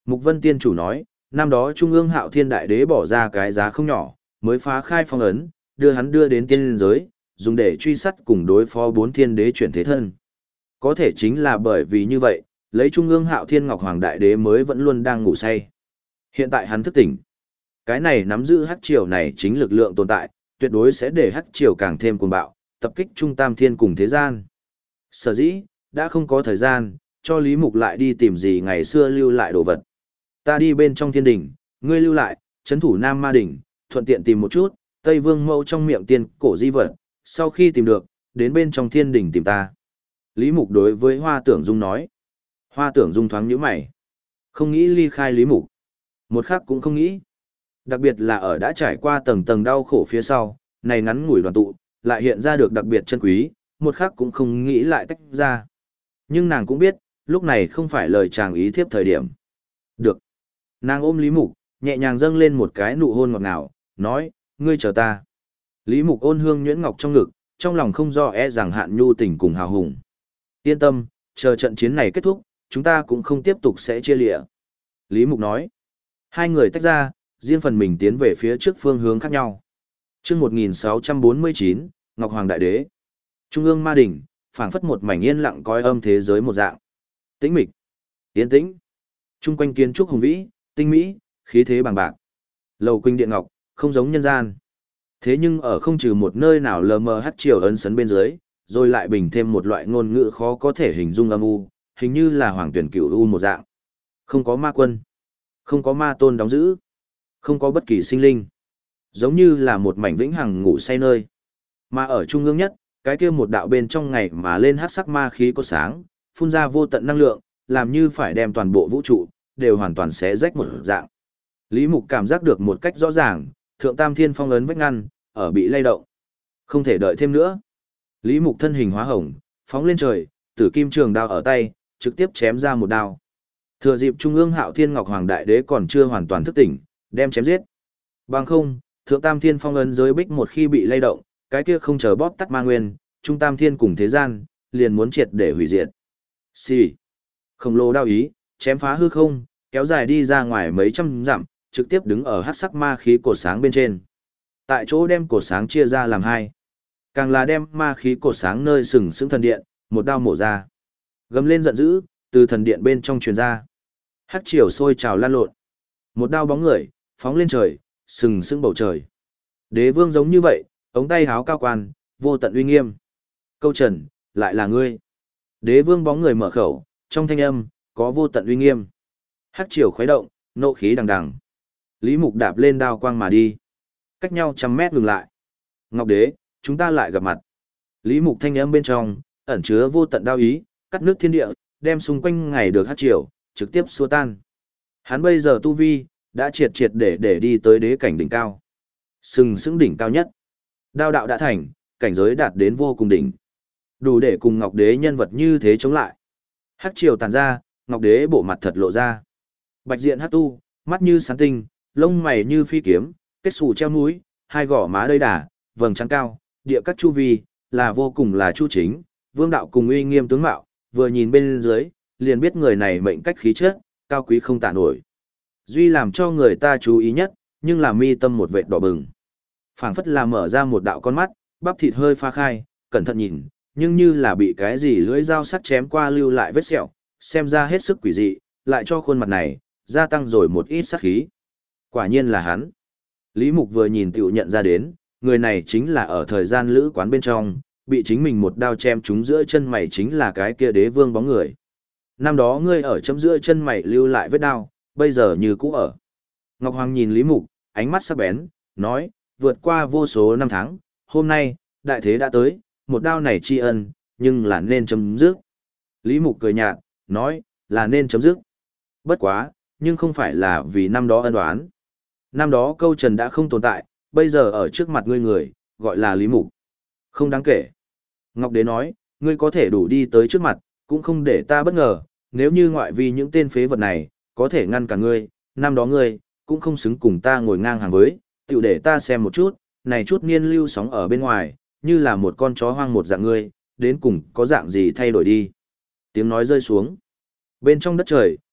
Mục Vân Tiên Chủ nói, năm đó Trung ương Hạo Thiên Đại Đế bỏ ra cái giá không nhỏ, mới phá khai phong ấn, đưa hắn đưa đến tiên giới, dùng để truy sát cùng đối phó 4 thiên đế chuyển thế thân. Có thể chính là bởi vì như vậy, lấy Trung ương Hạo Thiên Ngọc Hoàng Đại Đế mới vẫn luôn đang ngủ say. Hiện tại hắn thức tỉnh. Cái này nắm giữ hắc triều này chính lực lượng tồn tại, tuyệt đối sẽ để hắc triều càng thêm cuồng bạo, tập kích Trung Tam Thiên cùng thế gian. Sở dĩ, đã không có thời gian, cho Lý Mục lại đi tìm gì ngày xưa lưu lại đồ vật. Ta đi bên trong thiên đỉnh, ngươi lưu lại, trấn thủ Nam Ma đỉnh, thuận tiện tìm một chút, Tây Vương Mẫu trong miệng tiên cổ di vật, sau khi tìm được, đến bên trong thiên đỉnh tìm ta. Lý Mục đối với Hoa Tưởng Dung nói. Hoa Tưởng Dung thoáng nhíu mày. Không nghĩ ly khai Lý Mục. Một khắc cũng không nghĩ. Đặc biệt là ở đã trải qua tầng tầng đau khổ phía sau, này ngắn ngủi đoàn tụ, lại hiện ra được đặc biệt chân quý, một khắc cũng không nghĩ lại tách ra. Nhưng nàng cũng biết, lúc này không phải lời chàng ý thiếp thời điểm. Được. Nàng ôm Lý Mục, nhẹ nhàng dâng lên một cái nụ hôn ngọt ngào, nói, ngươi chờ ta. Lý Mục ôn hương nhuyễn ngọc trong ngực, trong lòng không do e rằng hạn nhu tình cùng hào hùng. Yên tâm, chờ trận chiến này kết thúc, chúng ta cũng không tiếp tục sẽ chia lịa. Lý Mục nói. Hai người tách ra, riêng phần mình tiến về phía trước phương hướng khác nhau. Trước 1649, Ngọc Hoàng Đại Đế. Trung ương Ma Đỉnh, phảng phất một mảnh yên lặng coi âm thế giới một dạng. Tĩnh mịch, yên tĩnh. Trung quanh kiến trúc hùng vĩ, tinh mỹ, khí thế bằng bạc. Lầu quỳnh điện ngọc, không giống nhân gian. Thế nhưng ở không trừ một nơi nào lờ mờ hắt chiều ấn sấn bên dưới, rồi lại bình thêm một loại ngôn ngữ khó có thể hình dung âm u, hình như là hoàng tuyển cửu u một dạng. Không có ma quân, không có ma tôn đóng giữ, không có bất kỳ sinh linh. Giống như là một mảnh vĩnh hằng ngủ say nơi. Mà ở trung ương nhất, cái kia một đạo bên trong ngày mà lên hắc sắc ma khí có sáng, phun ra vô tận năng lượng, làm như phải đem toàn bộ vũ trụ, đều hoàn toàn xé rách một dạng. Lý Mục cảm giác được một cách rõ ràng, thượng tam thiên phong ấn vách ngăn, ở bị lay động. Không thể đợi thêm nữa. Lý Mục thân hình hóa hồng, phóng lên trời, tử kim trường đao ở tay, trực tiếp chém ra một đao. Thừa dịp Trung ương Hạo Thiên Ngọc Hoàng Đại Đế còn chưa hoàn toàn thức tỉnh, đem chém giết. Bằng không, thượng tam thiên phong ấn giới bích một khi bị lay động, cái kia không chờ bóp tắt ma nguyên, Trung tam thiên cùng thế gian, liền muốn triệt để hủy diệt. Xì. Khổng lồ đao ý, chém phá hư không, kéo dài đi ra ngoài mấy trăm dặm, trực tiếp đứng ở hắc sắc ma khí cột sáng bên trên. Tại chỗ đem cột sáng chia ra làm hai. Càng là đem ma khí cột sáng nơi sừng sững thần điện, một đao mổ ra. Gầm lên giận dữ, từ thần điện bên trong truyền ra. Hắc triều sôi trào lan lộn. Một đao bóng người, phóng lên trời, sừng sững bầu trời. Đế vương giống như vậy, ống tay háo cao quan, vô tận uy nghiêm. Câu trần, lại là ngươi. Đế vương bóng người mở khẩu, trong thanh âm, có vô tận uy nghiêm. Hắc triều khuấy động, nộ khí đằng đằng. Lý Mục đạp lên đao quang mà đi. Cách nhau trăm mét ngừng lại. Ngọc đế, chúng ta lại gặp mặt. Lý Mục thanh âm bên trong, ẩn chứa vô tận đao ý, cắt nước thiên địa, đem xung quanh ngày được hắc triều, trực tiếp xua tan. Hắn bây giờ tu vi, đã triệt triệt để đi tới đế cảnh đỉnh cao. Sừng sững đỉnh cao nhất. Đao đạo đã thành, cảnh giới đạt đến vô cùng đỉnh. Đủ để cùng Ngọc đế nhân vật như thế chống lại. Hắc triều tàn ra, Ngọc đế bộ mặt thật lộ ra. Bạch diện hắc tu, mắt như sáng tinh, lông mày như phi kiếm, kết xù treo núi, hai gò má đầy đà, vầng trán cao, địa các chu vi, là vô cùng là chu chính, vương đạo cùng uy nghiêm tướng mạo, vừa nhìn bên dưới, liền biết người này mệnh cách khí chất, cao quý không tả nổi. Duy làm cho người ta chú ý nhất, nhưng là mi tâm một vệt đỏ bừng. Phảng phất là mở ra một đạo con mắt, bắp thịt hơi pha khai, cẩn thận nhìn, nhưng như là bị cái gì lưỡi dao sắc chém qua lưu lại vết sẹo, xem ra hết sức quỷ dị, lại cho khuôn mặt này, gia tăng rồi một ít sát khí. Quả nhiên là hắn. Lý Mục vừa nhìn tiểu nhận ra đến, người này chính là ở thời gian lữ quán bên trong, bị chính mình một đao chém trúng giữa chân mày chính là cái kia đế vương bóng người. Năm đó ngươi ở chấm giữa chân mày lưu lại vết đao, bây giờ như cũ ở. Ngọc Hoàng nhìn Lý Mục, ánh mắt sắc bén, nói, vượt qua vô số năm tháng, hôm nay, đại thế đã tới, một đao này tri ân, nhưng là nên chấm dứt. Lý Mục cười nhạt, nói, là nên chấm dứt. Bất quá, nhưng không phải là vì năm đó ân oán. Năm đó câu trần đã không tồn tại, bây giờ ở trước mặt ngươi người, gọi là Lý Mục. Không đáng kể. Ngọc Đế nói, ngươi có thể đủ đi tới trước mặt, cũng không để ta bất ngờ, nếu như ngoại vi những tên phế vật này, có thể ngăn cả ngươi, năm đó ngươi, cũng không xứng cùng ta ngồi ngang hàng với, tiểu để ta xem một chút, này chút niên lưu sóng ở bên ngoài, như là một con chó hoang một dạng ngươi, đến cùng có dạng gì thay đổi đi. Tiếng nói rơi xuống. Bên trong đất trời,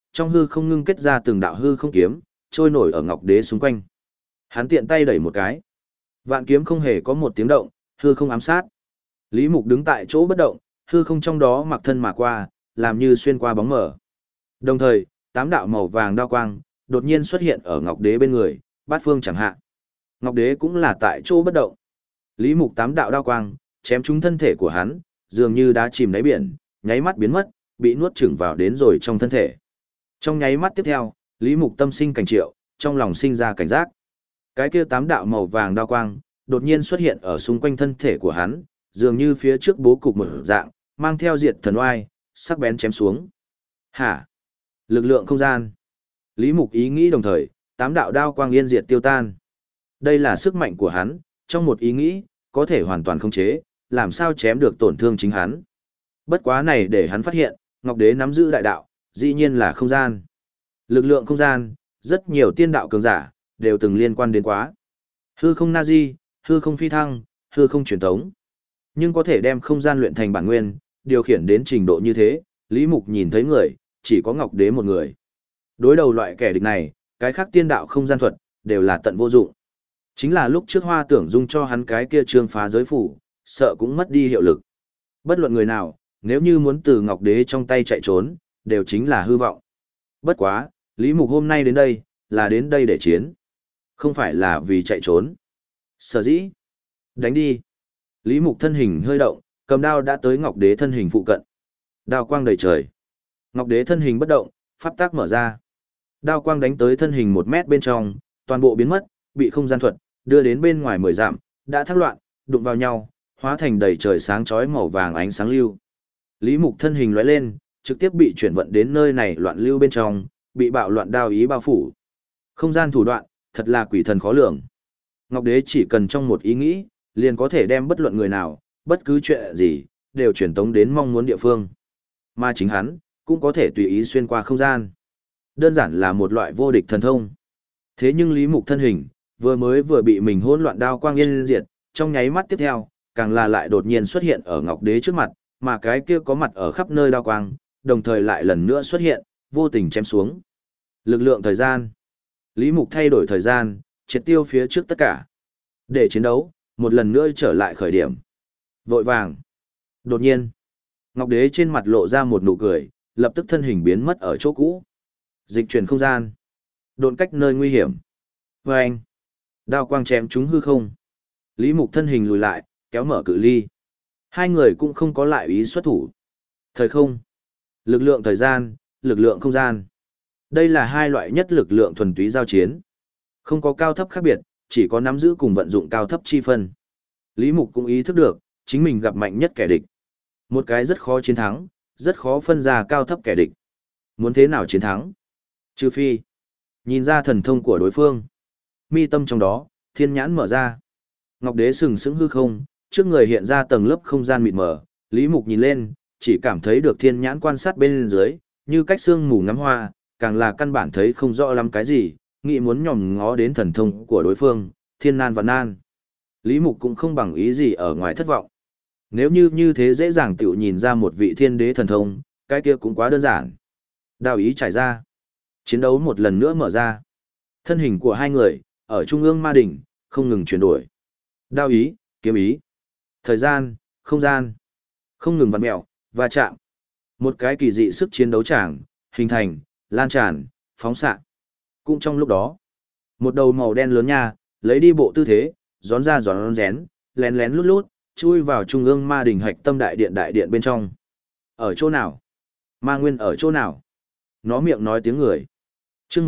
trong hư không ngưng kết ra từng đạo hư không kiếm, trôi nổi ở ngọc đế xung quanh. Hắn tiện tay đẩy một cái. Vạn kiếm không hề có một tiếng động, hư không ám sát. Lý Mục đứng tại chỗ bất động, hư không trong đó mặc thân mà qua, làm như xuyên qua bóng mờ. Đồng thời, tám đạo màu vàng đao quang, đột nhiên xuất hiện ở Ngọc Đế bên người, bát phương chẳng hạn. Ngọc Đế cũng là tại chỗ bất động. Lý Mục tám đạo đao quang, chém trúng thân thể của hắn, dường như đá chìm đáy biển, nháy mắt biến mất, bị nuốt chửng vào đến rồi trong thân thể. Trong nháy mắt tiếp theo, Lý Mục tâm sinh cảnh triệu, trong lòng sinh ra cảnh giác. Cái kia tám đạo màu vàng đao quang, đột nhiên xuất hiện ở xung quanh thân thể của hắn, dường như phía trước bố cục một dạng, mang theo diệt thần oai, sắc bén chém xuống. Hả? Lực lượng không gian. Lý Mục ý nghĩ đồng thời, tám đạo đao quang yên diệt tiêu tan. Đây là sức mạnh của hắn, trong một ý nghĩ, có thể hoàn toàn khống chế, làm sao chém được tổn thương chính hắn. Bất quá này để hắn phát hiện, Ngọc Đế nắm giữ đại đạo, dĩ nhiên là không gian. Lực lượng không gian, rất nhiều tiên đạo cường giả, đều từng liên quan đến quá. Hư không Nazi, hư không phi thăng, hư không truyền tống. Nhưng có thể đem không gian luyện thành bản nguyên, điều khiển đến trình độ như thế, Lý Mục nhìn thấy người, chỉ có Ngọc Đế một người. Đối đầu loại kẻ địch này, cái khác tiên đạo không gian thuật, đều là tận vô dụng. Chính là lúc trước Hoa Tưởng Dung cho hắn cái kia trương phá giới phủ, sợ cũng mất đi hiệu lực. Bất luận người nào, nếu như muốn từ Ngọc Đế trong tay chạy trốn, đều chính là hư vọng. Bất quá, Lý Mục hôm nay đến đây, là đến đây để chiến. Không phải là vì chạy trốn. Sở dĩ. Đánh đi. Lý Mục thân hình hơi động, cầm đao đã tới Ngọc Đế thân hình phụ cận. Đao quang đầy trời. Ngọc Đế thân hình bất động, pháp tác mở ra. Đao quang đánh tới thân hình 1 mét bên trong, toàn bộ biến mất, bị không gian thuật đưa đến bên ngoài 10 dặm, đã thác loạn, đụng vào nhau, hóa thành đầy trời sáng chói màu vàng ánh sáng lưu. Lý Mục thân hình lóe lên, trực tiếp bị chuyển vận đến nơi này loạn lưu bên trong, bị bạo loạn đao ý bao phủ. Không gian thủ đoạn, thật là quỷ thần khó lường. Ngọc Đế chỉ cần trong một ý nghĩ, liền có thể đem bất luận người nào, bất cứ chuyện gì, đều chuyển tống đến mong muốn địa phương. Mà chính hắn, cũng có thể tùy ý xuyên qua không gian. Đơn giản là một loại vô địch thần thông. Thế nhưng Lý Mục thân hình, vừa bị mình hỗn loạn đao quang yên diệt, trong nháy mắt tiếp theo, càng là lại đột nhiên xuất hiện ở Ngọc Đế trước mặt, mà cái kia có mặt ở khắp nơi đao quang, đồng thời lại lần nữa xuất hiện, vô tình chém xuống. Lực lượng thời gian. Lý Mục thay đổi thời gian, triệt tiêu phía trước tất cả. Để chiến đấu, một lần nữa trở lại khởi điểm. Vội vàng. Đột nhiên, Ngọc Đế trên mặt lộ ra một nụ cười, lập tức thân hình biến mất ở chỗ cũ. Dịch chuyển không gian. Độn cách nơi nguy hiểm. Và anh. Đao quang chém trúng hư không. Lý Mục thân hình lùi lại, kéo mở cự ly. Hai người cũng không có lại ý xuất thủ. Thời không. Lực lượng thời gian, lực lượng không gian. Đây là hai loại nhất lực lượng thuần túy giao chiến. Không có cao thấp khác biệt, chỉ có nắm giữ cùng vận dụng cao thấp chi phân. Lý Mục cũng ý thức được, chính mình gặp mạnh nhất kẻ địch. Một cái rất khó chiến thắng, rất khó phân ra cao thấp kẻ địch. Muốn thế nào chiến thắng? Trừ phi. Nhìn ra thần thông của đối phương. Mi tâm trong đó, thiên nhãn mở ra. Ngọc Đế sừng sững hư không, trước người hiện ra tầng lớp không gian mịt mờ. Lý Mục nhìn lên, chỉ cảm thấy được thiên nhãn quan sát bên dưới, như cách sương mù ngắm hoa, càng là căn bản thấy không rõ lắm cái gì, nghĩ muốn nhòm ngó đến thần thông của đối phương, thiên nan và nan. Lý Mục cũng không bằng ý gì ở ngoài thất vọng. Nếu như thế dễ dàng tiểu nhìn ra một vị thiên đế thần thông, cái kia cũng quá đơn giản. Đao ý trải ra. Chiến đấu một lần nữa mở ra. Thân hình của hai người, ở trung ương ma đỉnh, không ngừng chuyển đổi. Đao ý, kiếm ý. Thời gian, không gian. Không ngừng vặn mẹo, va chạm. Một cái kỳ dị sức chiến đấu tràng, hình thành, lan tràn, phóng xạ. Cũng trong lúc đó, một đầu màu đen lớn nha, lấy đi bộ tư thế, gión ra gión rén, lén lén lút lút, chui vào trung ương ma đình hạch tâm đại điện bên trong. Ở chỗ nào? Ma nguyên ở chỗ nào? Nó miệng nói tiếng người. Chương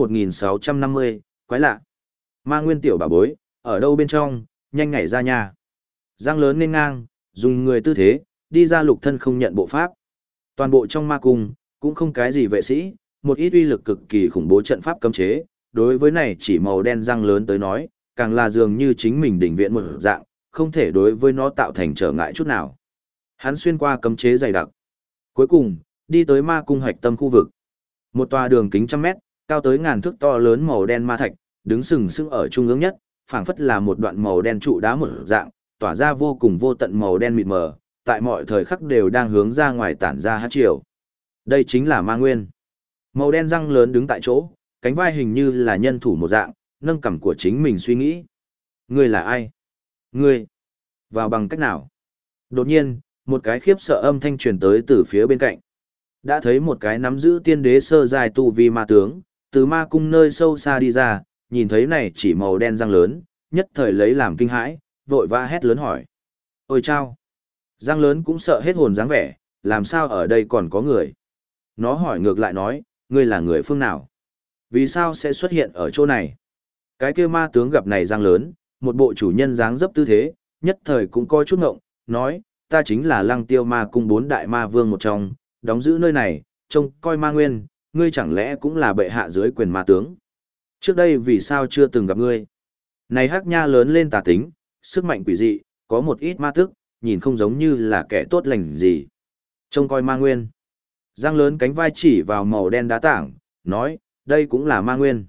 1650, quái lạ. Ma nguyên tiểu bà bối, ở đâu bên trong, nhanh nhảy ra nhà. Răng lớn nên ngang, dùng người tư thế, đi ra lục thân không nhận bộ pháp. Toàn bộ trong ma cung, cũng không cái gì vệ sĩ, một ít uy lực cực kỳ khủng bố trận pháp cấm chế, đối với này chỉ màu đen răng lớn tới nói, càng là dường như chính mình đỉnh viện một dạng, không thể đối với nó tạo thành trở ngại chút nào. Hắn xuyên qua cấm chế dày đặc. Cuối cùng, đi tới ma cung hạch tâm khu vực. Một tòa đường kính trăm mét, cao tới ngàn thước to lớn màu đen ma thạch, đứng sừng sững ở trung ương nhất, phảng phất là một đoạn màu đen trụ đá một dạng, tỏa ra vô cùng vô tận màu đen mịt mờ, tại mọi thời khắc đều đang hướng ra ngoài tản ra hát chiều. Đây chính là ma nguyên. Màu đen răng lớn đứng tại chỗ, cánh vai hình như là nhân thủ một dạng, nâng cằm của chính mình suy nghĩ. Ngươi là ai? Ngươi vào bằng cách nào? Đột nhiên, một cái khiếp sợ âm thanh truyền tới từ phía bên cạnh. Đã thấy một cái nắm giữ tiên đế sơ dài tu vi ma tướng, từ ma cung nơi sâu xa đi ra, nhìn thấy này chỉ màu đen răng lớn, nhất thời lấy làm kinh hãi, vội vã hét lớn hỏi. Ôi chao! Răng lớn cũng sợ hết hồn dáng vẻ, làm sao ở đây còn có người? Nó hỏi ngược lại nói, ngươi là người phương nào? Vì sao sẽ xuất hiện ở chỗ này? Cái kia ma tướng gặp này răng lớn, một bộ chủ nhân dáng dấp tư thế, nhất thời cũng coi chút ngộng, nói, ta chính là Lăng Tiêu Ma cung 4 đại ma vương một trong, đóng giữ nơi này, trông coi ma nguyên, ngươi chẳng lẽ cũng là bệ hạ dưới quyền ma tướng? Trước đây vì sao chưa từng gặp ngươi? Này hắc nha lớn lên tà tính, sức mạnh quỷ dị, có một ít ma tức, nhìn không giống như là kẻ tốt lành gì. Trông coi ma nguyên. Giang lớn cánh vai chỉ vào màu đen đá tảng, nói, đây cũng là ma nguyên.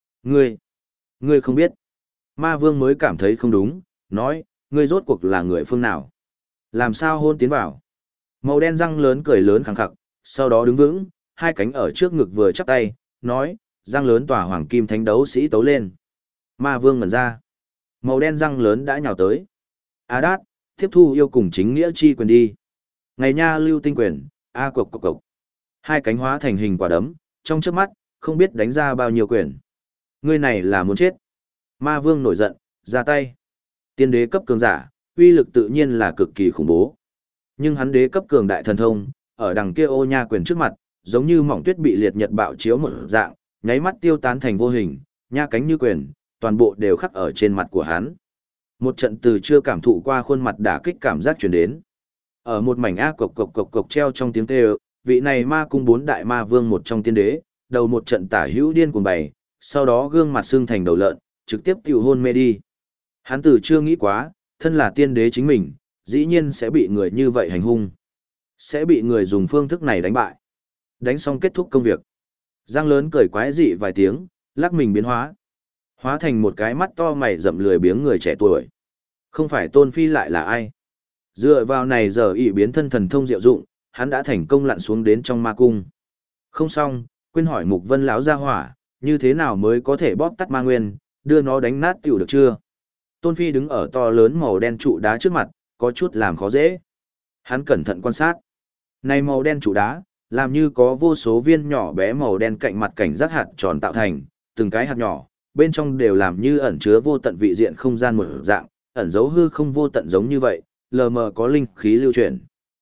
Ngươi không biết. Ma vương mới cảm thấy không đúng, nói, ngươi rốt cuộc là người phương nào? Làm sao hôn tiến vào? Màu đen răng lớn cười lớn khẳng khặc, sau đó đứng vững, hai cánh ở trước ngực vừa chắp tay, nói, răng lớn tỏa hoàng kim thánh đấu sĩ tấu lên. Ma vương ngẩn ra. Màu đen răng lớn đã nhào tới. Á đát, tiếp thu yêu cùng chính nghĩa chi quyền đi. Ngày nha lưu tinh quyền, a cộc cộc cộc. Hai cánh hóa thành hình quả đấm, trong chớp mắt, không biết đánh ra bao nhiêu quyền. Ngươi này là muốn chết. Ma vương nổi giận, ra tay. Tiên đế cấp cường giả, uy lực tự nhiên là cực kỳ khủng bố. Nhưng hắn đế cấp cường đại thần thông, ở đằng kia ô nha quyền trước mặt, giống như mỏng tuyết bị liệt nhật bạo chiếu một dạng, nháy mắt tiêu tán thành vô hình, nha cánh như quyền, toàn bộ đều khắc ở trên mặt của hắn. Một trận từ chưa cảm thụ qua khuôn mặt đả kích cảm giác truyền đến. Ở một mảnh a cộc cộc cộc cộc treo trong tiếng kêu, vị này ma cung 4 đại ma vương một trong tiên đế, đầu một trận tả hữu điên cuồng bày, sau đó gương mặt xương thành đầu lợn, trực tiếp tiểu hôn mê đi. Hắn từ chưa nghĩ quá, thân là tiên đế chính mình, dĩ nhiên sẽ bị người như vậy hành hung. Sẽ bị người dùng phương thức này đánh bại. Đánh xong kết thúc công việc. Giang lớn cười quái dị vài tiếng, lắc mình biến hóa. Hóa thành một cái mắt to mày rậm lười biếng người trẻ tuổi. Không phải Tôn Phi lại là ai? Dựa vào này giờ ỷ biến thân thần thông diệu dụng, hắn đã thành công lặn xuống đến trong ma cung. Không xong, quên hỏi Mục Vân lão gia hỏa, như thế nào mới có thể bóp tắt ma nguyên, đưa nó đánh nát tiểu được chưa? Tôn Phi đứng ở to lớn màu đen trụ đá trước mặt, có chút làm khó dễ. Hắn cẩn thận quan sát. Này màu đen trụ đá, làm như có vô số viên nhỏ bé màu đen cạnh mặt cảnh giác hạt tròn tạo thành, từng cái hạt nhỏ, bên trong đều làm như ẩn chứa vô tận vị diện không gian một dạng, ẩn dấu hư không vô tận giống như vậy, lờ mờ có linh khí lưu chuyển.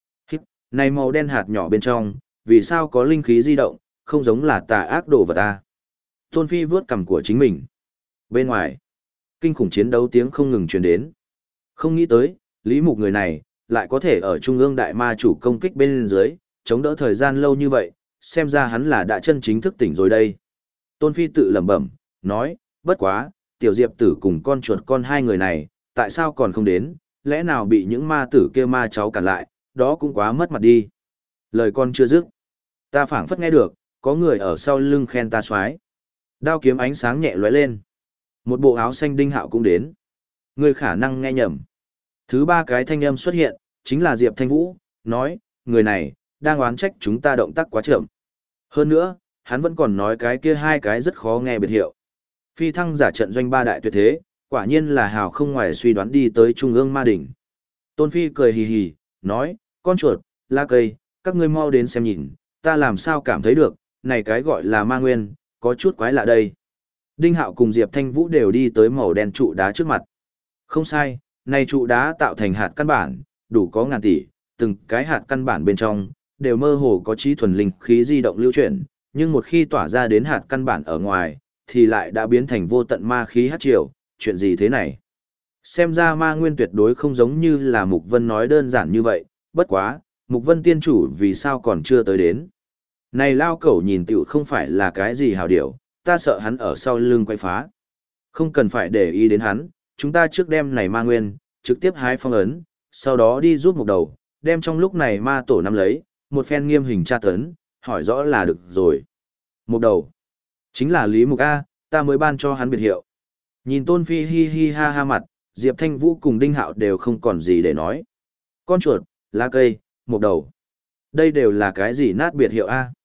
Này màu đen hạt nhỏ bên trong, vì sao có linh khí di động, không giống là tà ác đồ vật ta. Tôn Phi vướt cằm của chính mình. Bên ngoài, kinh khủng chiến đấu tiếng không ngừng truyền đến. Không nghĩ tới, Lý Mục người này, lại có thể ở Trung ương Đại Ma chủ công kích bên dưới, chống đỡ thời gian lâu như vậy, xem ra hắn là đã chân chính thức tỉnh rồi đây. Tôn Phi tự lẩm bẩm, nói, bất quá, tiểu diệp tử cùng con chuột con hai người này, tại sao còn không đến, lẽ nào bị những ma tử kia ma cháu cản lại, đó cũng quá mất mặt đi. Lời con chưa dứt, ta phảng phất nghe được, có người ở sau lưng khen ta xoái. Đao kiếm ánh sáng nhẹ lóe lên. Một bộ áo xanh Đinh Hạo cũng đến. Người khả năng nghe nhầm. Thứ ba cái thanh âm xuất hiện, chính là Diệp Thanh Vũ, nói, người này, đang oán trách chúng ta động tác quá chậm. Hơn nữa, hắn vẫn còn nói cái kia hai cái rất khó nghe biệt hiệu. Phi thăng giả trận doanh ba đại tuyệt thế, quả nhiên là hào không ngoài suy đoán đi tới Trung ương ma đỉnh. Tôn Phi cười hì hì, nói, con chuột, la cây, các ngươi mau đến xem nhìn, ta làm sao cảm thấy được, này cái gọi là ma nguyên, có chút quái lạ đây. Đinh Hạo cùng Diệp Thanh Vũ đều đi tới màu đen trụ đá trước mặt. Không sai, này trụ đá tạo thành hạt căn bản, đủ có ngàn tỷ, từng cái hạt căn bản bên trong, đều mơ hồ có trí thuần linh khí di động lưu chuyển, nhưng một khi tỏa ra đến hạt căn bản ở ngoài, thì lại đã biến thành vô tận ma khí hát triều, chuyện gì thế này? Xem ra ma nguyên tuyệt đối không giống như là Mục Vân nói đơn giản như vậy, bất quá, Mục Vân tiên chủ vì sao còn chưa tới đến? Này lao cẩu nhìn tiểu không phải là cái gì hào điểu, ta sợ hắn ở sau lưng quay phá. Không cần phải để ý đến hắn, chúng ta trước đem này ma nguyên, trực tiếp hái phong ấn, sau đó đi giúp một đầu, đem trong lúc này ma tổ nắm lấy, một phen nghiêm hình tra tấn, hỏi rõ là được rồi. Một đầu, chính là Lý Mục A, ta mới ban cho hắn biệt hiệu. Nhìn Tôn Phi hi hi ha ha mặt, Diệp Thanh Vũ cùng Đinh Hạo đều không còn gì để nói. Con chuột, lá cây, một đầu. Đây đều là cái gì nát biệt hiệu A.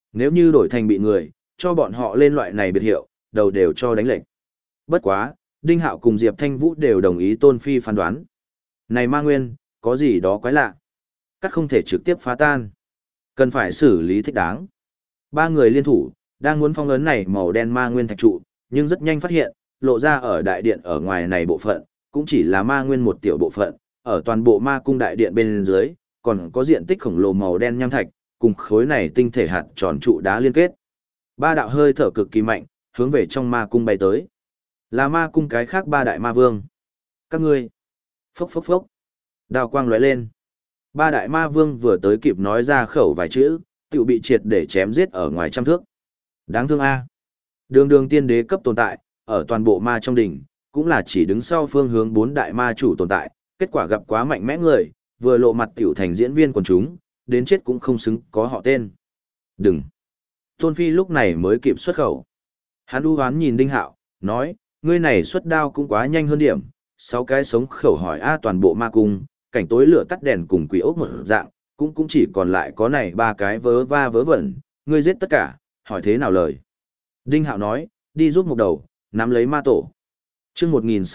Nếu như đổi thành bị người, cho bọn họ lên loại này biệt hiệu, đầu đều cho đánh lệnh. Bất quá, Đinh Hạo cùng Diệp Thanh Vũ đều đồng ý Tôn Phi phán đoán. Này ma nguyên, có gì đó quái lạ. Cắt không thể trực tiếp phá tan. Cần phải xử lý thích đáng. Ba người liên thủ, đang muốn phong ấn này màu đen ma nguyên thạch trụ, nhưng rất nhanh phát hiện, lộ ra ở đại điện ở ngoài này bộ phận, cũng chỉ là ma nguyên một tiểu bộ phận, ở toàn bộ ma cung đại điện bên dưới, còn có diện tích khổng lồ màu đen nham thạch, cùng khối này tinh thể hạt tròn trụ đá liên kết. Ba đạo hơi thở cực kỳ mạnh, hướng về trong ma cung bay tới. Là ma cung cái khác ba đại ma vương. Các ngươi. Phốc phốc phốc. Đao quang lóe lên. Ba đại ma vương vừa tới kịp nói ra khẩu vài chữ, tự bị triệt để chém giết ở ngoài trăm thước. Đáng thương a. Đường đường tiên đế cấp tồn tại, ở toàn bộ ma trong đỉnh, cũng là chỉ đứng sau phương hướng bốn đại ma chủ tồn tại, kết quả gặp quá mạnh mẽ người, vừa lộ mặt tiểu thành diễn viên quần chúng, đến chết cũng không xứng có họ tên. Đừng. Tôn Phi lúc này mới kịp xuất khẩu. Hắn u hoán nhìn Đinh Hạo, nói, ngươi này xuất đao cũng quá nhanh hơn điểm, 6 cái sống khẩu hỏi a toàn bộ ma cung, cảnh tối lửa tắt đèn cùng quỷ ốc một dạng, cũng chỉ còn lại có này 3 cái vớ va vớ vẩn, ngươi giết tất cả, hỏi thế nào lời. Đinh Hạo nói, đi giúp một đầu, nắm lấy ma tổ. Chương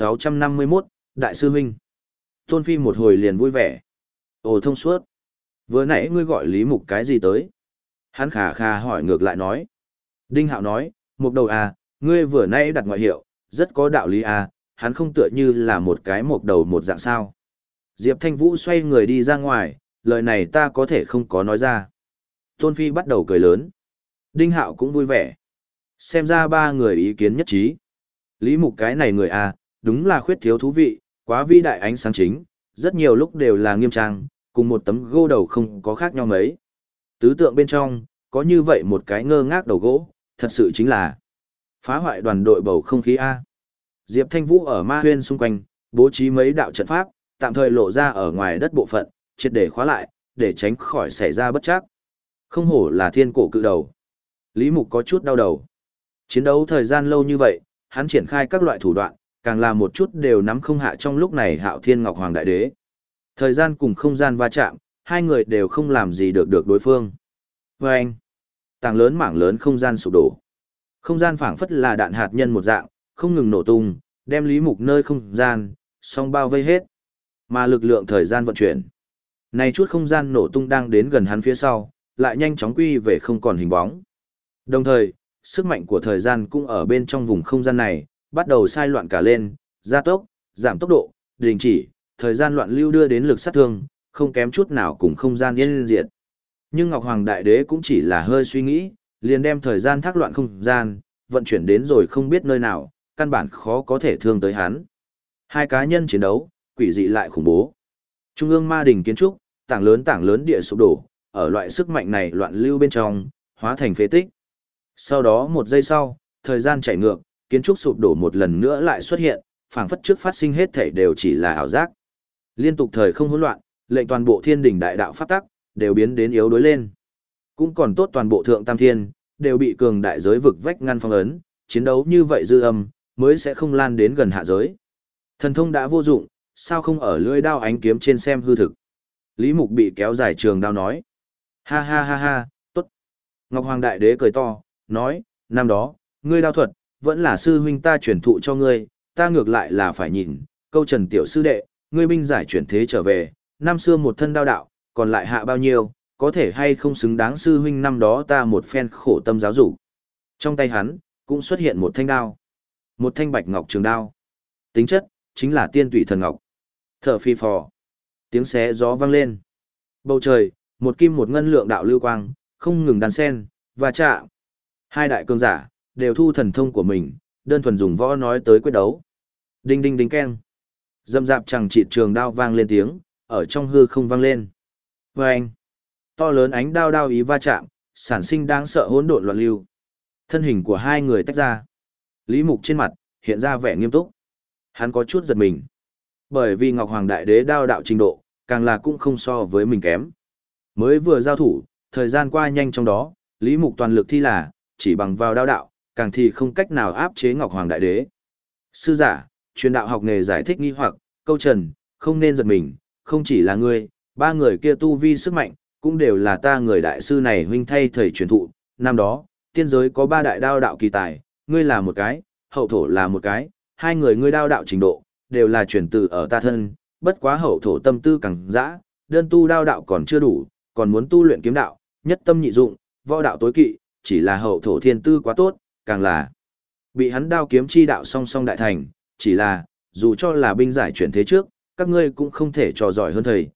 1651, Đại sư huynh. Tôn Phi một hồi liền vui vẻ. Ồ thông suốt. Vừa nãy ngươi gọi Lý Mục cái gì tới? Hắn khà khà hỏi ngược lại nói. Đinh Hạo nói, một đầu à, ngươi vừa nãy đặt ngoại hiệu, rất có đạo lý à, hắn không tựa như là một cái một đầu một dạng sao. Diệp Thanh Vũ xoay người đi ra ngoài, lời này ta có thể không có nói ra. Tôn Phi bắt đầu cười lớn. Đinh Hạo cũng vui vẻ. Xem ra ba người ý kiến nhất trí. Lý Mục cái này người à, đúng là khuyết thiếu thú vị, quá vĩ đại ánh sáng chính, rất nhiều lúc đều là nghiêm trang, cùng một tấm gô đầu không có khác nhau mấy. Tứ tượng bên trong, có như vậy một cái ngơ ngác đầu gỗ, thật sự chính là phá hoại đoàn đội bầu không khí A. Diệp Thanh Vũ ở ma huyên xung quanh, bố trí mấy đạo trận pháp, tạm thời lộ ra ở ngoài đất bộ phận, triệt để khóa lại, để tránh khỏi xảy ra bất trắc. Không hổ là thiên cổ cự đầu. Lý Mục có chút đau đầu. Chiến đấu thời gian lâu như vậy, hắn triển khai các loại thủ đoạn, càng là một chút đều nắm không hạ trong lúc này Hạo Thiên Ngọc Hoàng Đại Đế. Thời gian cùng không gian va chạm, hai người đều không làm gì được đối phương. Và anh, tảng lớn mảng lớn không gian sụp đổ. Không gian phảng phất là đạn hạt nhân một dạng, không ngừng nổ tung, đem Lý Mục nơi không gian, song bao vây hết. Mà lực lượng thời gian vận chuyển. Này chút không gian nổ tung đang đến gần hắn phía sau, lại nhanh chóng quy về không còn hình bóng. Đồng thời, sức mạnh của thời gian cũng ở bên trong vùng không gian này, bắt đầu sai loạn cả lên, gia tốc, giảm tốc độ, đình chỉ, thời gian loạn lưu đưa đến lực sát thương, không kém chút nào cùng không gian yên diệt. Nhưng Ngọc Hoàng Đại Đế cũng chỉ là hơi suy nghĩ, liền đem thời gian thác loạn không gian, vận chuyển đến rồi không biết nơi nào, căn bản khó có thể thương tới hắn. Hai cá nhân chiến đấu, quỷ dị lại khủng bố. Trung ương ma đình kiến trúc, tảng lớn địa sụp đổ, ở loại sức mạnh này loạn lưu bên trong, hóa thành phế tích. Sau đó một giây sau, thời gian chảy ngược, kiến trúc sụp đổ một lần nữa lại xuất hiện, phảng phất trước phát sinh hết thảy đều chỉ là ảo giác. Liên tục thời không hỗn loạn, lệnh toàn bộ thiên đình đại đạo pháp tắc đều biến đến yếu đuối lên. Cũng còn tốt toàn bộ thượng tam thiên đều bị cường đại giới vực vách ngăn phong ấn, chiến đấu như vậy dư âm mới sẽ không lan đến gần hạ giới. Thần thông đã vô dụng, sao không ở lưỡi đao ánh kiếm trên xem hư thực. Lý Mục bị kéo dài trường đao nói. Ha ha ha ha, tốt. Ngọc Hoàng Đại Đế cười to, nói, năm đó, ngươi đao thuật, vẫn là sư huynh ta truyền thụ cho ngươi, ta ngược lại là phải nhìn, câu Trần tiểu sư đệ, ngươi binh giải chuyển thế trở về, năm xưa một thân đao đạo, còn lại hạ bao nhiêu, có thể hay không xứng đáng sư huynh năm đó ta một phen khổ tâm giáo dục. Trong tay hắn, cũng xuất hiện một thanh đao. Một thanh bạch ngọc trường đao. Tính chất, chính là tiên tụy thần ngọc. Thở phi phò. Tiếng xé gió vang lên. Bầu trời, một kim một ngân lượng đạo lưu quang, không ngừng đan sen, và chạm. Hai đại cường giả, đều thu thần thông của mình, đơn thuần dùng võ nói tới quyết đấu. Đinh đinh đinh keng. Dâm dạp chẳng chịt trường đao vang lên tiếng, ở trong hư không vang lên. Vâng! To lớn ánh đao đao ý va chạm, sản sinh đáng sợ hỗn độn loạn lưu. Thân hình của hai người tách ra. Lý Mục trên mặt, hiện ra vẻ nghiêm túc. Hắn có chút giật mình. Bởi vì Ngọc Hoàng Đại Đế đao đạo trình độ, càng là cũng không so với mình kém. Mới vừa giao thủ, thời gian qua nhanh trong đó, Lý Mục toàn lực thi là, chỉ bằng vào đao đạo, càng thì không cách nào áp chế Ngọc Hoàng Đại Đế. Sư giả, truyền đạo học nghề giải thích nghi hoặc, câu Trần, không nên giật mình, không chỉ là ngươi, ba người kia tu vi sức mạnh, cũng đều là ta người đại sư này huynh thay thầy truyền thụ, năm đó, tiên giới có ba đại đao đạo kỳ tài, ngươi là một cái, hậu thổ là một cái, hai người ngươi đao đạo trình độ, đều là truyền từ ở ta thân, bất quá hậu thổ tâm tư càng dã, đơn tu đao đạo còn chưa đủ, còn muốn tu luyện kiếm đạo, nhất tâm nhị dụng, võ đạo tối kỵ, chỉ là hậu thổ thiên tư quá tốt, càng là bị hắn đao kiếm chi đạo song song đại thành, chỉ là, dù cho là binh giải chuyển thế trước, các ngươi cũng không thể trò giỏi hơn thầy,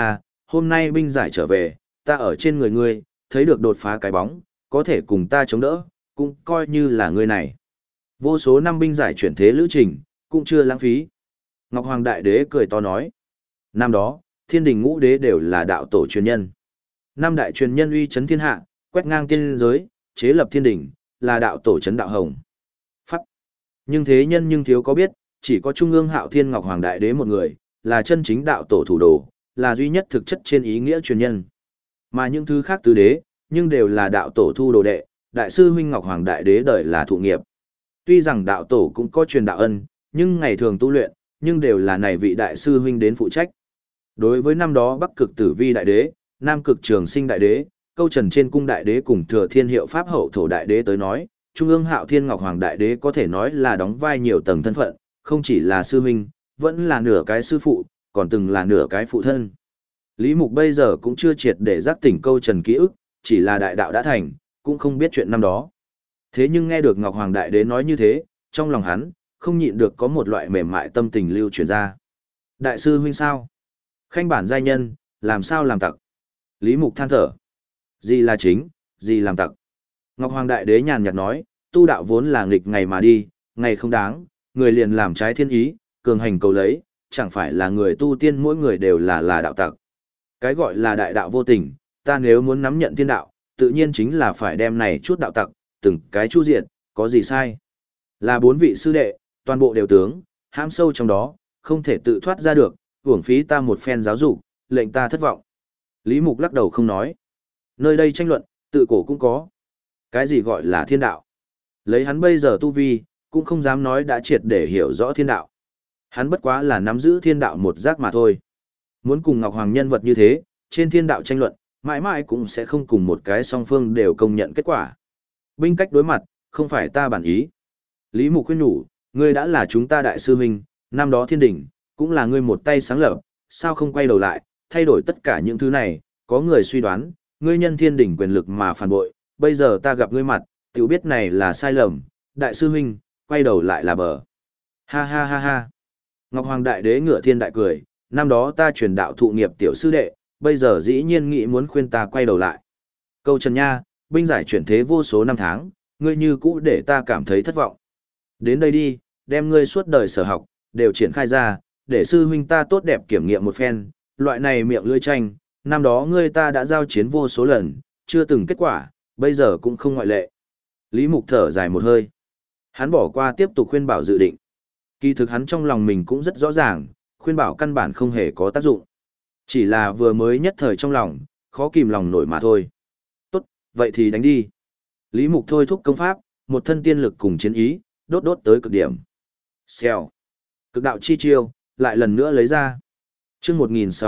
hôm nay binh giải trở về, ta ở trên người ngươi, thấy được đột phá cái bóng, có thể cùng ta chống đỡ, cũng coi như là ngươi này. Vô số năm binh giải chuyển thế lữ trình, cũng chưa lãng phí. Ngọc Hoàng Đại Đế cười to nói. Năm đó, thiên đình ngũ đế đều là đạo tổ truyền nhân. Năm đại truyền nhân uy chấn thiên hạ, quét ngang tiên giới, chế lập thiên đình, là đạo tổ chấn đạo hồng. Pháp. Nhưng thế nhân nhưng thiếu có biết, chỉ có Trung ương Hạo Thiên Ngọc Hoàng Đại Đế một người, là chân chính đạo tổ thủ đồ, là duy nhất thực chất trên ý nghĩa truyền nhân. Mà những thứ khác tứ đế, nhưng đều là đạo tổ thu đồ đệ, đại sư huynh Ngọc Hoàng Đại Đế đời là thụ nghiệp. Tuy rằng đạo tổ cũng có truyền đạo ân, nhưng ngày thường tu luyện, nhưng đều là này vị đại sư huynh đến phụ trách. Đối với năm đó Bắc Cực Tử Vi Đại Đế, Nam Cực Trường Sinh Đại Đế, Câu Trần Trên Cung Đại Đế cùng Thừa Thiên Hiệu Pháp Hậu Thổ Đại Đế tới nói, Trung ương Hạo Thiên Ngọc Hoàng Đại Đế có thể nói là đóng vai nhiều tầng thân phận, không chỉ là sư huynh, vẫn là nửa cái sư phụ, còn từng là nửa cái phụ thân. Lý Mục bây giờ cũng chưa triệt để giác tỉnh Câu Trần ký ức, chỉ là đại đạo đã thành, cũng không biết chuyện năm đó. Thế nhưng nghe được Ngọc Hoàng Đại Đế nói như thế, trong lòng hắn, không nhịn được có một loại mềm mại tâm tình lưu truyền ra. Đại sư huynh sao? Khanh bản giai nhân, làm sao làm tặc? Lý Mục than thở. Gì là chính, gì làm tặc? Ngọc Hoàng Đại Đế nhàn nhạt nói, tu đạo vốn là nghịch ngày mà đi, ngày không đáng, người liền làm trái thiên ý, cường hành cầu lấy, chẳng phải là người tu tiên mỗi người đều là đạo tặc. Cái gọi là đại đạo vô tình, ta nếu muốn nắm nhận thiên đạo, tự nhiên chính là phải đem này chút đạo tặc, từng cái chu diện, có gì sai? Là bốn vị sư đệ, toàn bộ đều tướng, hãm sâu trong đó, không thể tự thoát ra được, uổng phí ta một phen giáo dục, lệnh ta thất vọng. Lý Mục lắc đầu không nói. Nơi đây tranh luận, tự cổ cũng có. Cái gì gọi là thiên đạo? Lấy hắn bây giờ tu vi, cũng không dám nói đã triệt để hiểu rõ thiên đạo. Hắn bất quá là nắm giữ thiên đạo một giác mà thôi. Muốn cùng Ngọc Hoàng nhân vật như thế, trên thiên đạo tranh luận, mãi mãi cũng sẽ không cùng một cái song phương đều công nhận kết quả. Binh cách đối mặt, không phải ta bản ý. Lý Mục khuyên nhủ, ngươi đã là chúng ta đại sư huynh, năm đó thiên đỉnh, cũng là ngươi một tay sáng lập, sao không quay đầu lại, thay đổi tất cả những thứ này, có người suy đoán, ngươi nhân thiên đỉnh quyền lực mà phản bội, bây giờ ta gặp ngươi mặt, tiểu biết này là sai lầm, đại sư huynh, quay đầu lại là bờ. Ha ha ha ha. Ngọc Hoàng Đại Đế ngửa thiên đại cười, năm đó ta truyền đạo thụ nghiệp tiểu sư đệ, bây giờ dĩ nhiên nghĩ muốn khuyên ta quay đầu lại. Câu Trần Nha, binh giải chuyển thế vô số năm tháng, ngươi như cũ để ta cảm thấy thất vọng. Đến đây đi, đem ngươi suốt đời sở học, đều triển khai ra, để sư huynh ta tốt đẹp kiểm nghiệm một phen, loại này miệng lưỡi tranh, năm đó ngươi ta đã giao chiến vô số lần, chưa từng kết quả, bây giờ cũng không ngoại lệ. Lý Mục thở dài một hơi. Hắn bỏ qua tiếp tục khuyên bảo dự định. Kỳ thực hắn trong lòng mình cũng rất rõ ràng, khuyên bảo căn bản không hề có tác dụng. Chỉ là vừa mới nhất thời trong lòng, khó kìm lòng nổi mà thôi. Tốt, vậy thì đánh đi. Lý Mục thôi thúc công pháp, một thân tiên lực cùng chiến ý, đốt đốt tới cực điểm. Xèo. Cực đạo chi chiêu, lại lần nữa lấy ra. Chương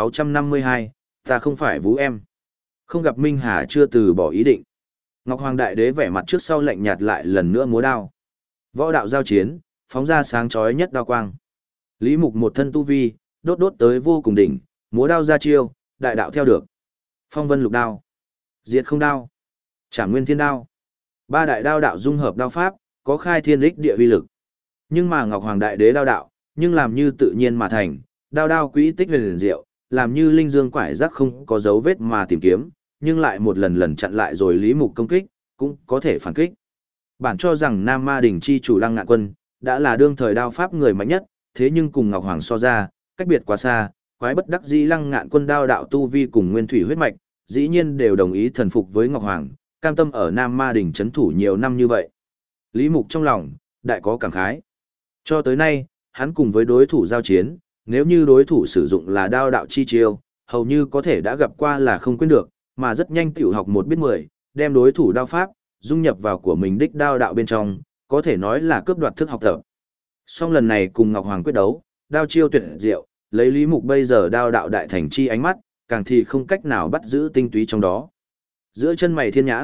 1652, ta không phải Vũ em. Không gặp Minh Hà chưa từ bỏ ý định. Ngọc Hoàng Đại Đế vẻ mặt trước sau lạnh nhạt lại lần nữa múa đao. Võ đạo giao chiến, phóng ra sáng chói nhất đao quang. Lý Mục một thân tu vi, đốt đốt tới vô cùng đỉnh, múa đao ra chiêu, đại đạo theo được. Phong vân lục đao, diệt không đao, trảm nguyên thiên đao. Ba đại đao đạo dung hợp đao pháp, có khai thiên lích địa uy lực. Nhưng mà Ngọc Hoàng Đại Đế đao đạo, nhưng làm như tự nhiên mà thành, đao đao quỹ tích huyền diệu, làm như linh dương quải rác không có dấu vết mà tìm kiếm, nhưng lại một lần lần chặn lại rồi Lý Mục công kích, cũng có thể phản kích. Bản cho rằng Nam Ma Đỉnh chi chủ Lăng Ngạn Quân, đã là đương thời đao pháp người mạnh nhất, thế nhưng cùng Ngọc Hoàng so ra, cách biệt quá xa, quái bất đắc dĩ Lăng Ngạn Quân đao đạo tu vi cùng nguyên thủy huyết mạch, dĩ nhiên đều đồng ý thần phục với Ngọc Hoàng, cam tâm ở Nam Ma Đỉnh trấn thủ nhiều năm như vậy. Lý Mục trong lòng, đại có cảm khái. Cho tới nay, hắn cùng với đối thủ giao chiến, nếu như đối thủ sử dụng là đao đạo chi chiêu, hầu như có thể đã gặp qua là không quên được, mà rất nhanh tiểu học một biết 10, đem đối thủ đao pháp, dung nhập vào của mình đích đao đạo bên trong, có thể nói là cướp đoạt thức học tập. Song lần này cùng Ngọc Hoàng quyết đấu, đao chiêu tuyệt diệu, lấy Lý Mục bây giờ đao đạo đại thành chi ánh mắt, càng thì không cách nào bắt giữ tinh túy trong đó. Giữa chân mày thiên nhãn,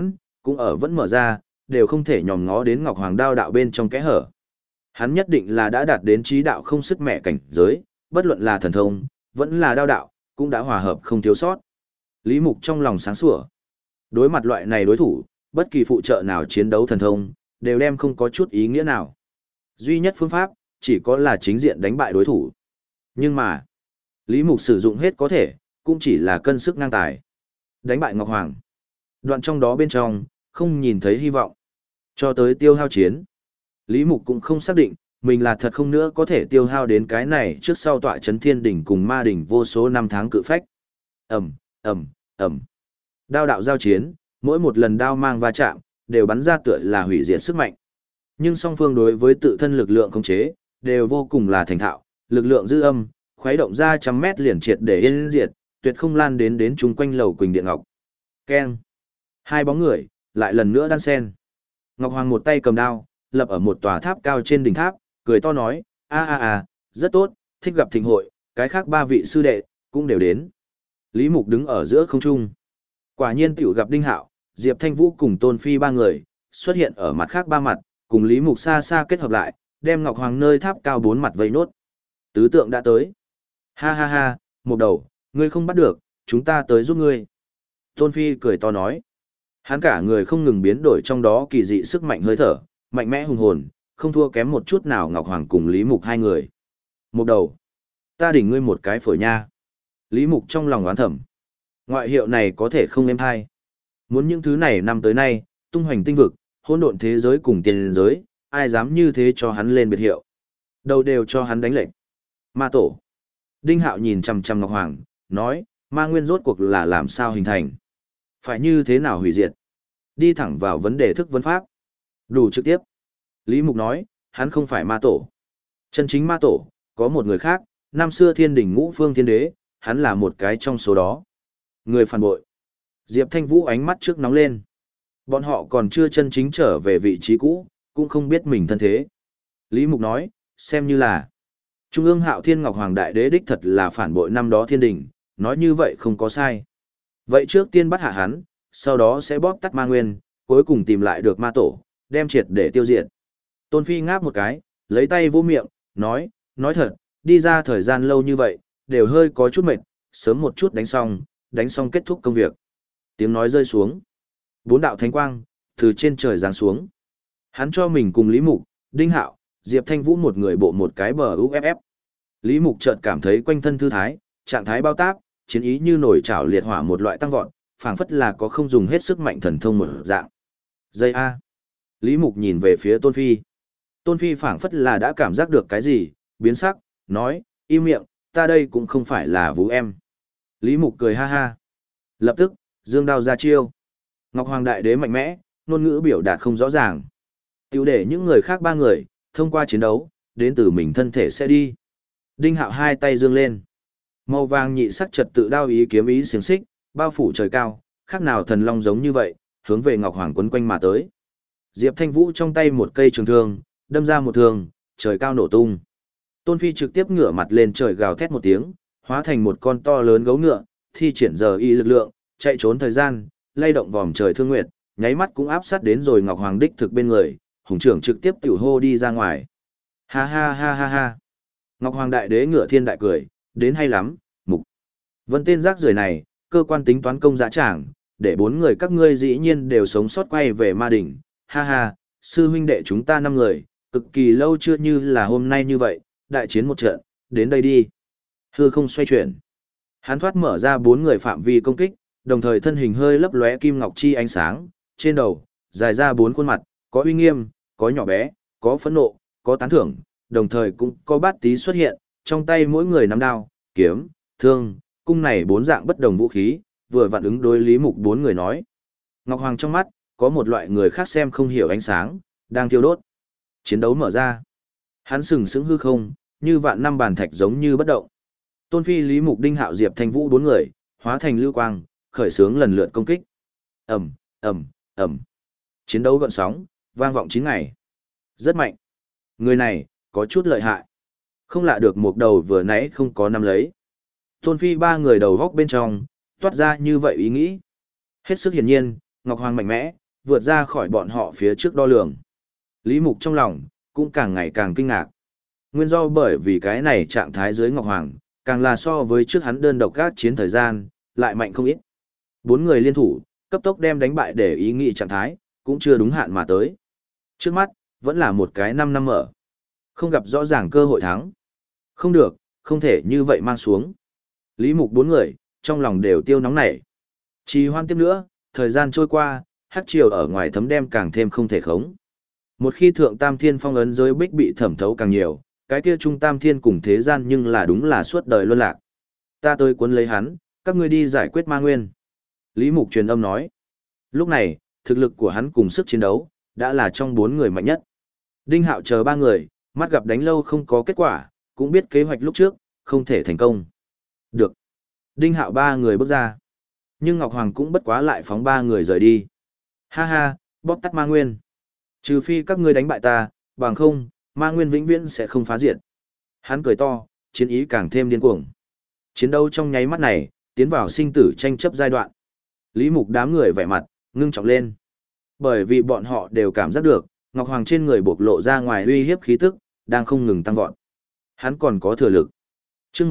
cũng ở vẫn mở ra, đều không thể nhòm ngó đến Ngọc Hoàng đao đạo bên trong kẽ hở. Hắn nhất định là đã đạt đến trí đạo không sức mẹ cảnh giới, bất luận là thần thông, vẫn là đao đạo, cũng đã hòa hợp không thiếu sót. Lý Mục trong lòng sáng sủa. Đối mặt loại này đối thủ, bất kỳ phụ trợ nào chiến đấu thần thông, đều đem không có chút ý nghĩa nào. Duy nhất phương pháp, chỉ có là chính diện đánh bại đối thủ. Nhưng mà, Lý Mục sử dụng hết có thể, cũng chỉ là cân sức ngang tài. Đánh bại Ngọc Hoàng. Đoạn trong đó bên trong, không nhìn thấy hy vọng. Cho tới tiêu hao chiến. Lý Mục cũng không xác định, mình là thật không nữa có thể tiêu hao đến cái này trước sau tọa chấn thiên đỉnh cùng ma đỉnh vô số năm tháng cự phách. Ẩm, Ẩm, Ẩm. Đao đạo giao chiến, mỗi một lần đao mang va chạm, đều bắn ra tựa là hủy diệt sức mạnh. Nhưng song phương đối với tự thân lực lượng khống chế, đều vô cùng là thành thạo, lực lượng dư âm, khuấy động ra trăm mét liền triệt để yên diệt, tuyệt không lan đến chung quanh lầu Quỳnh Điện Ngọc. Keng. Hai bóng người, lại lần nữa đan sen. Ngọc Hoàng một tay cầm đao, lập ở một tòa tháp cao trên đỉnh tháp, cười to nói, rất tốt, thích gặp thịnh hội, cái khác ba vị sư đệ, cũng đều đến. Lý Mục đứng ở giữa không trung. Quả nhiên tiểu gặp Đinh Hạo, Diệp Thanh Vũ cùng Tôn Phi ba người, xuất hiện ở mặt khác ba mặt, cùng Lý Mục xa xa kết hợp lại, đem Ngọc Hoàng nơi tháp cao bốn mặt vây nốt. Tứ tượng đã tới. Ha, Mục đầu, ngươi không bắt được, chúng ta tới giúp ngươi. Tôn Phi cười to nói. Hắn cả người không ngừng biến đổi trong đó kỳ dị sức mạnh hơi thở, mạnh mẽ hùng hồn, không thua kém một chút nào Ngọc Hoàng cùng Lý Mục hai người. Mục đầu, ta đỉnh ngươi một cái phổi nha. Lý Mục trong lòng oán thầm. Ngoại hiệu này có thể không êm hay. Muốn những thứ này năm tới nay, tung hoành tinh vực, hỗn độn thế giới cùng tiền giới, ai dám như thế cho hắn lên biệt hiệu. Đầu đều cho hắn đánh lệnh. Ma tổ. Đinh Hạo nhìn chằm chằm Ngọc Hoàng, nói, ma nguyên rốt cuộc là làm sao hình thành? Phải như thế nào hủy diệt? Đi thẳng vào vấn đề thức vấn pháp. Đủ trực tiếp. Lý Mục nói, hắn không phải ma tổ. Chân chính ma tổ, có một người khác, năm xưa thiên đỉnh ngũ phương thiên đế, hắn là một cái trong số đó. Người phản bội. Diệp Thanh Vũ ánh mắt trước nóng lên. Bọn họ còn chưa chân chính trở về vị trí cũ, cũng không biết mình thân thế. Lý Mục nói, xem như là Trung ương Hạo Thiên Ngọc Hoàng Đại Đế đích thật là phản bội năm đó thiên đình, nói như vậy không có sai. Vậy trước tiên bắt hạ hắn, sau đó sẽ bóp tắt ma nguyên, cuối cùng tìm lại được ma tổ, đem triệt để tiêu diệt. Tôn Phi ngáp một cái, lấy tay vô miệng, nói thật, đi ra thời gian lâu như vậy, đều hơi có chút mệt, sớm một chút đánh xong kết thúc công việc. Tiếng nói rơi xuống. Bốn đạo thánh quang, từ trên trời giáng xuống. Hắn cho mình cùng Lý Mục, Đinh Hạo, Diệp Thanh Vũ một người bộ một cái bờ UFF. Lý Mục chợt cảm thấy quanh thân thư thái, trạng thái bao táp, chiến ý như nổi trảo liệt hỏa một loại tăng vọt, phảng phất là có không dùng hết sức mạnh thần thông một dạng. Dây A. Lý Mục nhìn về phía Tôn Phi. Tôn Phi phảng phất là đã cảm giác được cái gì, biến sắc, nói, im miệng, ta đây cũng không phải là vũ em. Lý Mục cười ha. Lập tức, dương đao ra chiêu. Ngọc Hoàng Đại Đế mạnh mẽ, ngôn ngữ biểu đạt không rõ ràng. Tiểu để những người khác ba người, thông qua chiến đấu, đến từ mình thân thể sẽ đi. Đinh Hạo hai tay dương lên. Màu vàng nhị sắc trật tự đao ý kiếm ý xiềng xích, bao phủ trời cao, khác nào thần long giống như vậy, hướng về Ngọc Hoàng quấn quanh mà tới. Diệp Thanh Vũ trong tay một cây trường thương, đâm ra một thương, trời cao nổ tung. Tôn Phi trực tiếp ngửa mặt lên trời gào thét một tiếng, hóa thành một con to lớn gấu ngựa, thi triển giờ y lực lượng, chạy trốn thời gian, lay động vòm trời thương nguyệt, nháy mắt cũng áp sát đến rồi Ngọc Hoàng đích thực bên người, hùng trưởng trực tiếp tiểu hô đi ra ngoài. Ha. Ngọc Hoàng Đại Đế ngựa thiên đại cười, đến hay lắm, Mục. Vân tên rác rưởi này, cơ quan tính toán công dã tràng, để bốn người các ngươi dĩ nhiên đều sống sót quay về ma đỉnh. Ha, sư huynh đệ chúng ta năm người, cực kỳ lâu chưa như là hôm nay như vậy, đại chiến một trận, đến đây đi. Hư không xoay chuyển. Hắn thoát mở ra bốn người phạm vi công kích, đồng thời thân hình hơi lấp lóe kim ngọc chi ánh sáng, trên đầu, dài ra bốn khuôn mặt, có uy nghiêm, có nhỏ bé, có phẫn nộ, có tán thưởng, đồng thời cũng có bát tí xuất hiện, trong tay mỗi người nắm đao, kiếm, thương, cung này bốn dạng bất đồng vũ khí, vừa vặn ứng đối Lý Mục bốn người nói. Ngọc Hoàng trong mắt, có một loại người khác xem không hiểu ánh sáng, đang thiêu đốt. Chiến đấu mở ra. Hắn sừng sững hư không, như vạn năm bàn thạch giống như bất động. Tôn Phi Lý Mục Đinh Hạo Diệp Thanh Vũ bốn người, hóa thành lưu quang, khởi xướng lần lượt công kích. Ầm. Chiến đấu gợn sóng, vang vọng 9 ngày. Rất mạnh. Người này, có chút lợi hại. Không lạ được một đầu vừa nãy không có nắm lấy. Tôn Phi ba người đầu góc bên trong, toát ra như vậy ý nghĩ. Hết sức hiển nhiên, Ngọc Hoàng mạnh mẽ, vượt ra khỏi bọn họ phía trước đo lường. Lý Mục trong lòng, cũng càng ngày càng kinh ngạc. Nguyên do bởi vì cái này trạng thái dưới Ngọc Hoàng, càng là so với trước hắn đơn độc các chiến thời gian, lại mạnh không ít. 4 người liên thủ, cấp tốc đem đánh bại để ý nghĩ trạng thái, cũng chưa đúng hạn mà tới. Trước mắt, vẫn là một cái 5 năm mở. Không gặp rõ ràng cơ hội thắng. Không được, không thể như vậy mang xuống. Lý Mục 4 người, trong lòng đều tiêu nóng nảy. Trì hoãn tiếp nữa, thời gian trôi qua, hắc triều ở ngoài thấm đem càng thêm không thể khống. Một khi thượng tam thiên phong ấn giới bích bị thẩm thấu càng nhiều, cái kia trung tam thiên cùng thế gian nhưng là đúng là suốt đời luân lạc. Ta tới cuốn lấy hắn, các ngươi đi giải quyết ma nguyên. Lý Mục truyền âm nói. Lúc này, thực lực của hắn cùng sức chiến đấu, đã là trong 4 người mạnh nhất. Đinh Hạo chờ 3 người, mắt gặp đánh lâu không có kết quả, cũng biết kế hoạch lúc trước, không thể thành công. Được. Đinh Hạo 3 người bước ra. Nhưng Ngọc Hoàng cũng bất quá lại phóng 3 người rời đi. Ha ha, bóp tắt ma nguyên. Trừ phi các ngươi đánh bại ta, bằng không, ma nguyên vĩnh viễn sẽ không phá diệt. Hắn cười to, chiến ý càng thêm điên cuồng. Chiến đấu trong nháy mắt này, tiến vào sinh tử tranh chấp giai đoạn. Lý Mục đám người vẻ mặt, ngưng trọng lên. Bởi vì bọn họ đều cảm giác được, Ngọc Hoàng trên người bộc lộ ra ngoài uy hiếp khí tức, đang không ngừng tăng vọt. Hắn còn có thừa lực. Chương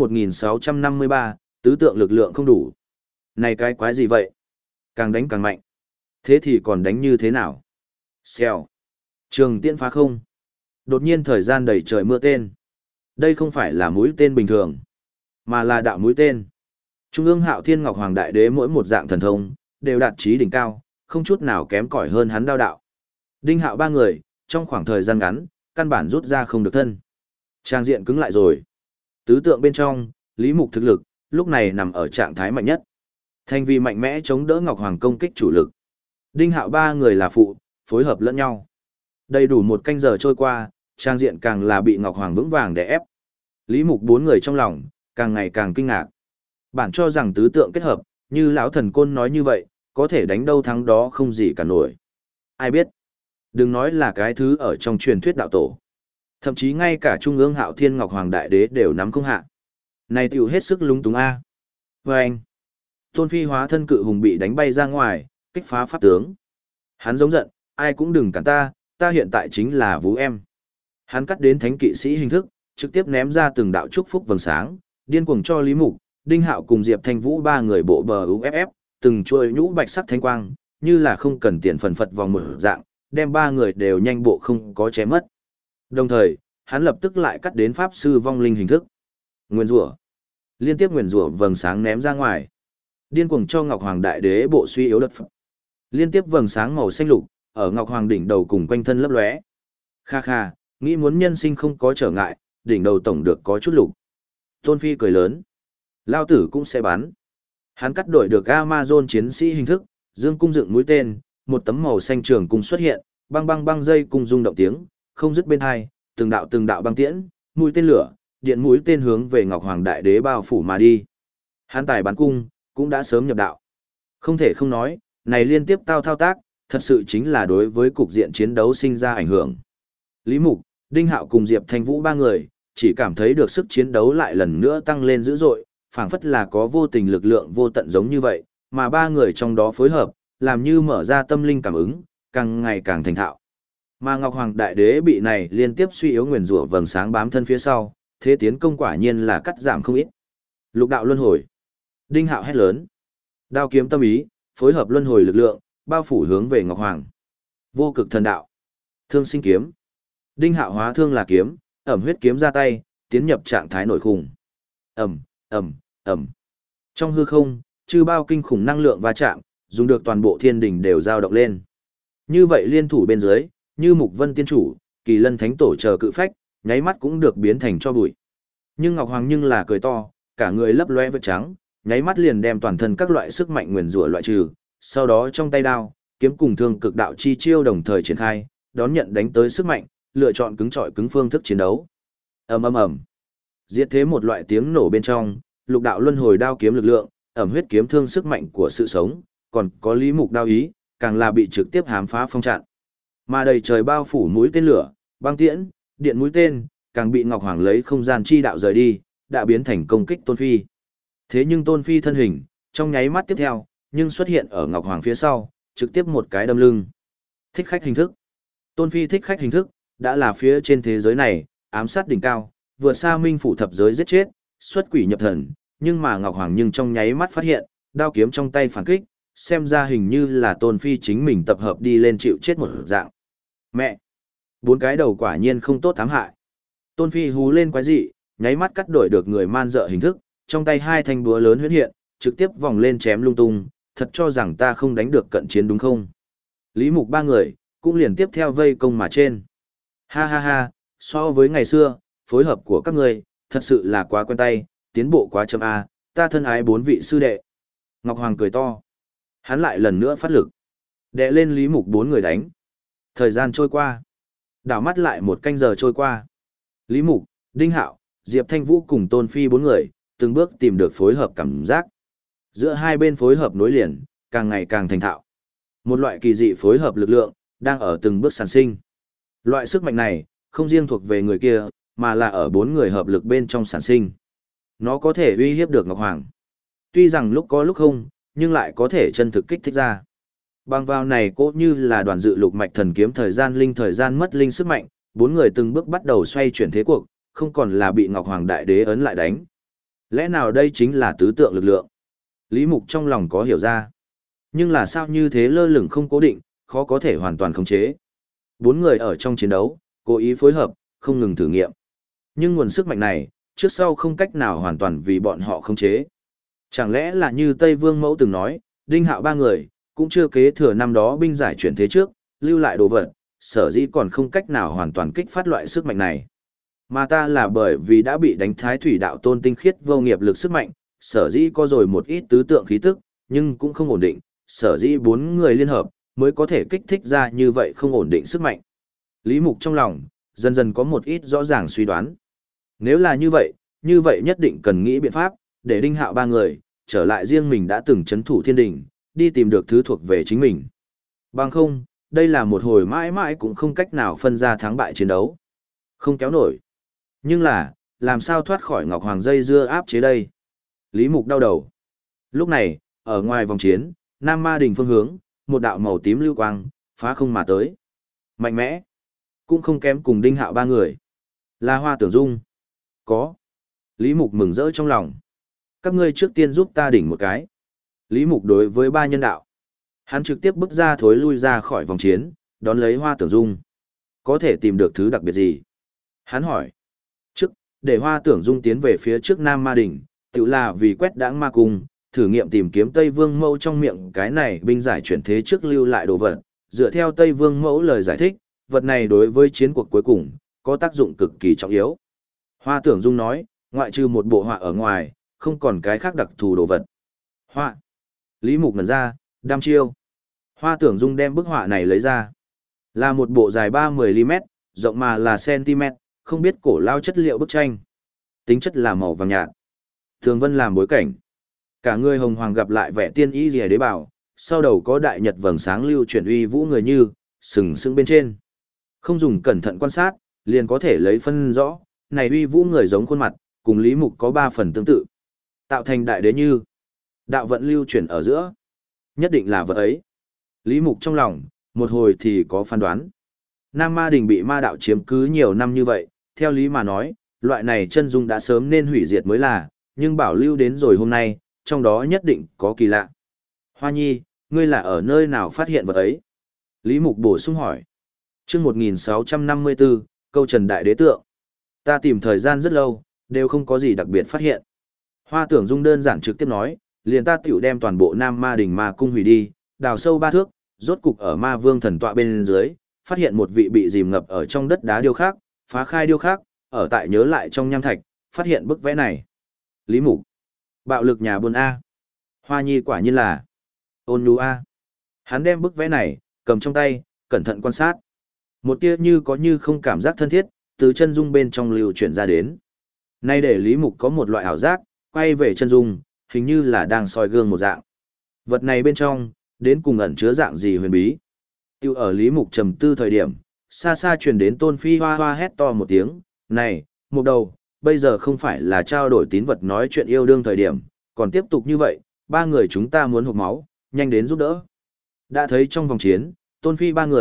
1653, tứ tượng lực lượng không đủ. Này cái quái gì vậy? Càng đánh càng mạnh. Thế thì còn đánh như thế nào? Xèo. Trường tiễn phá không. Đột nhiên thời gian đầy trời mưa tên. Đây không phải là mũi tên bình thường, mà là đạo mũi tên. Trung ương Hạo Thiên Ngọc Hoàng Đại Đế mỗi một dạng thần thông, đều đạt chí đỉnh cao, không chút nào kém cỏi hơn hắn đao đạo. Đinh Hạo 3 người, trong khoảng thời gian ngắn, căn bản rút ra không được thân. Trang diện cứng lại rồi. Tứ tượng bên trong, Lý Mục thực lực, lúc này nằm ở trạng thái mạnh nhất. Thành vì mạnh mẽ chống đỡ Ngọc Hoàng công kích chủ lực. Đinh Hạo 3 người là phụ, phối hợp lẫn nhau. Đầy đủ một canh giờ trôi qua, trang diện càng là bị Ngọc Hoàng vững vàng đè ép. Lý Mục 4 người trong lòng, càng ngày càng kinh ngạc. Bản cho rằng tứ tượng kết hợp, như lão thần côn nói như vậy, có thể đánh đâu thắng đó không gì cả nổi. Ai biết? Đừng nói là cái thứ ở trong truyền thuyết đạo tổ. Thậm chí ngay cả Trung ương Hạo Thiên Ngọc Hoàng Đại Đế đều nắm không hạ. Này tiểu hết sức lúng túng a. Và anh, Tôn Phi hóa thân cự hùng bị đánh bay ra ngoài, kích phá pháp tướng. Hắn giống giận, ai cũng đừng cản ta, ta hiện tại chính là Vũ em. Hắn cắt đến thánh kỵ sĩ hình thức, trực tiếp ném ra từng đạo chúc phúc vầng sáng, điên cuồng cho Lý Mục, Đinh Hạo cùng Diệp Thanh Vũ 3 người bộ bờ UFF, từng chuôi nhũ bạch sắc thanh quang, như là không cần tiền phần phật vòng mở dạng, đem 3 người đều nhanh bộ không có chém mất. Đồng thời, hắn lập tức lại cắt đến pháp sư vong linh hình thức. Nguyên rủa. Liên tiếp nguyên rủa vầng sáng ném ra ngoài. Điên cuồng cho Ngọc Hoàng Đại Đế bộ suy yếu đất phẩm. Liên tiếp vầng sáng màu xanh lục ở Ngọc Hoàng đỉnh đầu cùng quanh thân lấp lóe. Kha kha, nghĩ muốn nhân sinh không có trở ngại, đỉnh đầu tổng được có chút lục. Tôn Phi cười lớn. Lao tử cũng sẽ bắn. Hắn cắt đổi được Amazon chiến sĩ hình thức, dương cung dựng mũi tên, một tấm màu xanh trường cung xuất hiện, băng băng băng dây cung rung động tiếng, không dứt bên hai, từng đạo băng tiễn, mũi tên lửa, điện mũi tên hướng về Ngọc Hoàng Đại Đế bao phủ mà đi. Hắn tài bắn cung, cũng đã sớm nhập đạo. Không thể không nói, này liên tiếp thao tác, thật sự chính là đối với cục diện chiến đấu sinh ra ảnh hưởng. Lý Mục, Đinh Hạo cùng Diệp Thanh Vũ 3 người, chỉ cảm thấy được sức chiến đấu lại lần nữa tăng lên dữ dội, phảng phất là có vô tình lực lượng vô tận giống như vậy, mà 3 người trong đó phối hợp, làm như mở ra tâm linh cảm ứng, càng ngày càng thành thạo. Mà Ngọc Hoàng Đại Đế bị này liên tiếp suy yếu nguyền rủa vầng sáng bám thân phía sau, thế tiến công quả nhiên là cắt giảm không ít. Lục đạo luân hồi. Đinh Hạo hét lớn. Đao kiếm tâm ý, phối hợp luân hồi lực lượng, bao phủ hướng về Ngọc Hoàng. Vô cực thần đạo. Thương sinh kiếm. Đinh Hạo hóa thương là kiếm, ẩm huyết kiếm ra tay, tiến nhập trạng thái nổi khủng. Ầm, ầm, ầm. Trong hư không, chư bao kinh khủng năng lượng va chạm, dùng được toàn bộ thiên đình đều dao động lên. Như vậy liên thủ bên dưới, như Mục Vân Tiên Chủ, Kỳ Lân Thánh Tổ chờ cự phách, nháy mắt cũng được biến thành cho bụi. Nhưng Ngọc Hoàng nhưng là cười to, cả người lấp loe vệt trắng, nháy mắt liền đem toàn thân các loại sức mạnh nguyền rủa loại trừ, sau đó trong tay đao, kiếm cùng thương cực đạo chi chiêu đồng thời triển khai, đón nhận đánh tới sức mạnh, lựa chọn cứng trọi cứng phương thức chiến đấu. Ầm ầm ầm. Diệt thế một loại tiếng nổ bên trong, lục đạo luân hồi đao kiếm lực lượng, ẩm huyết kiếm thương sức mạnh của sự sống, còn có Lý Mục đao ý, càng là bị trực tiếp hám phá phong chặn. Mà đầy trời bao phủ mũi tên lửa, băng tiễn, điện mũi tên, càng bị Ngọc Hoàng lấy không gian chi đạo rời đi, đã biến thành công kích Tôn Phi. Thế nhưng Tôn Phi thân hình, trong nháy mắt tiếp theo, nhưng xuất hiện ở Ngọc Hoàng phía sau, trực tiếp một cái đâm lưng. Thích khách hình thức. Tôn Phi thích khách hình thức, đã là phía trên thế giới này, ám sát đỉnh cao, vượt xa minh phủ thập giới giết chết, xuất quỷ nhập thần, nhưng mà Ngọc Hoàng nhưng trong nháy mắt phát hiện, đao kiếm trong tay phản kích, xem ra hình như là Tôn Phi chính mình tập hợp đi lên chịu chết một dạng. Mẹ! Bốn cái đầu quả nhiên không tốt ám hại. Tôn Phi hú lên quái dị, nháy mắt cắt đổi được người man dợ hình thức, trong tay hai thanh búa lớn huyết hiện, trực tiếp vòng lên chém lung tung, thật cho rằng ta không đánh được cận chiến đúng không? Lý Mục ba người, cũng liền tiếp theo vây công mà trên. Ha ha ha, so với ngày xưa, phối hợp của các người, thật sự là quá quen tay, tiến bộ quá chậm A, ta thân ái bốn vị sư đệ. Ngọc Hoàng cười to. Hắn lại lần nữa phát lực. Đệ lên Lý Mục bốn người đánh. Thời gian trôi qua. Đảo mắt lại một canh giờ trôi qua. Lý Mục, Đinh Hạo, Diệp Thanh Vũ cùng Tôn Phi bốn người, từng bước tìm được phối hợp cảm giác. Giữa hai bên phối hợp nối liền, càng ngày càng thành thạo. Một loại kỳ dị phối hợp lực lượng, đang ở từng bước sản sinh. Loại sức mạnh này, không riêng thuộc về người kia, mà là ở bốn người hợp lực bên trong sản sinh. Nó có thể uy hiếp được Ngọc Hoàng. Tuy rằng lúc có lúc không, nhưng lại có thể chân thực kích thích ra. Bằng vào này cố như là đoàn dự lục mạch thần kiếm thời gian mất linh sức mạnh, bốn người từng bước bắt đầu xoay chuyển thế cuộc, không còn là bị Ngọc Hoàng Đại Đế ấn lại đánh. Lẽ nào đây chính là tứ tượng lực lượng? Lý Mục trong lòng có hiểu ra. Nhưng là sao như thế lơ lửng không cố định, khó có thể hoàn toàn khống chế. Bốn người ở trong chiến đấu, cố ý phối hợp, không ngừng thử nghiệm. Nhưng nguồn sức mạnh này, trước sau không cách nào hoàn toàn vì bọn họ khống chế. Chẳng lẽ là như Tây Vương Mẫu từng nói, Đinh Hạo ba người, cũng chưa kế thừa năm đó binh giải chuyển thế trước, lưu lại đồ vật, sở dĩ còn không cách nào hoàn toàn kích phát loại sức mạnh này. Mà ta là bởi vì đã bị đánh thái thủy đạo tôn tinh khiết vô nghiệp lực sức mạnh, sở dĩ có rồi một ít tứ tượng khí tức, nhưng cũng không ổn định, sở dĩ bốn người liên hợp, mới có thể kích thích ra như vậy không ổn định sức mạnh. Lý Mục trong lòng, dần dần có một ít rõ ràng suy đoán. Nếu là như vậy nhất định cần nghĩ biện pháp, để Đinh Hạo ba người, trở lại riêng mình đã từng chấn thủ thiên đình, đi tìm được thứ thuộc về chính mình. Bằng không, đây là một hồi mãi mãi cũng không cách nào phân ra thắng bại chiến đấu. Không kéo nổi. Nhưng là, làm sao thoát khỏi Ngọc Hoàng dây dưa áp chế đây? Lý Mục đau đầu. Lúc này, ở ngoài vòng chiến, Nam Ma Đình phương hướng, một đạo màu tím lưu quang, phá không mà tới. Mạnh mẽ. Cũng không kém cùng Đinh Hạo ba người. Là Hoa Tưởng Dung. Có. Lý Mục mừng rỡ trong lòng. Các ngươi trước tiên giúp ta đỉnh một cái. Lý Mục đối với ba nhân đạo. Hắn trực tiếp bước ra thối lui ra khỏi vòng chiến, đón lấy Hoa Tưởng Dung. Có thể tìm được thứ đặc biệt gì? Hắn hỏi. Trước, để Hoa Tưởng Dung tiến về phía trước Nam Ma Đỉnh, tự là vì quét đãng ma cung, thử nghiệm tìm kiếm Tây Vương Mẫu trong miệng cái này binh giải chuyển thế trước lưu lại đồ vật. Dựa theo Tây Vương Mẫu lời giải thích, vật này đối với chiến cuộc cuối cùng, có tác dụng cực kỳ trọng yếu. Hoa Tưởng Dung nói, ngoại trừ một bộ họa ở ngoài, không còn cái khác đặc thù đồ vật. Họa. Lý Mục ngẩn ra, đăm chiêu. Hoa Tưởng Dung đem bức họa này lấy ra. Là một bộ dài 30mm, rộng mà là cm, không biết cổ lao chất liệu bức tranh. Tính chất là màu vàng nhạt. Tường vân làm bối cảnh. Cả người hồng hoàng gặp lại vẻ tiên y rìa đế bảo, sau đầu có đại nhật vầng sáng lưu chuyển uy vũ người như, sừng sững bên trên. Không dùng cẩn thận quan sát, liền có thể lấy phân rõ, này uy vũ người giống khuôn mặt, cùng Lý Mục có 3 phần tương tự. Tạo thành đại đế như. Đạo vận lưu chuyển ở giữa. Nhất định là vật ấy. Lý Mục trong lòng, một hồi thì có phán đoán. Nam Ma Đình bị ma đạo chiếm cứ nhiều năm như vậy, theo lý mà nói, loại này chân dung đã sớm nên hủy diệt mới là, nhưng bảo lưu đến rồi hôm nay, trong đó nhất định có kỳ lạ. Hoa Nhi, ngươi là ở nơi nào phát hiện vật ấy? Lý Mục bổ sung hỏi. Chương 1654, câu Trần Đại Đế Tượng. Ta tìm thời gian rất lâu, đều không có gì đặc biệt phát hiện. Hoa Tưởng Dung đơn giản trực tiếp nói, liền ta tiểu đem toàn bộ Nam Ma Đình ma cung hủy đi, đào sâu 3 thước, rốt cục ở Ma Vương thần tọa bên dưới, phát hiện một vị bị dìm ngập ở trong đất đá điêu khắc, phá khai điêu khắc, ở tại nhớ lại trong nham thạch, phát hiện bức vẽ này. Lý Mục. Bạo lực nhà buôn A. Hoa Nhi quả nhiên là ôn nhu A. Hắn đem bức vẽ này, cầm trong tay, cẩn thận quan sát. Một tia như có như không cảm giác thân thiết, từ chân dung bên trong lưu chuyển ra đến. Nay để Lý Mục có một loại ảo giác, quay về chân dung, hình như là đang soi gương một dạng. Vật này bên trong, đến cùng ẩn chứa dạng gì huyền bí. Tiêu ở Lý Mục trầm tư thời điểm, xa xa truyền đến Tôn Phi hoa hoa hét to một tiếng, này, Mục đầu, bây giờ không phải là trao đổi tín vật nói chuyện yêu đương thời điểm, còn tiếp tục như vậy, ba người chúng ta muốn hụt máu, nhanh đến giúp đỡ. Đã thấy trong vòng chiến, Tôn Phi ba người,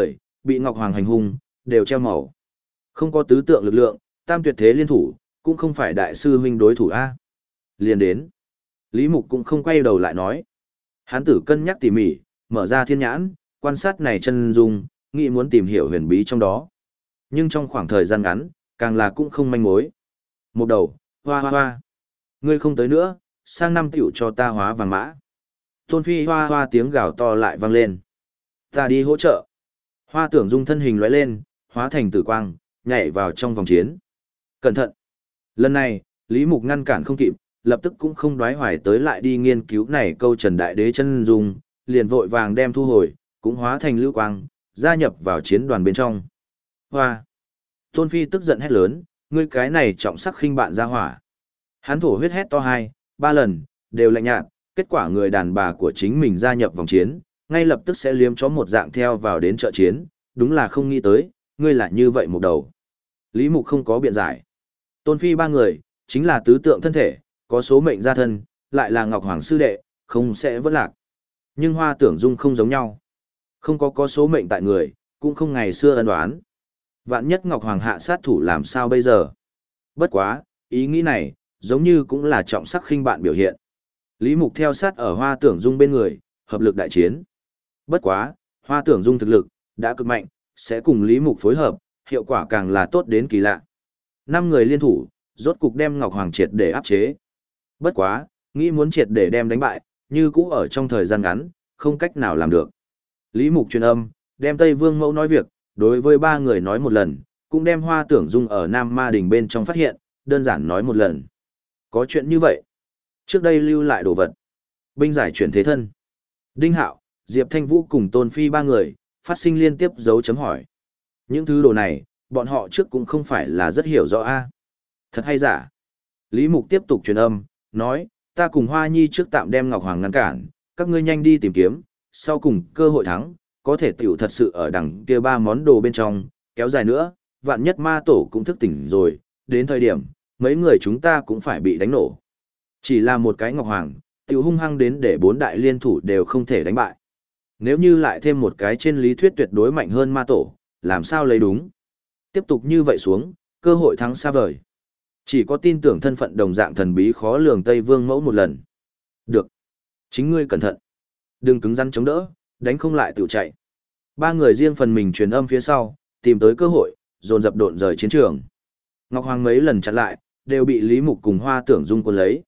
bị Ngọc Hoàng hành hung, đều treo màu. Không có tứ tượng lực lượng, tam tuyệt thế liên thủ, cũng không phải đại sư huynh đối thủ A. Liền đến. Lý Mục cũng không quay đầu lại nói. Hán tử cân nhắc tỉ mỉ, mở ra thiên nhãn, quan sát này chân dung, nghĩ muốn tìm hiểu huyền bí trong đó. Nhưng trong khoảng thời gian ngắn, càng là cũng không manh mối. Một đầu, hoa hoa hoa. Ngươi không tới nữa, sang năm tiểu cho ta hóa vàng mã. Tôn Phi hoa hoa tiếng gào to lại vang lên. Ta đi hỗ trợ. Hoa Tưởng Dung thân hình lóe lên, hóa thành tử quang, nhảy vào trong vòng chiến. Cẩn thận. Lần này, Lý Mục ngăn cản không kịp, lập tức cũng không đoái hoài tới lại đi nghiên cứu này câu Trần Đại Đế chân dung, liền vội vàng đem thu hồi, cũng hóa thành lưu quang, gia nhập vào chiến đoàn bên trong. Hoa. Tôn Phi tức giận hét lớn, ngươi cái này trọng sắc khinh bạn ra hỏa. Hắn thổ huyết hét to 2, 3 lần, đều lạnh nhạt, kết quả người đàn bà của chính mình gia nhập vòng chiến, ngay lập tức sẽ liếm chó một dạng theo vào đến trợ chiến, đúng là không nghĩ tới, ngươi là như vậy một đầu. Lý Mục không có biện giải. Tôn Phi 3 người, chính là tứ tượng thân thể, có số mệnh gia thân, lại là Ngọc Hoàng sư đệ, không sẽ vỡ lạc. Nhưng Hoa Tưởng Dung không giống nhau. Không có số mệnh tại người, cũng không ngày xưa ân oán. Vạn nhất Ngọc Hoàng hạ sát thủ làm sao bây giờ? Bất quá, ý nghĩ này, giống như cũng là trọng sắc khinh bạn biểu hiện. Lý Mục theo sát ở Hoa Tưởng Dung bên người, hợp lực đại chiến. Bất quá, Hoa Tưởng Dung thực lực, đã cực mạnh, sẽ cùng Lý Mục phối hợp, hiệu quả càng là tốt đến kỳ lạ. 5 người liên thủ, rốt cục đem Ngọc Hoàng triệt để áp chế. Bất quá, nghĩ muốn triệt để đem đánh bại, như cũ ở trong thời gian ngắn, không cách nào làm được. Lý Mục truyền âm, đem Tây Vương Mẫu nói việc, đối với 3 người nói một lần, cũng đem Hoa Tưởng Dung ở Nam Ma Đình bên trong phát hiện, đơn giản nói một lần. Có chuyện như vậy. Trước đây lưu lại đồ vật. Binh giải chuyển thế thân. Đinh Hạo, Diệp Thanh Vũ cùng Tôn Phi 3 người, phát sinh liên tiếp dấu chấm hỏi. Những thứ đồ này, bọn họ trước cũng không phải là rất hiểu rõ a. Thật hay giả? Lý Mục tiếp tục truyền âm, nói, ta cùng Hoa Nhi trước tạm đem Ngọc Hoàng ngăn cản, các ngươi nhanh đi tìm kiếm, sau cùng cơ hội thắng, có thể tiểu thật sự ở đằng kia 3 món đồ bên trong, kéo dài nữa, vạn nhất ma tổ cũng thức tỉnh rồi, đến thời điểm, mấy người chúng ta cũng phải bị đánh nổ. Chỉ là một cái Ngọc Hoàng, tiểu hung hăng đến để 4 đại liên thủ đều không thể đánh bại. Nếu như lại thêm một cái trên lý thuyết tuyệt đối mạnh hơn ma tổ, làm sao lấy đúng? Tiếp tục như vậy xuống, cơ hội thắng xa vời. Chỉ có tin tưởng thân phận đồng dạng thần bí khó lường Tây Vương Mẫu một lần. Được. Chính ngươi cẩn thận. Đừng cứng rắn chống đỡ, đánh không lại tự chạy. 3 người riêng phần mình truyền âm phía sau, tìm tới cơ hội, dồn dập độn rời chiến trường. Ngọc Hoàng mấy lần chặn lại, đều bị Lý Mục cùng Hoa Tưởng Dung quân lấy.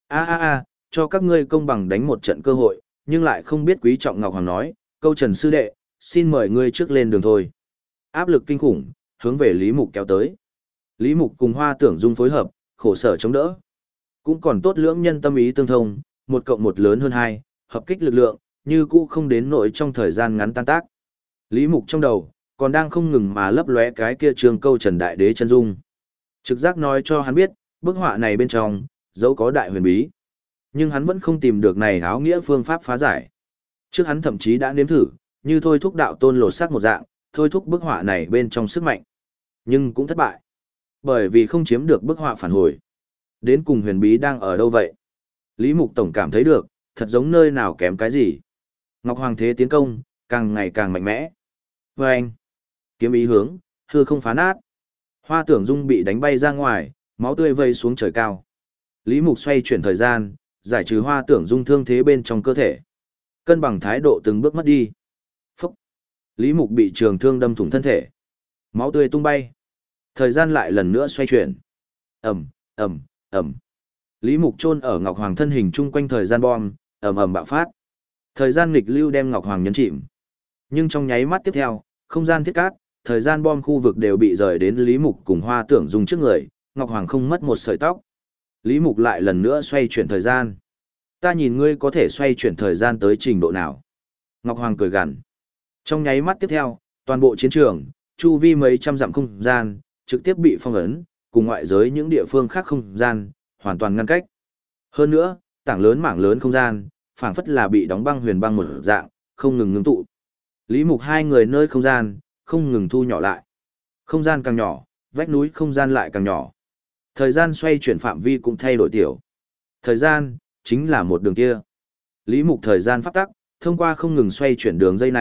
Cho các ngươi công bằng đánh một trận cơ hội, nhưng lại không biết quý trọng Ngọc Hoàng nói, câu Trần sư đệ, xin mời ngươi trước lên đường thôi. Áp lực kinh khủng, hướng về Lý Mục kéo tới. Lý Mục cùng Hoa Tưởng Dung phối hợp, khổ sở chống đỡ. Cũng còn tốt lưỡng nhân tâm ý tương thông, 1 cộng 1 lớn hơn 2, hợp kích lực lượng, như cũ không đến nỗi trong thời gian ngắn tan tác. Lý Mục trong đầu, còn đang không ngừng mà lấp lóe cái kia trường câu Trần Đại Đế chân dung. Trực giác nói cho hắn biết, bức họa này bên trong, dẫu có đại huyền bí. Nhưng hắn vẫn không tìm được này áo nghĩa phương pháp phá giải. Trước hắn thậm chí đã nếm thử, như thôi thúc đạo tôn lột xác một dạng, thôi thúc bức họa này bên trong sức mạnh. Nhưng cũng thất bại. Bởi vì không chiếm được bức họa phản hồi. Đến cùng huyền bí đang ở đâu vậy? Lý Mục Tổng cảm thấy được, thật giống nơi nào kém cái gì. Ngọc Hoàng thế tiến công, càng ngày càng mạnh mẽ. Và anh, kiếm ý hướng, hư không phá nát. Hoa Tưởng Dung bị đánh bay ra ngoài, máu tươi vây xuống trời cao. Lý Mục xoay chuyển thời gian, giải trừ Hoa Tưởng Dung thương thế bên trong cơ thể. Cân bằng thái độ từng bước mất đi. Phúc! Lý Mục bị trường thương đâm thủng thân thể. Máu tươi tung bay. Thời gian lại lần nữa xoay chuyển. Ầm, ầm, ầm. Lý Mục chôn ở Ngọc Hoàng thân hình chung quanh thời gian bom, ầm ầm bạo phát. Thời gian nghịch lưu đem Ngọc Hoàng nhấn chìm. Nhưng trong nháy mắt tiếp theo, không gian thiết cát, thời gian bom khu vực đều bị rời đến Lý Mục cùng Hoa Tưởng Dung trước người, Ngọc Hoàng không mất một sợi tóc. Lý Mục lại lần nữa xoay chuyển thời gian. Ta nhìn ngươi có thể xoay chuyển thời gian tới trình độ nào. Ngọc Hoàng cười gằn. Trong nháy mắt tiếp theo, toàn bộ chiến trường, chu vi mấy trăm dặm không gian, trực tiếp bị phong ấn, cùng ngoại giới những địa phương khác không gian, hoàn toàn ngăn cách. Hơn nữa, mảng lớn không gian, phảng phất là bị đóng băng huyền băng một dạng, không ngừng ngưng tụ. Lý Mục 2 người nơi không gian, không ngừng thu nhỏ lại. Không gian càng nhỏ, vách núi không gian lại càng nhỏ. Thời gian xoay chuyển phạm vi cũng thay đổi tiểu. Thời gian, chính là một đường kia. Lý Mục thời gian pháp tắc, thông qua không ngừng xoay chuyển đường dây này,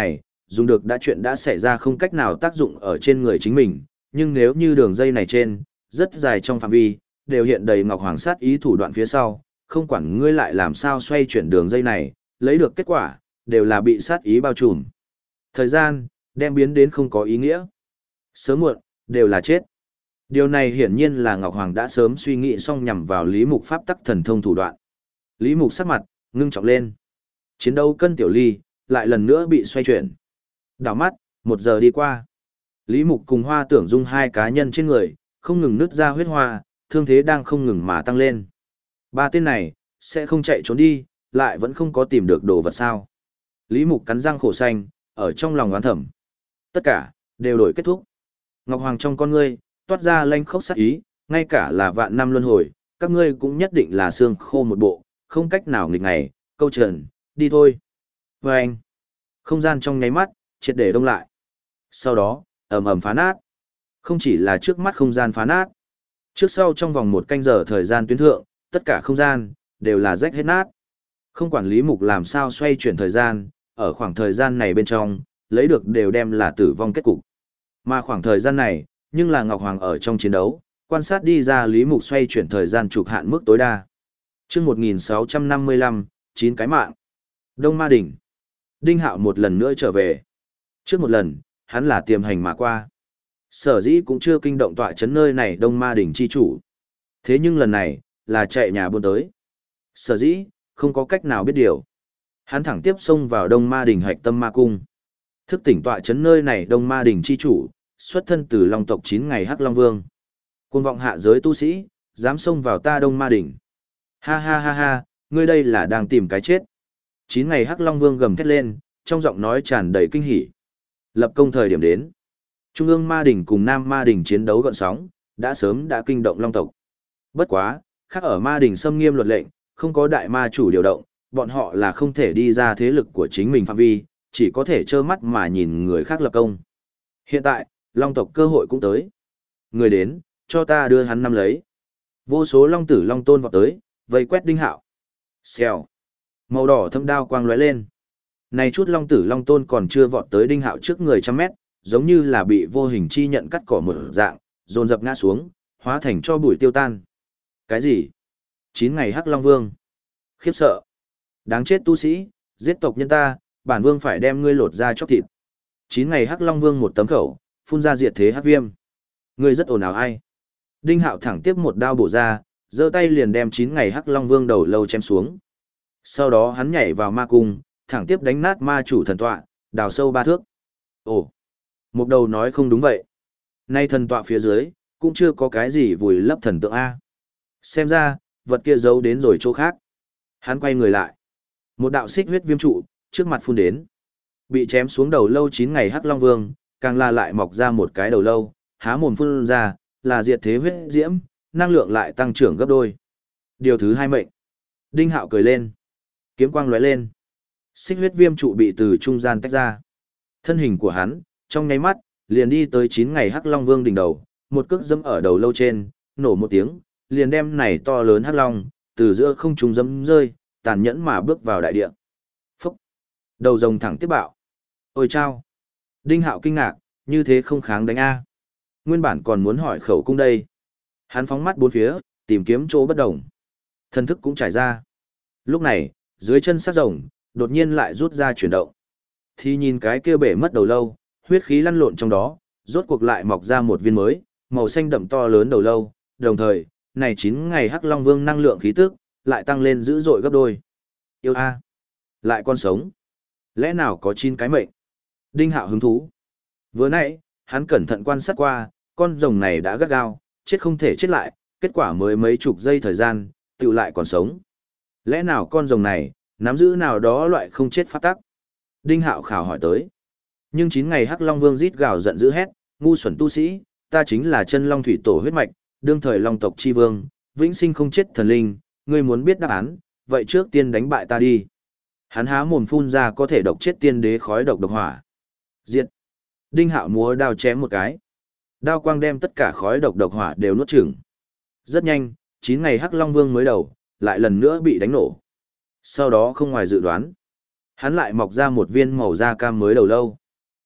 dùng được đã chuyện đã xảy ra không cách nào tác dụng ở trên người chính mình, nhưng nếu như đường dây này trên, rất dài trong phạm vi, đều hiện đầy Ngọc Hoàng sát ý thủ đoạn phía sau, không quản ngươi lại làm sao xoay chuyển đường dây này, lấy được kết quả, đều là bị sát ý bao trùm. Thời gian, đem biến đến không có ý nghĩa. Sớm muộn, đều là chết. Điều này hiển nhiên là Ngọc Hoàng đã sớm suy nghĩ xong nhằm vào Lý Mục pháp tắc thần thông thủ đoạn. Lý Mục sắc mặt, ngưng trọng lên. Chiến đấu cân tiểu ly, lại lần nữa bị xoay chuyển. Đảo mắt, 1 giờ đi qua. Lý Mục cùng Hoa Tưởng Dung hai cá nhân trên người, không ngừng nứt ra huyết hoa, thương thế đang không ngừng mà tăng lên. Ba tên này, sẽ không chạy trốn đi, lại vẫn không có tìm được đồ vật sao. Lý Mục cắn răng khổ xanh, ở trong lòng oán thầm. Tất cả, đều đổi kết thúc. Ngọc Hoàng trong con ngươi, toát ra lanh khốc sát ý, ngay cả là vạn năm luân hồi, các ngươi cũng nhất định là xương khô một bộ, không cách nào nghịch ngày, câu trần, đi thôi. Và anh, không gian trong nháy mắt, triệt để đông lại. Sau đó, ầm ầm phá nát. Không chỉ là trước mắt không gian phá nát. Trước sau trong vòng 1 canh giờ thời gian tuyến thượng, tất cả không gian, đều là rách hết nát. Không quản Lý Mục làm sao xoay chuyển thời gian, ở khoảng thời gian này bên trong, lấy được đều đem là tử vong kết cục. Mà khoảng thời gian này, nhưng là Ngọc Hoàng ở trong chiến đấu, quan sát đi ra Lý Mục xoay chuyển thời gian trục hạn mức tối đa. Chương 1655, 9 cái mạng. Đông Ma Đỉnh. Đinh Hạo một lần nữa trở về. Trước một lần, hắn là tiềm hành mà qua. Sở dĩ cũng chưa kinh động tọa chấn nơi này Đông Ma Đỉnh chi chủ. Thế nhưng lần này, là chạy nhà buôn tới. Sở dĩ, không có cách nào biết điều. Hắn thẳng tiếp xông vào Đông Ma Đỉnh hạch tâm ma cung. Thức tỉnh tọa chấn nơi này Đông Ma Đỉnh chi chủ, xuất thân từ Long tộc 9 ngày Hắc Long Vương. Cuồng vọng hạ giới tu sĩ, dám xông vào ta Đông Ma Đỉnh. Ha ha ha ha, ngươi đây là đang tìm cái chết. 9 ngày Hắc Long Vương gầm thét lên, trong giọng nói tràn đầy kinh hỉ. Lập công thời điểm đến. Trung ương Ma Đỉnh cùng Nam Ma Đỉnh chiến đấu gợn sóng, đã sớm đã kinh động Long tộc. Bất quá, khác ở Ma Đỉnh xâm nghiêm luật lệnh, không có đại ma chủ điều động, bọn họ là không thể đi ra thế lực của chính mình phạm vi, chỉ có thể trơ mắt mà nhìn người khác lập công. Hiện tại, Long tộc cơ hội cũng tới. Người đến, cho ta đưa hắn năm lấy. Vô số Long tử Long tôn vọt tới, vây quét Đinh Hạo. Xèo. Màu đỏ thâm đao quang lóe lên. Này chút Long tử Long tôn còn chưa vọt tới Đinh Hạo trước người trăm mét, giống như là bị vô hình chi nhận cắt cỏ một dạng, dồn dập ngã xuống, hóa thành cho bụi tiêu tan. Cái gì? 9 ngày Hắc Long Vương. Khiếp sợ. Đáng chết tu sĩ, giết tộc nhân ta, bản vương phải đem ngươi lột ra chóc thịt. 9 ngày Hắc Long Vương một tấm khẩu, phun ra diệt thế hắc viêm. Ngươi rất ồn ào ai? Đinh Hạo thẳng tiếp một đao bổ ra, giơ tay liền đem 9 ngày Hắc Long Vương đầu lâu chém xuống. Sau đó hắn nhảy vào ma cung, thẳng tiếp đánh nát ma chủ thần tọa, đào sâu 3 thước. Ồ, một đầu nói không đúng vậy. Nay thần tọa phía dưới, cũng chưa có cái gì vùi lấp thần tượng A. Xem ra, vật kia giấu đến rồi chỗ khác. Hắn quay người lại. Một đạo xích huyết viêm trụ, trước mặt phun đến. Bị chém xuống đầu lâu 9 ngày Hắc Long Vương, càng là lại mọc ra một cái đầu lâu, há mồm phun ra, là diệt thế huyết diễm, năng lượng lại tăng trưởng gấp đôi. Điều thứ 2 mệnh. Đinh Hạo cười lên. Kiếm quang lóe lên. Xích huyết viêm trụ bị từ trung gian tách ra. Thân hình của hắn, trong nháy mắt, liền đi tới 9 ngày Hắc Long Vương đỉnh đầu, một cước dẫm ở đầu lâu trên, nổ một tiếng, liền đem này to lớn Hắc Long, từ giữa không trung dẫm rơi, tàn nhẫn mà bước vào đại địa. Phúc! Đầu rồng thẳng tiếp bạo. Ôi chao! Đinh Hạo kinh ngạc, như thế không kháng đánh A. Nguyên bản còn muốn hỏi khẩu cung đây. Hắn phóng mắt bốn phía, tìm kiếm chỗ bất đồng. Thần thức cũng trải ra. Lúc này, dưới chân sát rồng, đột nhiên lại rút ra chuyển động. Thì nhìn cái kia bể mất đầu lâu, huyết khí lăn lộn trong đó, rốt cuộc lại mọc ra một viên mới, màu xanh đậm to lớn đầu lâu, đồng thời, này 9 ngày Hắc Long Vương năng lượng khí tức, lại tăng lên dữ dội gấp đôi. Yêu a, lại con sống. Lẽ nào có 9 cái mệnh? Đinh Hạo hứng thú. Vừa nãy, hắn cẩn thận quan sát qua, con rồng này đã gắt gao, chết không thể chết lại, kết quả mới mấy chục giây thời gian, tự lại còn sống. Lẽ nào con rồng này, nắm giữ nào đó loại không chết pháp tắc? Đinh Hạo khảo hỏi tới. Nhưng 9 ngày Hắc Long Vương rít gào giận dữ hét, ngu xuẩn tu sĩ, ta chính là chân long thủy tổ huyết mạch, đương thời long tộc chi vương, vĩnh sinh không chết thần linh, ngươi muốn biết đáp án, vậy trước tiên đánh bại ta đi. Hắn há mồm phun ra có thể độc chết tiên đế khói độc độc hỏa. Diệt. Đinh Hạo múa đao chém một cái. Đao quang đem tất cả khói độc độc hỏa đều nuốt chửng. Rất nhanh, 9 ngày Hắc Long Vương mới đầu, lại lần nữa bị đánh nổ. Sau đó không ngoài dự đoán, hắn lại mọc ra một viên màu da cam mới đầu lâu.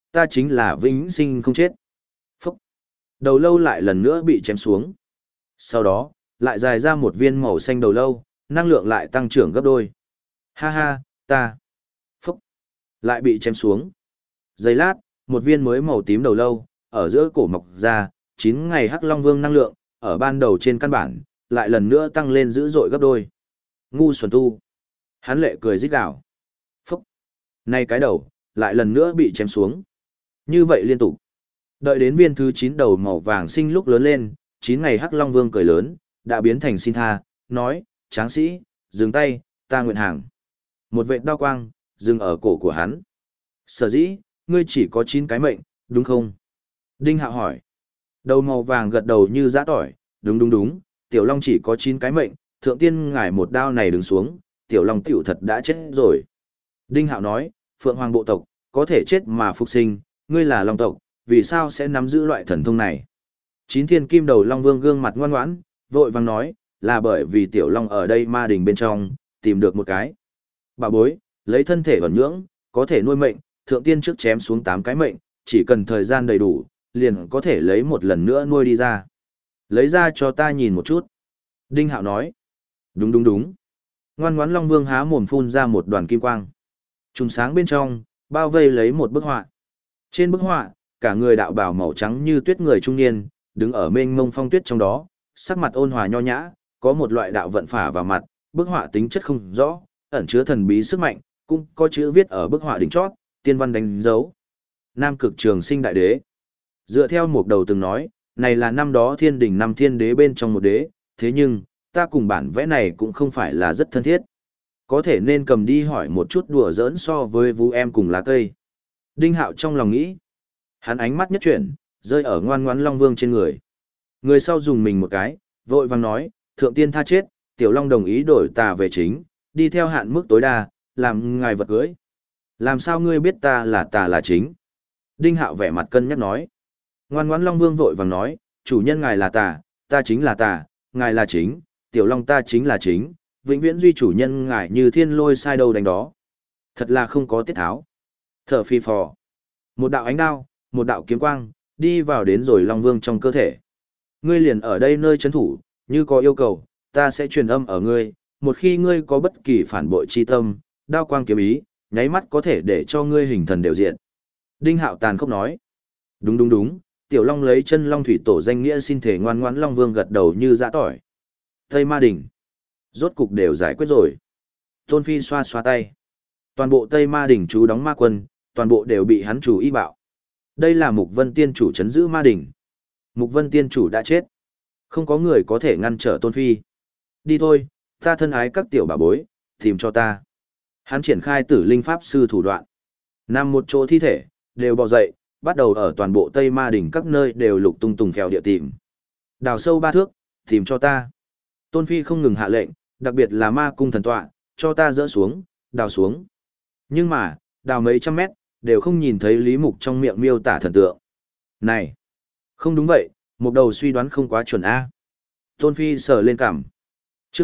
Ta chính là vĩnh sinh không chết. Phúc. Đầu lâu lại lần nữa bị chém xuống. Sau đó, lại dài ra một viên màu xanh đầu lâu, năng lượng lại tăng trưởng gấp đôi. Ha ha, ta. Phúc. Lại bị chém xuống. Giây lát, một viên mới màu tím đầu lâu, ở giữa cổ mọc ra, 9 ngày Hắc Long Vương năng lượng, ở ban đầu trên căn bản, lại lần nữa tăng lên dữ dội gấp đôi. Ngu xuẩn tu. Hắn lệ cười rít gào. Phúc. Nay cái đầu, lại lần nữa bị chém xuống. Như vậy liên tục. Đợi đến viên thứ 9 đầu màu vàng sinh lúc lớn lên, 9 ngày Hắc Long Vương cười lớn, đã biến thành xin tha, nói, tráng sĩ, dừng tay, ta nguyện hàng. Một vệt đao quang, dừng ở cổ của hắn. Sở dĩ, ngươi chỉ có 9 cái mệnh, đúng không? Đinh Hạo hỏi. Đầu màu vàng gật đầu như giã tỏi, đúng đúng đúng, Tiểu Long chỉ có 9 cái mệnh, thượng tiên ngài một đao này đứng xuống, Tiểu Long tiểu thật đã chết rồi. Đinh Hạo nói, Phượng Hoàng bộ tộc, có thể chết mà phục sinh, ngươi là Long tộc, vì sao sẽ nắm giữ loại thần thông này? Chín thiên kim đầu Long Vương gương mặt ngoan ngoãn, vội vàng nói, là bởi vì Tiểu Long ở đây ma đình bên trong, tìm được một cái. Bà bối, lấy thân thể vẩn nhưỡng, có thể nuôi mệnh, thượng tiên trước chém xuống 8 cái mệnh, chỉ cần thời gian đầy đủ, liền có thể lấy một lần nữa nuôi đi ra. Lấy ra cho ta nhìn một chút. Đinh Hạo nói. Đúng đúng đúng. Ngoan ngoãn Long Vương há mồm phun ra một đoàn kim quang. Trùng sáng bên trong, bao vây lấy một bức họa. Trên bức họa, cả người đạo bào màu trắng như tuyết người trung niên, đứng ở mênh mông phong tuyết trong đó, sắc mặt ôn hòa nho nhã, có một loại đạo vận phả vào mặt, bức họa tính chất không rõ, ẩn chứa thần bí sức mạnh, cũng có chữ viết ở bức họa đỉnh chót, tiên văn đánh dấu. Nam Cực Trường Sinh Đại Đế. Dựa theo một đầu từng nói, này là năm đó thiên đỉnh năm thiên đế bên trong một đế, thế nhưng, ta cùng bản vẽ này cũng không phải là rất thân thiết. Có thể nên cầm đi hỏi một chút đùa giỡn so với vũ em cùng lá cây. Đinh Hạo trong lòng nghĩ. Hắn ánh mắt nhất chuyển, rơi ở ngoan ngoãn Long Vương trên người. Người sau dùng mình một cái, vội vàng nói, thượng tiên tha chết, Tiểu Long đồng ý đổi tà về chính, đi theo hạn mức tối đa, làm ngài vật cưới. Làm sao ngươi biết ta là tà là chính? Đinh Hạo vẻ mặt cân nhắc nói. Ngoan ngoãn Long Vương vội vàng nói, chủ nhân ngài là tà, ta chính là tà, ngài là chính, Tiểu Long ta chính là chính, vĩnh viễn duy chủ nhân ngài như thiên lôi sai đâu đánh đó. Thật là không có tiết tháo. Thở phi phò. Một đạo ánh đao, một đạo kiếm quang, đi vào đến rồi Long Vương trong cơ thể. Ngươi liền ở đây nơi chấn thủ, như có yêu cầu, ta sẽ truyền âm ở ngươi, một khi ngươi có bất kỳ phản bội chi tâm, đao quang kiếm ý, nháy mắt có thể để cho ngươi hình thần đều diện. Đinh Hạo tàn khốc nói. Đúng đúng đúng, Tiểu Long lấy chân Long thủy tổ danh nghĩa xin thể ngoan ngoãn Long Vương gật đầu như dã tỏi. Tây Ma Đỉnh. Rốt cục đều giải quyết rồi. Tôn Phi xoa xoa tay. Toàn bộ Tây Ma Đỉnh chú đóng ma quân, toàn bộ đều bị hắn chủ y bạo. Đây là Mục Vân Tiên chủ trấn giữ Ma Đỉnh. Mục Vân Tiên chủ đã chết. Không có người có thể ngăn trở Tôn Phi. Đi thôi, ta thân ái các tiểu bà bối, tìm cho ta. Hắn triển khai Tử Linh Pháp sư thủ đoạn. Nằm một chỗ thi thể, đều bò dậy, bắt đầu ở toàn bộ Tây Ma Đỉnh các nơi đều lục tung tùng phèo địa tìm. Đào sâu 3 thước, tìm cho ta. Tôn Phi không ngừng hạ lệnh, đặc biệt là ma cung thần tọa, cho ta dỡ xuống, đào xuống. Nhưng mà, đào mấy trăm mét, đều không nhìn thấy Lý Mục trong miệng miêu tả thần tượng. Này, không đúng vậy, một đầu suy đoán không quá chuẩn A. Tôn Phi sờ lên cằm. Chương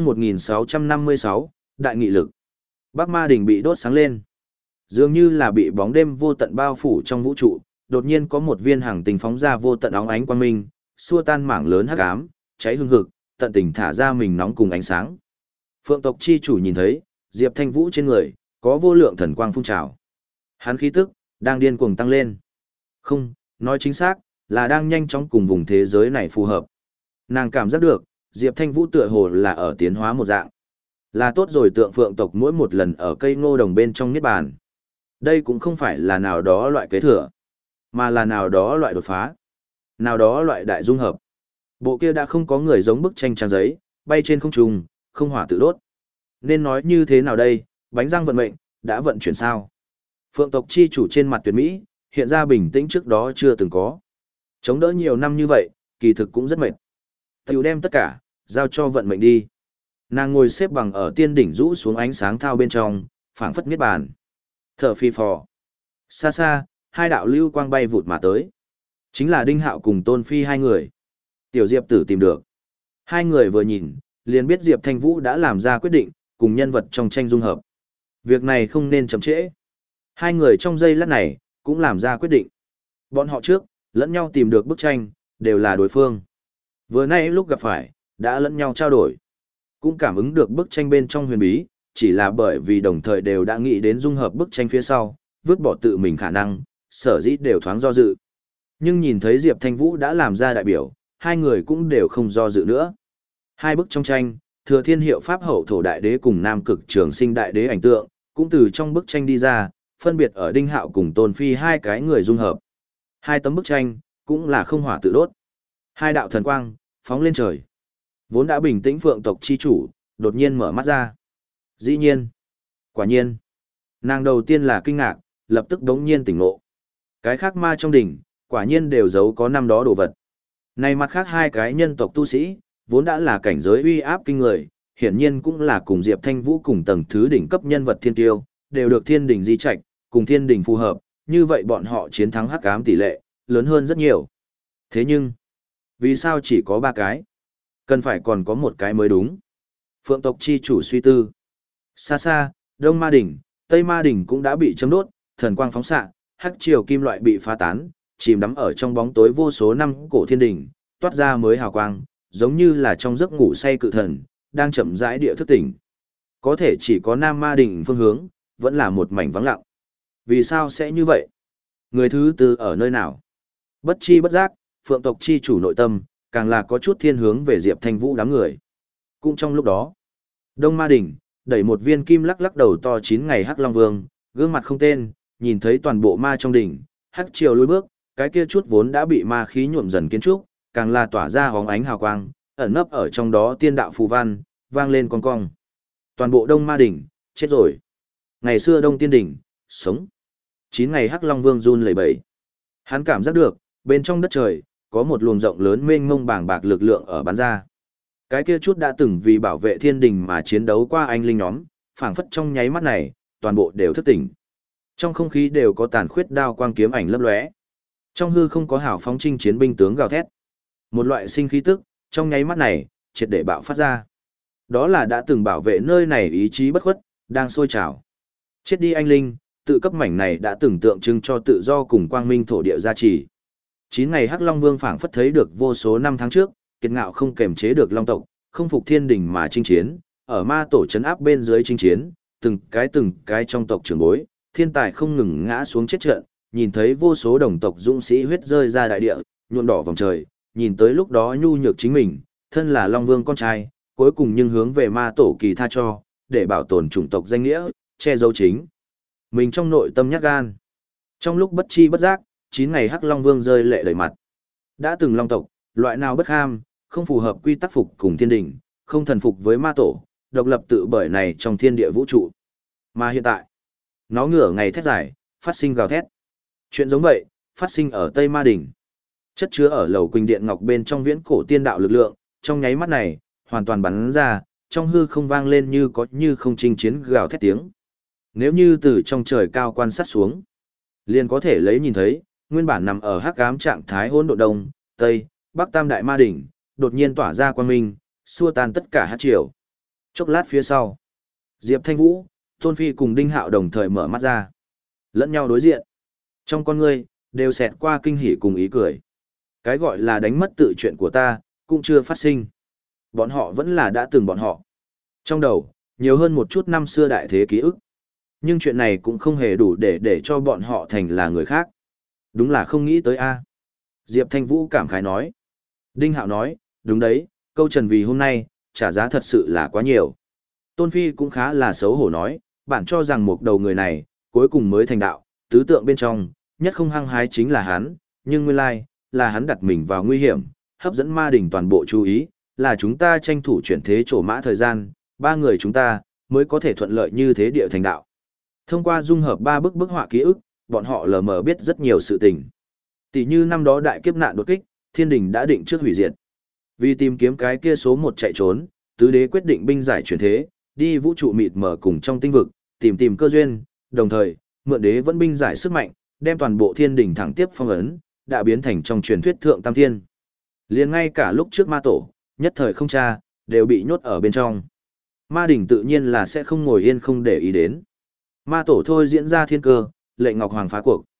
1656, Đại Nghị Lực. Bắc Ma Đỉnh bị đốt sáng lên. Dường như là bị bóng đêm vô tận bao phủ trong vũ trụ, đột nhiên có một viên hàng tinh phóng ra vô tận óng ánh quang minh, xua tan mảng lớn hắc ám, cháy hương hực, tận tình thả ra mình nóng cùng ánh sáng. Phượng tộc chi chủ nhìn thấy, Diệp Thanh Vũ trên người, có vô lượng thần quang phun trào. Hắn khí tức, đang điên cuồng tăng lên. Không, nói chính xác, là đang nhanh chóng cùng vùng thế giới này phù hợp. Nàng cảm giác được, Diệp Thanh Vũ tựa hồ là ở tiến hóa một dạng. Là tốt rồi tượng phượng tộc mỗi một lần ở cây ngô đồng bên trong niết bàn. Đây cũng không phải là nào đó loại kế thừa, mà là nào đó loại đột phá, nào đó loại đại dung hợp. Bộ kia đã không có người giống bức tranh trang giấy, bay trên không trung, không hỏa tự đốt. Nên nói như thế nào đây, bánh răng vận mệnh, đã vận chuyển sao? Phượng tộc chi chủ trên mặt tuyệt mỹ, hiện ra bình tĩnh trước đó chưa từng có. Chống đỡ nhiều năm như vậy, kỳ thực cũng rất mệt. Tiểu đem tất cả, giao cho vận mệnh đi. Nàng ngồi xếp bằng ở tiên đỉnh rũ xuống ánh sáng thao bên trong, phảng phất niết bàn. Thở phi phò. Xa xa, hai đạo lưu quang bay vụt mà tới. Chính là Đinh Hạo cùng Tôn Phi hai người. Tiểu Diệp Tử tìm được. Hai người vừa nhìn, liền biết Diệp Thanh Vũ đã làm ra quyết định, cùng nhân vật trong tranh dung hợp. Việc này không nên chậm trễ. Hai người trong giây lát này, cũng làm ra quyết định. Bọn họ trước, lẫn nhau tìm được bức tranh, đều là đối phương. Vừa nay lúc gặp phải, đã lẫn nhau trao đổi. Cũng cảm ứng được bức tranh bên trong huyền bí, chỉ là bởi vì đồng thời đều đã nghĩ đến dung hợp bức tranh phía sau, vứt bỏ tự mình khả năng, sở dĩ đều thoáng do dự. Nhưng nhìn thấy Diệp Thanh Vũ đã làm ra đại biểu, hai người cũng đều không do dự nữa. Hai bức trong tranh, Thừa Thiên Hiệu Pháp Hậu Thổ Đại Đế cùng Nam Cực Trường Sinh Đại Đế ảnh tượng, cũng từ trong bức tranh đi ra, phân biệt ở Đinh Hạo cùng Tôn Phi hai cái người dung hợp. Hai tấm bức tranh, cũng là không hỏa tự đốt. Hai đạo thần quang, phóng lên trời. Vốn đã bình tĩnh Phượng tộc chi chủ, đột nhiên mở mắt ra. Dĩ nhiên. Quả nhiên. Nàng đầu tiên là kinh ngạc, lập tức đống nhiên tỉnh ngộ. Cái khác ma trong đỉnh, quả nhiên đều giấu có năm đó đồ vật. Này mặt khác hai cái nhân tộc tu sĩ, vốn đã là cảnh giới uy áp kinh người, hiển nhiên cũng là cùng Diệp Thanh Vũ cùng tầng thứ đỉnh cấp nhân vật thiên tiêu, đều được thiên đỉnh di trạch, cùng thiên đỉnh phù hợp, như vậy bọn họ chiến thắng hắc ám tỷ lệ, lớn hơn rất nhiều. Thế nhưng, vì sao chỉ có ba cái? Cần phải còn có một cái mới đúng. Phượng tộc chi chủ suy tư. Xa xa, Đông Ma Đỉnh, Tây Ma Đỉnh cũng đã bị chấm đốt, thần quang phóng xạ, hắc triều kim loại bị phá tán, chìm đắm ở trong bóng tối vô số năm cổ thiên đỉnh, toát ra mới hào quang, giống như là trong giấc ngủ say cự thần, đang chậm rãi địa thức tỉnh. Có thể chỉ có Nam Ma Đỉnh phương hướng, vẫn là một mảnh vắng lặng. Vì sao sẽ như vậy? Người thứ tư ở nơi nào? Bất chi bất giác, Phượng tộc chi chủ nội tâm, càng là có chút thiên hướng về Diệp Thanh Vũ đám người. Cũng trong lúc đó, Đông Ma Đỉnh, đẩy một viên kim lắc lắc đầu to 9 ngày hắc long vương, gương mặt không tên, nhìn thấy toàn bộ ma trong đỉnh, hắc triều lùi bước, cái kia chút vốn đã bị ma khí nhuộm dần kiến trúc, càng là tỏa ra hóng ánh hào quang, ẩn nấp ở trong đó tiên đạo phù văn, vang lên con cong. Toàn bộ Đông Ma Đỉnh, chết rồi. Ngày xưa Đông Tiên Đỉnh, sống. 9 ngày hắc long vương run lẩy bẩy. Hắn cảm giác được, bên trong đất trời, có một luồng rộng lớn mênh mông bàng bạc lực lượng ở bắn ra. Cái kia chút đã từng vì bảo vệ thiên đình mà chiến đấu qua anh linh nhóm, phảng phất trong nháy mắt này, toàn bộ đều thức tỉnh. Trong không khí đều có tàn khuyết đao quang kiếm ảnh lấp lóe. Trong hư không có hào phóng chinh chiến binh tướng gào thét. Một loại sinh khí tức, trong nháy mắt này, triệt để bạo phát ra. Đó là đã từng bảo vệ nơi này ý chí bất khuất, đang sôi trào. Chết đi anh linh, tự cấp mảnh này đã từng tượng trưng cho tự do cùng quang minh thổ địa gia trì. 9 ngày Hắc Long Vương phảng phất thấy được vô số năm tháng trước, kiệt ngạo không kềm chế được long tộc, không phục thiên đình mà chinh chiến, ở ma tổ trấn áp bên dưới chinh chiến, từng cái trong tộc trưởng bối, thiên tài không ngừng ngã xuống chết trận, nhìn thấy vô số đồng tộc dũng sĩ huyết rơi ra đại địa, nhuộm đỏ vòng trời, nhìn tới lúc đó nhu nhược chính mình, thân là Long Vương con trai, cuối cùng nhưng hướng về ma tổ kỳ tha cho, để bảo tồn chủng tộc danh nghĩa, che giấu chính. Mình trong nội tâm nhát gan. Trong lúc bất chi bất giác, 9 ngày Hắc Long Vương rơi lệ đầy mặt. Đã từng long tộc, loại nào bất ham, không phù hợp quy tắc phục cùng thiên đình, không thần phục với ma tổ, độc lập tự bởi này trong thiên địa vũ trụ. Mà hiện tại, nó ngửa ngày thét dài, phát sinh gào thét. Chuyện giống vậy, phát sinh ở Tây Ma Đỉnh. Chất chứa ở lầu quỳnh điện ngọc bên trong viễn cổ tiên đạo lực lượng, trong nháy mắt này, hoàn toàn bắn ra, trong hư không vang lên như có như không chinh chiến gào thét tiếng. Nếu như từ trong trời cao quan sát xuống, liền có thể lấy nhìn thấy, nguyên bản nằm ở hắc ám trạng thái hỗn độn đông, tây, bắc tam đại ma đỉnh, đột nhiên tỏa ra quang minh, xua tan tất cả hắc triều. Chốc lát phía sau, Diệp Thanh Vũ, Tôn Phi cùng Đinh Hạo đồng thời mở mắt ra, lẫn nhau đối diện. Trong con ngươi đều xẹt qua kinh hỉ cùng ý cười. Cái gọi là đánh mất tự chuyện của ta, cũng chưa phát sinh. Bọn họ vẫn là đã từng bọn họ. Trong đầu, nhiều hơn một chút năm xưa đại thế ký ức. Nhưng chuyện này cũng không hề đủ để cho bọn họ thành là người khác. Đúng là không nghĩ tới a. Diệp Thanh Vũ cảm khái nói. Đinh Hạo nói, đúng đấy, câu trần vì hôm nay, trả giá thật sự là quá nhiều. Tôn Phi cũng khá là xấu hổ nói, bạn cho rằng một đầu người này, cuối cùng mới thành đạo, tứ tượng bên trong, nhất không hăng hái chính là hắn, nhưng nguyên lai, là hắn đặt mình vào nguy hiểm, hấp dẫn ma đỉnh toàn bộ chú ý, là chúng ta tranh thủ chuyển thế trổ mã thời gian, ba người chúng ta, mới có thể thuận lợi như thế địa thành đạo. Thông qua dung hợp ba bức họa ký ức, bọn họ lờ mờ biết rất nhiều sự tình. Tỷ như năm đó đại kiếp nạn đột kích, thiên đình đã định trước hủy diệt. Vì tìm kiếm cái kia số một chạy trốn, tứ đế quyết định binh giải chuyển thế, đi vũ trụ mịt mờ cùng trong tinh vực, tìm cơ duyên, đồng thời, mượn đế vẫn binh giải sức mạnh, đem toàn bộ thiên đình thẳng tiếp phong ấn, đã biến thành trong truyền thuyết thượng tam thiên. Liền ngay cả lúc trước ma tổ, nhất thời không tra, đều bị nhốt ở bên trong. Ma đỉnh tự nhiên là sẽ không ngồi yên không để ý đến. Ma tổ thôi diễn ra thiên cơ, lệnh Ngọc Hoàng phá cuộc.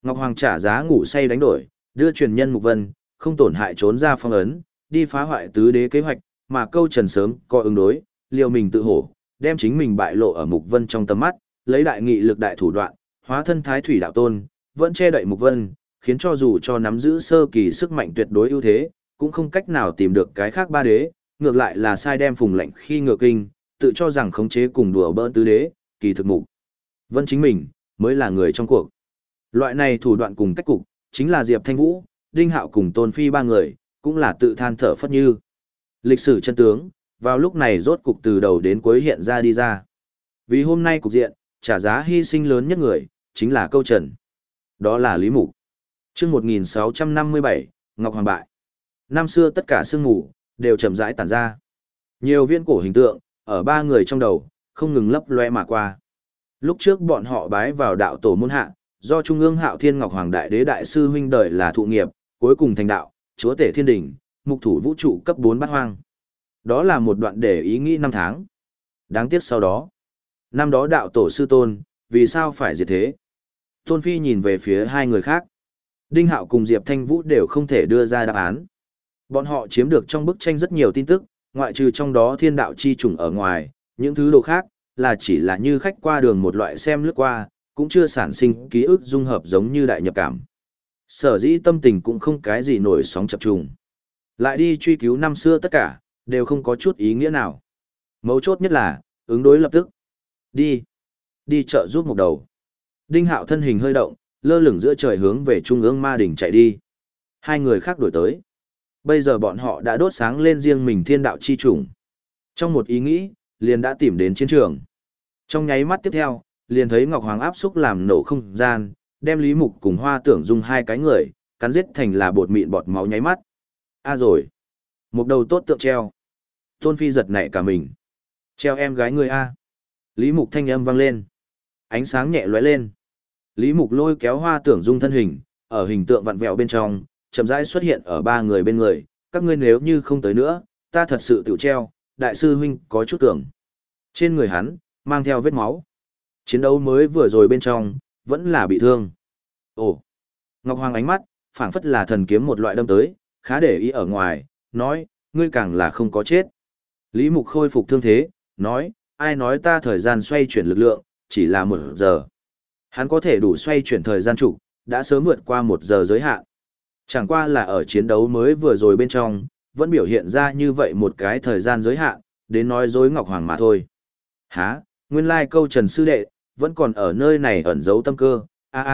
Ngọc Hoàng trả giá ngủ say đánh đổi, đưa truyền nhân Mục Vân, không tổn hại trốn ra phong ấn, đi phá hoại tứ đế kế hoạch, mà Câu Trần sớm có ứng đối, liều mình tự hổ, đem chính mình bại lộ ở Mục Vân trong tầm mắt, lấy đại nghị lực đại thủ đoạn, hóa thân Thái Thủy đạo tôn, vẫn che đậy Mục Vân, khiến cho dù cho nắm giữ sơ kỳ sức mạnh tuyệt đối ưu thế, cũng không cách nào tìm được cái khác ba đế, ngược lại là sai đem Phùng Lệnh khi ngựa kinh, tự cho rằng khống chế cùng đùa bỡn tứ đế, kỳ thực Mục Vân chính mình mới là người trong cuộc. Loại này thủ đoạn cùng cách cục, chính là Diệp Thanh Vũ, Đinh Hạo cùng Tôn Phi ba người, cũng là tự than thở phất như. Lịch sử chân tướng, vào lúc này rốt cục từ đầu đến cuối hiện ra đi ra. Vì hôm nay cục diện, trả giá hy sinh lớn nhất người, chính là Câu Trần. Đó là Lý Mục. Chương 1657, Ngọc Hoàng bại. Năm xưa tất cả sương mù đều chậm rãi tản ra. Nhiều viên cổ hình tượng ở ba người trong đầu, không ngừng lấp loe mà qua. Lúc trước bọn họ bái vào đạo tổ môn hạ, do Trung ương Hạo Thiên Ngọc Hoàng Đại Đế đại sư huynh đời là thụ nghiệp, cuối cùng thành đạo, chúa tể thiên đỉnh, mục thủ vũ trụ cấp 4 bát hoang. Đó là một đoạn để ý nghĩ năm tháng. Đáng tiếc sau đó, năm đó đạo tổ sư tôn, vì sao phải diệt thế? Tôn Phi nhìn về phía hai người khác. Đinh Hạo cùng Diệp Thanh Vũ đều không thể đưa ra đáp án. Bọn họ chiếm được trong bức tranh rất nhiều tin tức, ngoại trừ trong đó thiên đạo chi trùng ở ngoài, những thứ đồ khác, là chỉ là như khách qua đường một loại xem lướt qua, cũng chưa sản sinh ký ức dung hợp giống như đại nhập cảm. Sở dĩ tâm tình cũng không cái gì nổi sóng chập trùng. Lại đi truy cứu năm xưa tất cả, đều không có chút ý nghĩa nào. Mấu chốt nhất là, ứng đối lập tức. Đi chợ giúp một đầu. Đinh Hạo thân hình hơi động, lơ lửng giữa trời hướng về trung ương ma đỉnh chạy đi. Hai người khác đuổi tới. Bây giờ bọn họ đã đốt sáng lên riêng mình thiên đạo chi chủng. Trong một ý nghĩ, liền đã tìm đến chiến trường. Trong nháy mắt tiếp theo, liền thấy Ngọc Hoàng áp xúc làm nổ không gian, đem Lý Mục cùng Hoa Tưởng Dung hai cái người, cắn giết thành là bột mịn bọt máu nháy mắt. Rồi. Một đầu tốt tượng treo. Tôn Phi giật nảy cả mình. Treo em gái người a. Lý Mục thanh âm vang lên. Ánh sáng nhẹ lóe lên. Lý Mục lôi kéo Hoa Tưởng Dung thân hình, ở hình tượng vặn vẹo bên trong, chậm rãi xuất hiện ở ba người bên người. Các ngươi nếu như không tới nữa, ta thật sự tự treo, đại sư huynh có chút tưởng. Trên người hắn, mang theo vết máu. Chiến đấu mới vừa rồi bên trong, vẫn là bị thương. Ồ! Ngọc Hoàng ánh mắt, phảng phất là thần kiếm một loại đâm tới, khá để ý ở ngoài, nói, ngươi càng là không có chết. Lý Mục khôi phục thương thế, nói, ai nói ta thời gian xoay chuyển lực lượng, chỉ là 1 giờ. Hắn có thể đủ xoay chuyển thời gian trục, đã sớm vượt qua 1 giờ giới hạn. Chẳng qua là ở chiến đấu mới vừa rồi bên trong, vẫn biểu hiện ra như vậy một cái thời gian giới hạn, đến nói dối Ngọc Hoàng mà thôi. Hả, nguyên lai Câu Trần sư đệ, vẫn còn ở nơi này ẩn giấu tâm cơ,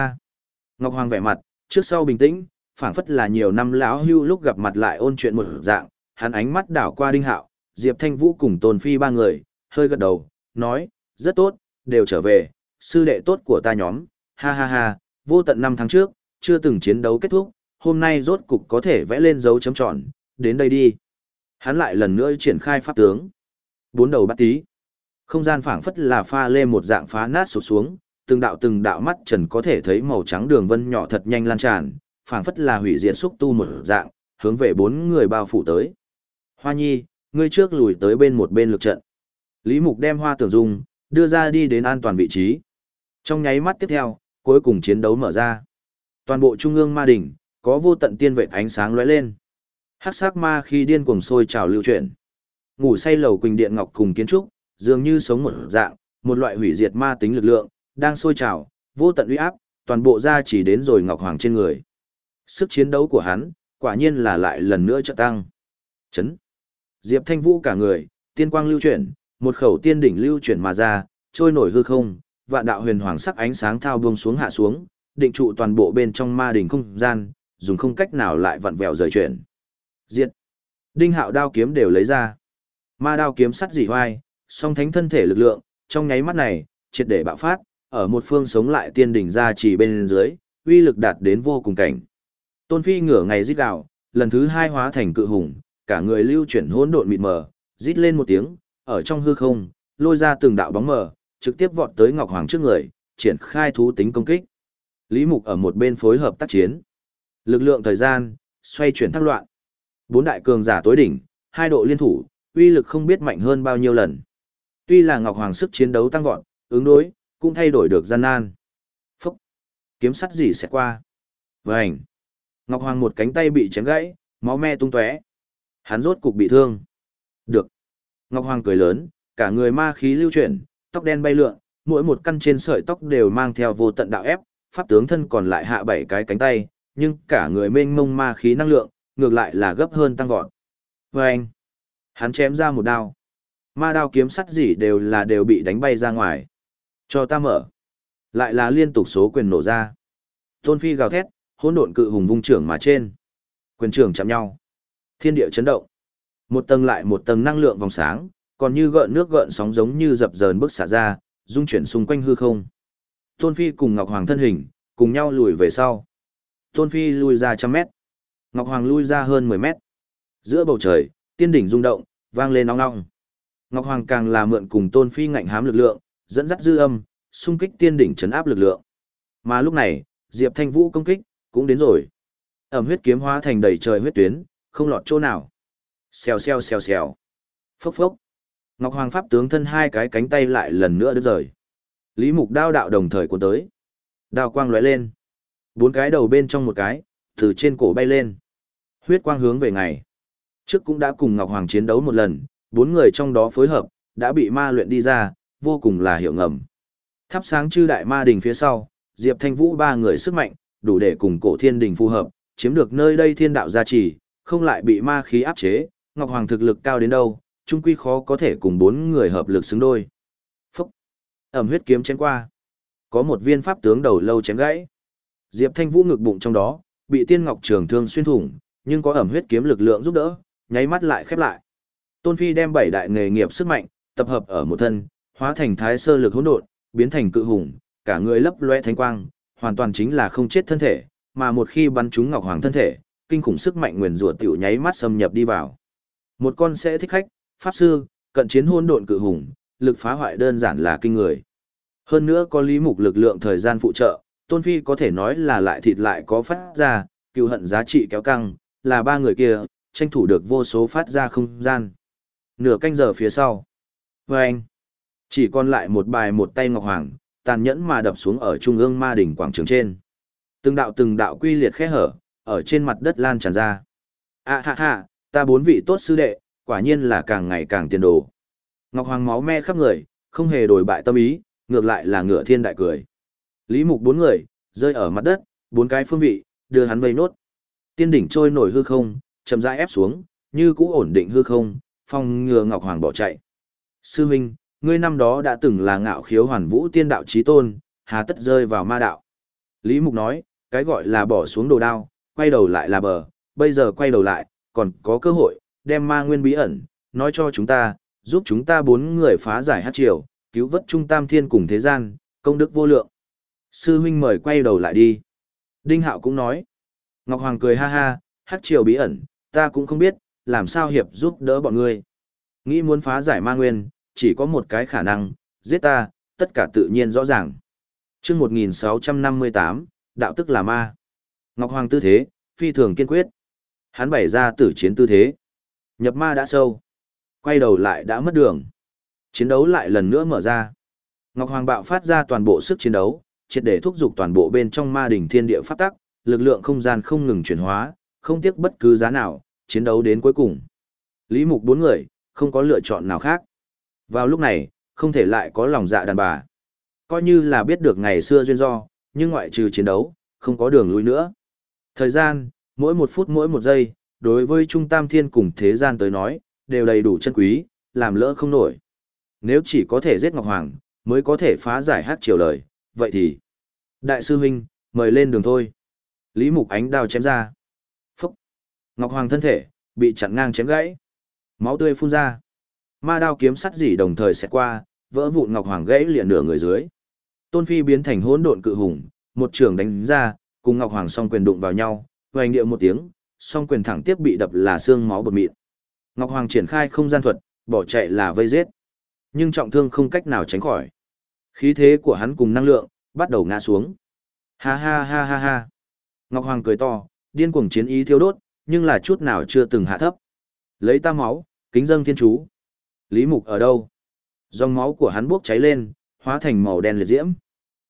Ngọc Hoàng vẻ mặt, trước sau bình tĩnh, phảng phất là nhiều năm lão hưu lúc gặp mặt lại ôn chuyện một dạng, hắn ánh mắt đảo qua Đinh Hạo, Diệp Thanh Vũ cùng Tôn Phi ba người, hơi gật đầu, nói, rất tốt, đều trở về, sư đệ tốt của ta nhóm, ha ha ha, vô tận 5 tháng trước, chưa từng chiến đấu kết thúc, hôm nay rốt cục có thể vẽ lên dấu chấm tròn, đến đây đi. Hắn lại lần nữa triển khai pháp tướng. 4 đầu bắt tí. Không gian phảng phất là pha lê một dạng phá nát sụp xuống, từng đạo mắt trần có thể thấy màu trắng đường vân nhỏ thật nhanh lan tràn, phảng phất là hủy diệt xúc tu một dạng, hướng về 4 người bao phủ tới. Hoa Nhi, ngươi trước lùi tới một bên lực trận. Lý Mục đem Hoa Tưởng Dung đưa ra đi đến an toàn vị trí. Trong nháy mắt tiếp theo, cuối cùng chiến đấu mở ra. Toàn bộ trung ương ma đỉnh có vô tận tiên vệt ánh sáng lóe lên. Hắc sắc ma khi điên cuồng sôi trào lưu chuyển. Ngủ say lầu Quỳnh Điện Ngọc cùng kiến trúc, dường như sống một dạng, một loại hủy diệt ma tính lực lượng, đang sôi trào, vô tận uy áp, toàn bộ ra chỉ đến rồi Ngọc Hoàng trên người. Sức chiến đấu của hắn, quả nhiên là lại lần nữa trợ tăng. Chấn. Diệp Thanh Vũ cả người, tiên quang lưu chuyển, một khẩu tiên đỉnh lưu chuyển mà ra, trôi nổi hư không, vạn đạo huyền hoàng sắc ánh sáng thao buông xuống hạ xuống, định trụ toàn bộ bên trong ma đỉnh không gian, dùng không cách nào lại vặn vẹo rời chuyển. Diệt. Đinh Hạo đao kiếm đều lấy ra. Ma đao kiếm sắt dị hoai, song thánh thân thể lực lượng, trong nháy mắt này, triệt để bạo phát, ở một phương sống lại tiên đỉnh ra chỉ bên dưới, uy lực đạt đến vô cùng cảnh. Tôn Phi ngửa ngày rít gào, lần thứ 2 hóa thành cự hùng, cả người lưu chuyển hỗn độn mịt mờ, rít lên một tiếng, ở trong hư không, lôi ra từng đạo bóng mờ, trực tiếp vọt tới Ngọc Hoàng trước người, triển khai thú tính công kích. Lý Mục ở một bên phối hợp tác chiến. Lực lượng thời gian, xoay chuyển thăng loạn. 4 đại cường giả tối đỉnh, 2 độ liên thủ, uy lực không biết mạnh hơn bao nhiêu lần. Tuy là Ngọc Hoàng sức chiến đấu tăng vọt, ứng đối, cũng thay đổi được gian nan. Phúc! Kiếm sắt gì sẽ qua. Vành. Ngọc Hoàng một cánh tay bị chém gãy, máu me tung tóe. Hắn rốt cục bị thương. Được. Ngọc Hoàng cười lớn, cả người ma khí lưu chuyển, tóc đen bay lượn, mỗi một căn trên sợi tóc đều mang theo vô tận đạo ép, pháp tướng thân còn lại hạ 7 cái cánh tay, nhưng cả người mênh mông ma khí năng lượng, ngược lại là gấp hơn tăng vọt. Vâng! Hắn chém ra một đao. Ma đao kiếm sắt gì đều bị đánh bay ra ngoài. Cho ta mở. Lại là liên tục số quyền nổ ra. Tôn Phi gào thét, hỗn độn cự hùng vung trưởng mà trên. Quyền trưởng chạm nhau. Thiên địa chấn động. Một tầng lại một tầng năng lượng vòng sáng, còn như gợn nước gợn sóng giống như dập dờn bức xả ra, dung chuyển xung quanh hư không. Tôn Phi cùng Ngọc Hoàng thân hình, cùng nhau lùi về sau. Tôn Phi lùi ra 100 mét. Ngọc Hoàng lui ra hơn 10 mét. Giữa bầu trời, tiên đỉnh rung động, vang lên ong ong. Ngọc Hoàng càng là mượn cùng Tôn Phi ngạnh hám lực lượng, dẫn dắt dư âm, xung kích tiên đỉnh chấn áp lực lượng. Mà lúc này, Diệp Thanh Vũ công kích cũng đến rồi. Ẩm huyết kiếm hóa thành đầy trời huyết tuyến, không lọt chỗ nào. Xèo xèo xèo xèo. Phốc phốc. Ngọc Hoàng pháp tướng thân hai cái cánh tay lại lần nữa đứt rời. Lý Mục đao đạo đồng thời cuốn tới. Đao quang lóe lên. 4 cái đầu bên trong một cái, từ trên cổ bay lên. Huyết quang hướng về ngày. Trước cũng đã cùng Ngọc Hoàng chiến đấu một lần, 4 người trong đó phối hợp, đã bị ma luyện đi ra, vô cùng là hiệu ngầm. Thắp sáng chư đại ma đình phía sau, Diệp Thanh Vũ 3 người sức mạnh, đủ để cùng cổ thiên đình phù hợp, chiếm được nơi đây thiên đạo gia trì, không lại bị ma khí áp chế, Ngọc Hoàng thực lực cao đến đâu, chung quy khó có thể cùng 4 người hợp lực xứng đôi. Phúc! Ẩm huyết kiếm chém qua. Có một viên pháp tướng đầu lâu chém gãy. Diệp Thanh Vũ ngực bụng trong đó, bị tiên ngọc trường thương xuyên thủng, nhưng có ẩm huyết kiếm lực lượng giúp đỡ, nháy mắt lại khép lại. Tôn Phi đem 7 đại nghề nghiệp sức mạnh, tập hợp ở một thân, hóa thành thái sơ lực hỗn độn, biến thành cự hùng, cả người lấp loe thánh quang, hoàn toàn chính là không chết thân thể, mà một khi bắn trúng Ngọc Hoàng thân thể, kinh khủng sức mạnh nguyền rủa tiểu nháy mắt xâm nhập đi vào. Một con sẽ thích khách, pháp sư, cận chiến hỗn độn cự hùng, lực phá hoại đơn giản là kinh người. Hơn nữa có Lý Mục lực lượng thời gian phụ trợ, Tôn Phi có thể nói là lại thịt lại có phát ra, cựu hận giá trị kéo căng, là 3 người kia, tranh thủ được vô số phát ra không gian. Nửa canh giờ phía sau. Vâng! Chỉ còn lại một bài một tay Ngọc Hoàng, tàn nhẫn mà đập xuống ở trung ương ma đỉnh quảng trường trên. Từng đạo quy liệt khe hở, ở trên mặt đất lan tràn ra. À ha ha, ta 4 vị tốt sư đệ, quả nhiên là càng ngày càng tiền đồ. Ngọc Hoàng máu me khắp người, không hề đổi bại tâm ý, ngược lại là ngựa thiên đại cười. Lý Mục 4 người, rơi ở mặt đất, 4 cái phương vị, đưa hắn vây nốt. Tiên đỉnh trôi nổi hư không, chậm rãi ép xuống, như cũ ổn định hư không, phòng ngừa Ngọc Hoàng bỏ chạy. Sư huynh, ngươi năm đó đã từng là ngạo khiếu hoàn vũ tiên đạo chí tôn, hà tất rơi vào ma đạo. Lý Mục nói, cái gọi là bỏ xuống đồ đao, quay đầu lại là bờ, bây giờ quay đầu lại, còn có cơ hội, đem ma nguyên bí ẩn, nói cho chúng ta, giúp chúng ta 4 người phá giải hắc triều, cứu vớt trung tam thiên cùng thế gian, công đức vô lượng. Sư huynh mời quay đầu lại đi. Đinh Hạo cũng nói. Ngọc Hoàng cười ha ha, hắc triều bí ẩn, ta cũng không biết, làm sao hiệp giúp đỡ bọn ngươi. Nghĩ muốn phá giải ma nguyên, chỉ có một cái khả năng, giết ta, tất cả tự nhiên rõ ràng. Chương 1658, đạo tức là ma. Ngọc Hoàng tư thế, phi thường kiên quyết. Hắn bày ra tử chiến tư thế. Nhập ma đã sâu. Quay đầu lại đã mất đường. Chiến đấu lại lần nữa mở ra. Ngọc Hoàng bạo phát ra toàn bộ sức chiến đấu, triệt để thúc giục toàn bộ bên trong ma đỉnh thiên địa pháp tắc, lực lượng không gian không ngừng chuyển hóa, không tiếc bất cứ giá nào, chiến đấu đến cuối cùng. Lý Mục 4 người, không có lựa chọn nào khác. Vào lúc này, không thể lại có lòng dạ đàn bà. Coi như là biết được ngày xưa duyên do, nhưng ngoại trừ chiến đấu, không có đường lui nữa. Thời gian, mỗi 1 phút mỗi 1 giây, đối với Trung Tam Thiên cùng thế gian tới nói, đều đầy đủ chân quý, làm lỡ không nổi. Nếu chỉ có thể giết Ngọc Hoàng, mới có thể phá giải hát triều lời, vậy thì... Đại sư huynh, mời lên đường thôi. Lý Mục ánh đao chém ra. Phúc! Ngọc Hoàng thân thể, bị chặn ngang chém gãy. Máu tươi phun ra. Ma đao kiếm sắt dỉ đồng thời xẹt qua, vỡ vụn Ngọc Hoàng gãy liền nửa người dưới. Tôn Phi biến thành hỗn độn cự hùng, một trường đánh ra, cùng Ngọc Hoàng song quyền đụng vào nhau, hoành điệu một tiếng, song quyền thẳng tiếp bị đập là xương máu bột mịn. Ngọc Hoàng triển khai không gian thuật, bỏ chạy là vây giết. Nhưng trọng thương không cách nào tránh khỏi. Khí thế của hắn cùng năng lượng, bắt đầu ngã xuống. Ha ha ha ha ha. Ngọc Hoàng cười to, điên cuồng chiến ý thiêu đốt, nhưng là chút nào chưa từng hạ thấp. Lấy ta máu, kính dâng thiên chú. Lý Mục ở đâu? Dòng máu của hắn bốc cháy lên, hóa thành màu đen liệt diễm.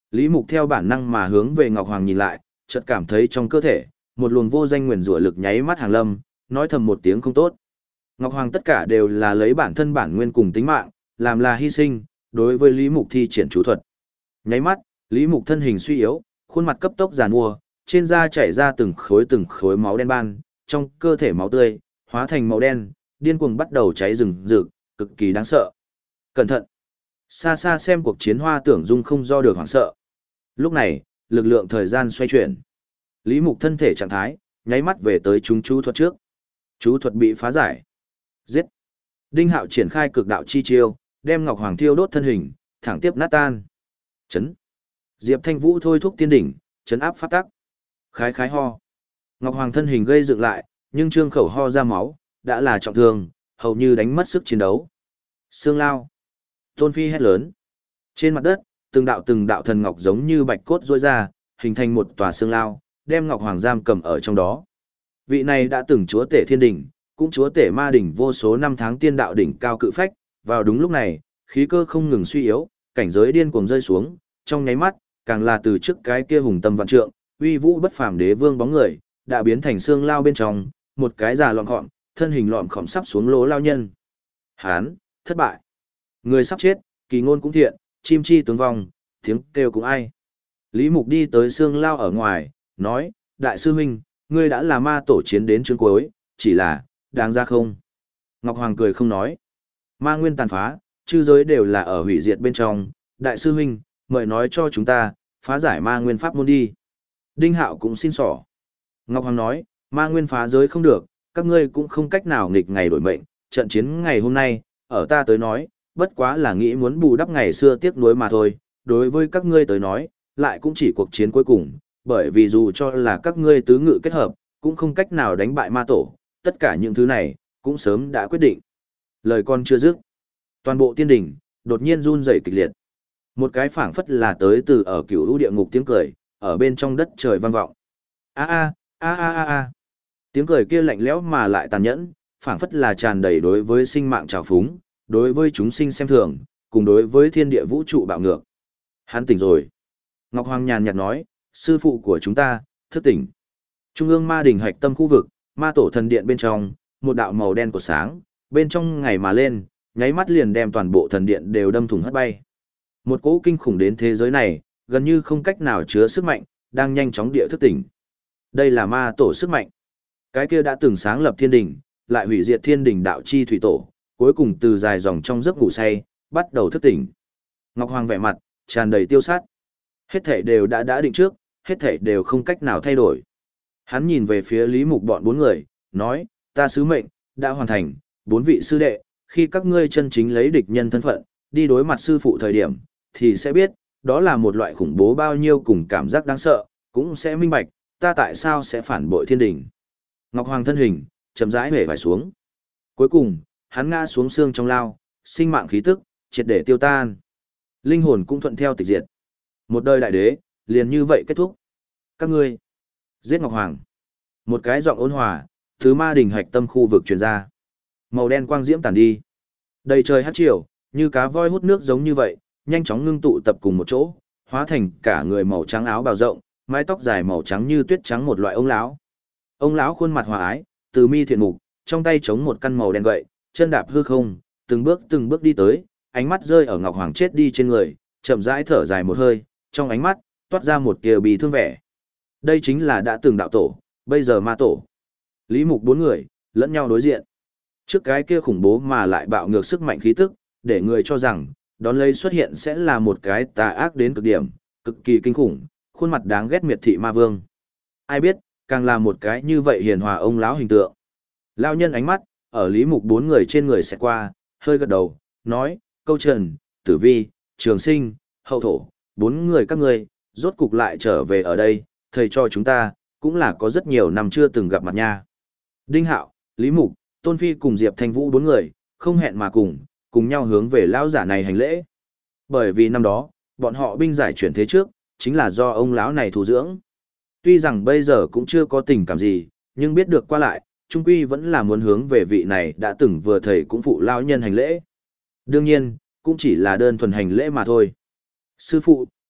Lý Mục theo bản năng mà hướng về Ngọc Hoàng nhìn lại, chợt cảm thấy trong cơ thể, một luồng vô danh nguyền rủa lực nháy mắt hàng lâm, nói thầm một tiếng không tốt. Ngọc Hoàng tất cả đều là lấy bản thân bản nguyên cùng tính mạng, làm là hy sinh, đối với Lý Mục thi triển chú thuật. Nháy mắt, Lý Mục thân hình suy yếu, khuôn mặt cấp tốc giàn mua, trên da chảy ra từng khối máu đen ban, trong cơ thể máu tươi, hóa thành màu đen, điên cuồng bắt đầu cháy rừng rực, cực kỳ đáng sợ. Cẩn thận! Xa xa xem cuộc chiến Hoa Tưởng Dung không do được hoảng sợ. Lúc này, lực lượng thời gian xoay chuyển. Lý Mục thân thể trạng thái, nháy mắt về tới chúng chú thuật trước. Chú thuật bị phá giải. Giết! Đinh Hạo triển khai cực đạo chi chiêu, đem Ngọc Hoàng thiêu đốt thân hình, thẳng tiếp nát tan. Chấn! Diệp Thanh Vũ thôi thúc tiên đỉnh, chấn áp pháp tắc. Khái khái ho. Ngọc Hoàng thân hình gây dựng lại, nhưng trương khẩu ho ra máu, đã là trọng thương, hầu như đánh mất sức chiến đấu. Sương lao. Tôn Phi hét lớn. Trên mặt đất, từng đạo thần ngọc giống như bạch cốt rỗi ra, hình thành một tòa sương lao, đem Ngọc Hoàng giam cầm ở trong đó. Vị này đã từng chúa tể thiên đỉnh, cũng chúa tể ma đỉnh vô số năm tháng tiên đạo đỉnh cao cự phách, vào đúng lúc này, khí cơ không ngừng suy yếu, cảnh giới điên cuồng rơi xuống, trong nháy mắt, càng là từ trước cái kia hùng tâm vạn trượng, uy vũ bất phàm đế vương bóng người, đã biến thành xương lao bên trong, một cái già lọn khọm, thân hình lọn khọm sắp xuống lỗ lao nhân. Hán, thất bại. Người sắp chết, kỳ ngôn cũng thiện, chim chi tướng vong, tiếng kêu cũng ai. Lý Mục đi tới xương lao ở ngoài, nói, đại sư huynh, ngươi đã là ma tổ chiến đến chương cuối, chỉ là, đáng ra không? Ngọc Hoàng cười không nói. Ma nguyên tàn phá, chư giới đều là ở hủy diệt bên trong, đại sư huynh, mời nói cho chúng ta, phá giải ma nguyên pháp môn đi. Đinh Hạo cũng xin xỏ. Ngọc Hoàng nói, ma nguyên phá giới không được, các ngươi cũng không cách nào nghịch ngày đổi mệnh, trận chiến ngày hôm nay, ở ta tới nói, bất quá là nghĩ muốn bù đắp ngày xưa tiếc nuối mà thôi, đối với các ngươi tới nói, lại cũng chỉ cuộc chiến cuối cùng, bởi vì dù cho là các ngươi tứ ngự kết hợp, cũng không cách nào đánh bại ma tổ, tất cả những thứ này, cũng sớm đã quyết định. Lời con chưa dứt, toàn bộ tiên đỉnh, đột nhiên run rẩy kịch liệt. Một cái phảng phất là tới từ ở cửu lũ địa ngục tiếng cười, ở bên trong đất trời vang vọng. A a a a a a. Tiếng cười kia lạnh lẽo mà lại tàn nhẫn, phảng phất là tràn đầy đối với sinh mạng trào phúng, đối với chúng sinh xem thường, cùng đối với thiên địa vũ trụ bạo ngược. Hắn tỉnh rồi. Ngọc Hoàng nhàn nhạt nói, sư phụ của chúng ta, thức tỉnh. Trung ương ma đỉnh hạch tâm khu vực, ma tổ thần điện bên trong, một đạo màu đen của sáng, bên trong ngày mà lên, nháy mắt liền đem toàn bộ thần điện đều đâm thủng hất bay. Một cỗ kinh khủng đến thế giới này, gần như không cách nào chứa sức mạnh, đang nhanh chóng địa thức tỉnh. Đây là ma tổ sức mạnh. Cái kia đã từng sáng lập thiên đình, lại hủy diệt thiên đình đạo chi thủy tổ, cuối cùng từ dài dòng trong giấc ngủ say, bắt đầu thức tỉnh. Ngọc Hoàng vẻ mặt, tràn đầy tiêu sát. Hết thảy đều đã định trước, hết thảy đều không cách nào thay đổi. Hắn nhìn về phía Lý Mục bọn bốn người, nói, ta sứ mệnh, đã hoàn thành, bốn vị sư đệ, khi các ngươi chân chính lấy địch nhân thân phận, đi đối mặt sư phụ thời điểm, thì sẽ biết, đó là một loại khủng bố bao nhiêu cùng cảm giác đáng sợ, cũng sẽ minh bạch, ta tại sao sẽ phản bội thiên đình. Ngọc Hoàng thân hình, chậm rãi hể vải xuống. Cuối cùng, hắn ngã xuống xương trong lao, sinh mạng khí tức, triệt để tiêu tan. Linh hồn cũng thuận theo tịch diệt. Một đời đại đế, liền như vậy kết thúc. Các ngươi, giết Ngọc Hoàng. Một cái giọng ôn hòa, thứ ma đỉnh hạch tâm khu vực truyền ra. Màu đen quang diễm tản đi. Đầy trời hắt chiều, như cá voi hút nước giống như vậy, nhanh chóng ngưng tụ tập cùng một chỗ, hóa thành cả người màu trắng áo bào rộng, mái tóc dài màu trắng như tuyết trắng một loại ông lão. Ông lão khuôn mặt hòa ái, từ mi thiện mục, trong tay chống một căn màu đen gậy, chân đạp hư không, từng bước đi tới, ánh mắt rơi ở Ngọc Hoàng chết đi trên người, chậm rãi thở dài một hơi, trong ánh mắt toát ra một tia bi thương vẻ. Đây chính là đã từng đạo tổ, bây giờ ma tổ. Lý Mục bốn người, lẫn nhau đối diện. Trước cái kia khủng bố mà lại bạo ngược sức mạnh khí tức, để người cho rằng, đón lấy xuất hiện sẽ là một cái tà ác đến cực điểm, cực kỳ kinh khủng, khuôn mặt đáng ghét miệt thị ma vương. Ai biết, càng là một cái như vậy hiền hòa ông lão hình tượng. Lão nhân ánh mắt, ở Lý Mục bốn người trên người sẽ qua, hơi gật đầu, nói, Câu Trần, Tử Vi, Trường Sinh, Hậu Thổ, bốn người các ngươi, rốt cục lại trở về ở đây, thầy cho chúng ta, cũng là có rất nhiều năm chưa từng gặp mặt nha. Đinh Hạo, Lý Mục, Tôn Phi cùng Diệp Thanh Vũ bốn người, không hẹn mà cùng nhau hướng về lão giả này hành lễ. Bởi vì năm đó, bọn họ binh giải chuyển thế trước, chính là do ông lão này thu dưỡng. Tuy rằng bây giờ cũng chưa có tình cảm gì, nhưng biết được qua lại, trung quy vẫn là muốn hướng về vị này đã từng vừa thầy cũng phụ lão nhân hành lễ. Đương nhiên, cũng chỉ là đơn thuần hành lễ mà thôi. Sư phụ,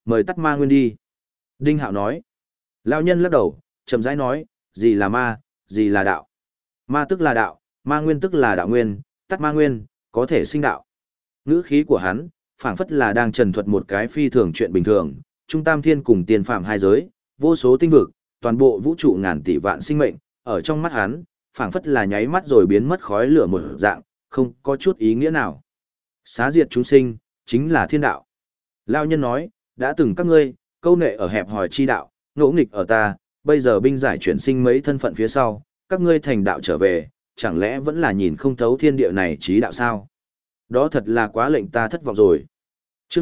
Mời tắt ma nguyên đi. Đinh Hạo nói. Lão nhân lắc đầu, chậm rãi nói, gì là ma, gì là đạo. Ma tức là đạo, ma nguyên tức là đạo nguyên, tắt ma nguyên, có thể sinh đạo. Ngữ khí của hắn, phảng phất là đang trần thuật một cái phi thường chuyện bình thường, trung tam thiên cùng tiền phạm hai giới, vô số tinh vực, toàn bộ vũ trụ ngàn tỷ vạn sinh mệnh, ở trong mắt hắn, phảng phất là nháy mắt rồi biến mất khói lửa một dạng, không có chút ý nghĩa nào. Xá diệt chúng sinh, chính là thiên đạo. Lão nhân nói, đã từng các ngươi, câu nệ ở hẹp hòi chi đạo, ngỗ nghịch ở ta, bây giờ binh giải chuyển sinh mấy thân phận phía sau, các ngươi thành đạo trở về, chẳng lẽ vẫn là nhìn không thấu thiên địa này trí đạo sao? Đó thật là quá lệnh ta thất vọng rồi. Chương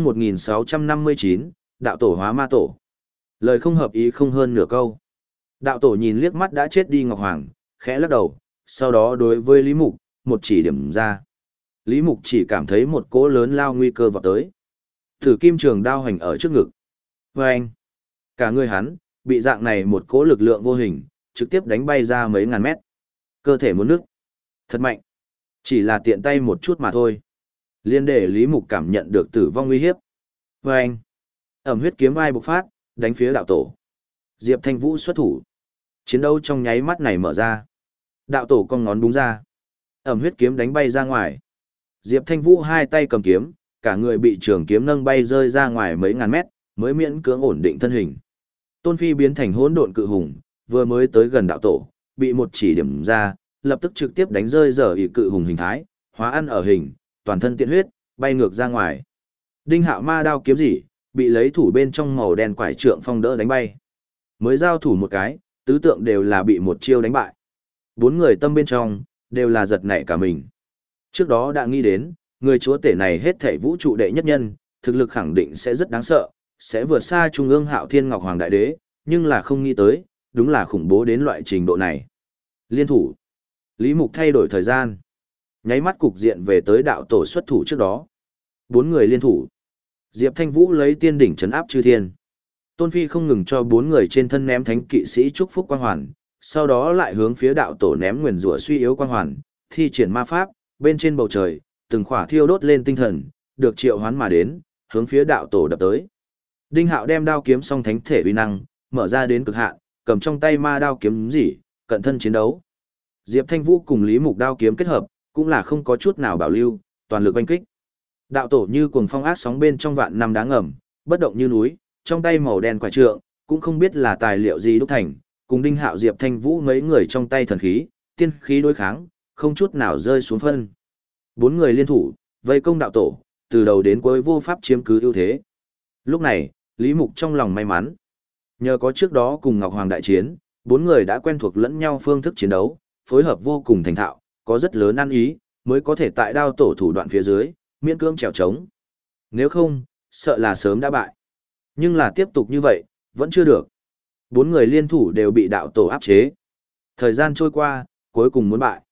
1659, đạo tổ hóa ma tổ. Lời không hợp ý không hơn nửa câu. Đạo tổ nhìn liếc mắt đã chết đi Ngọc Hoàng, khẽ lắc đầu, sau đó đối với Lý Mục, một chỉ điểm ra. Lý Mục chỉ cảm thấy một cỗ lớn lao nguy cơ vọt tới. Thử kim trường đao hành ở trước ngực. Vâng! Cả người hắn, bị dạng này một cỗ lực lượng vô hình, trực tiếp đánh bay ra mấy ngàn mét. Cơ thể muốn nứt. Thật mạnh. Chỉ là tiện tay một chút mà thôi. Liên để Lý Mục cảm nhận được tử vong uy hiếp. Vâng! Ẩm huyết kiếm ai bộc phát, đánh phía đạo tổ. Diệp Thanh Vũ xuất thủ. Chiến đấu trong nháy mắt này mở ra. Đạo tổ cong ngón búng ra. Ẩm huyết kiếm đánh bay ra ngoài. Diệp Thanh Vũ hai tay cầm kiếm, cả người bị trường kiếm nâng bay rơi ra ngoài mấy ngàn mét, mới miễn cưỡng ổn định thân hình. Tôn Phi biến thành hỗn độn cự hùng, vừa mới tới gần đạo tổ, bị một chỉ điểm ra, lập tức trực tiếp đánh rơi dở ỷ cự hùng hình thái, hóa ăn ở hình, toàn thân tiện huyết, bay ngược ra ngoài. Đinh Hạo ma đao kiếm gì, bị lấy thủ bên trong màu đen quải trượng phong đỡ đánh bay. Mới giao thủ một cái, tứ tượng đều là bị một chiêu đánh bại. Bốn người tâm bên trong, đều là giật nảy cả mình. Trước đó đã nghĩ đến, người chúa tể này hết thảy vũ trụ đệ nhất nhân, thực lực khẳng định sẽ rất đáng sợ, sẽ vượt xa Trung ương Hạo Thiên Ngọc Hoàng Đại Đế, nhưng là không nghĩ tới, đúng là khủng bố đến loại trình độ này. Liên thủ. Lý Mục thay đổi thời gian. Nháy mắt cục diện về tới đạo tổ xuất thủ trước đó. Bốn người liên thủ. Diệp Thanh Vũ lấy tiên đỉnh trấn áp chư thiên. Tôn Phi không ngừng cho bốn người trên thân ném thánh kỵ sĩ chúc phúc quang hoàn, sau đó lại hướng phía đạo tổ ném nguyền rủa suy yếu quang hoàn, thi triển ma pháp, bên trên bầu trời, từng khỏa thiêu đốt lên tinh thần, được triệu hoán mà đến, hướng phía đạo tổ đập tới. Đinh Hạo đem đao kiếm song thánh thể uy năng, mở ra đến cực hạn, cầm trong tay ma đao kiếm gì, cận thân chiến đấu. Diệp Thanh Vũ cùng Lý Mục đao kiếm kết hợp, cũng là không có chút nào bảo lưu, toàn lực oanh kích. Đạo tổ như cuồng phong ác sóng bên trong vạn năm đá ngầm, bất động như núi, trong tay màu đen quả trượng, cũng không biết là tài liệu gì đúc thành, cùng Đinh Hạo Diệp Thanh Vũ mấy người trong tay thần khí, tiên khí đối kháng, không chút nào rơi xuống phân. Bốn người liên thủ, vây công đạo tổ, từ đầu đến cuối vô pháp chiếm cứ ưu thế. Lúc này, Lý Mục trong lòng may mắn. Nhờ có trước đó cùng Ngọc Hoàng đại chiến, bốn người đã quen thuộc lẫn nhau phương thức chiến đấu, phối hợp vô cùng thành thạo, có rất lớn ăn ý, mới có thể tại đao tổ thủ đoạn phía dưới, miễn cưỡng trèo trống. Nếu không, sợ là sớm đã bại. Nhưng là tiếp tục như vậy, vẫn chưa được. Bốn người liên thủ đều bị đạo tổ áp chế. Thời gian trôi qua, cuối cùng muốn bại.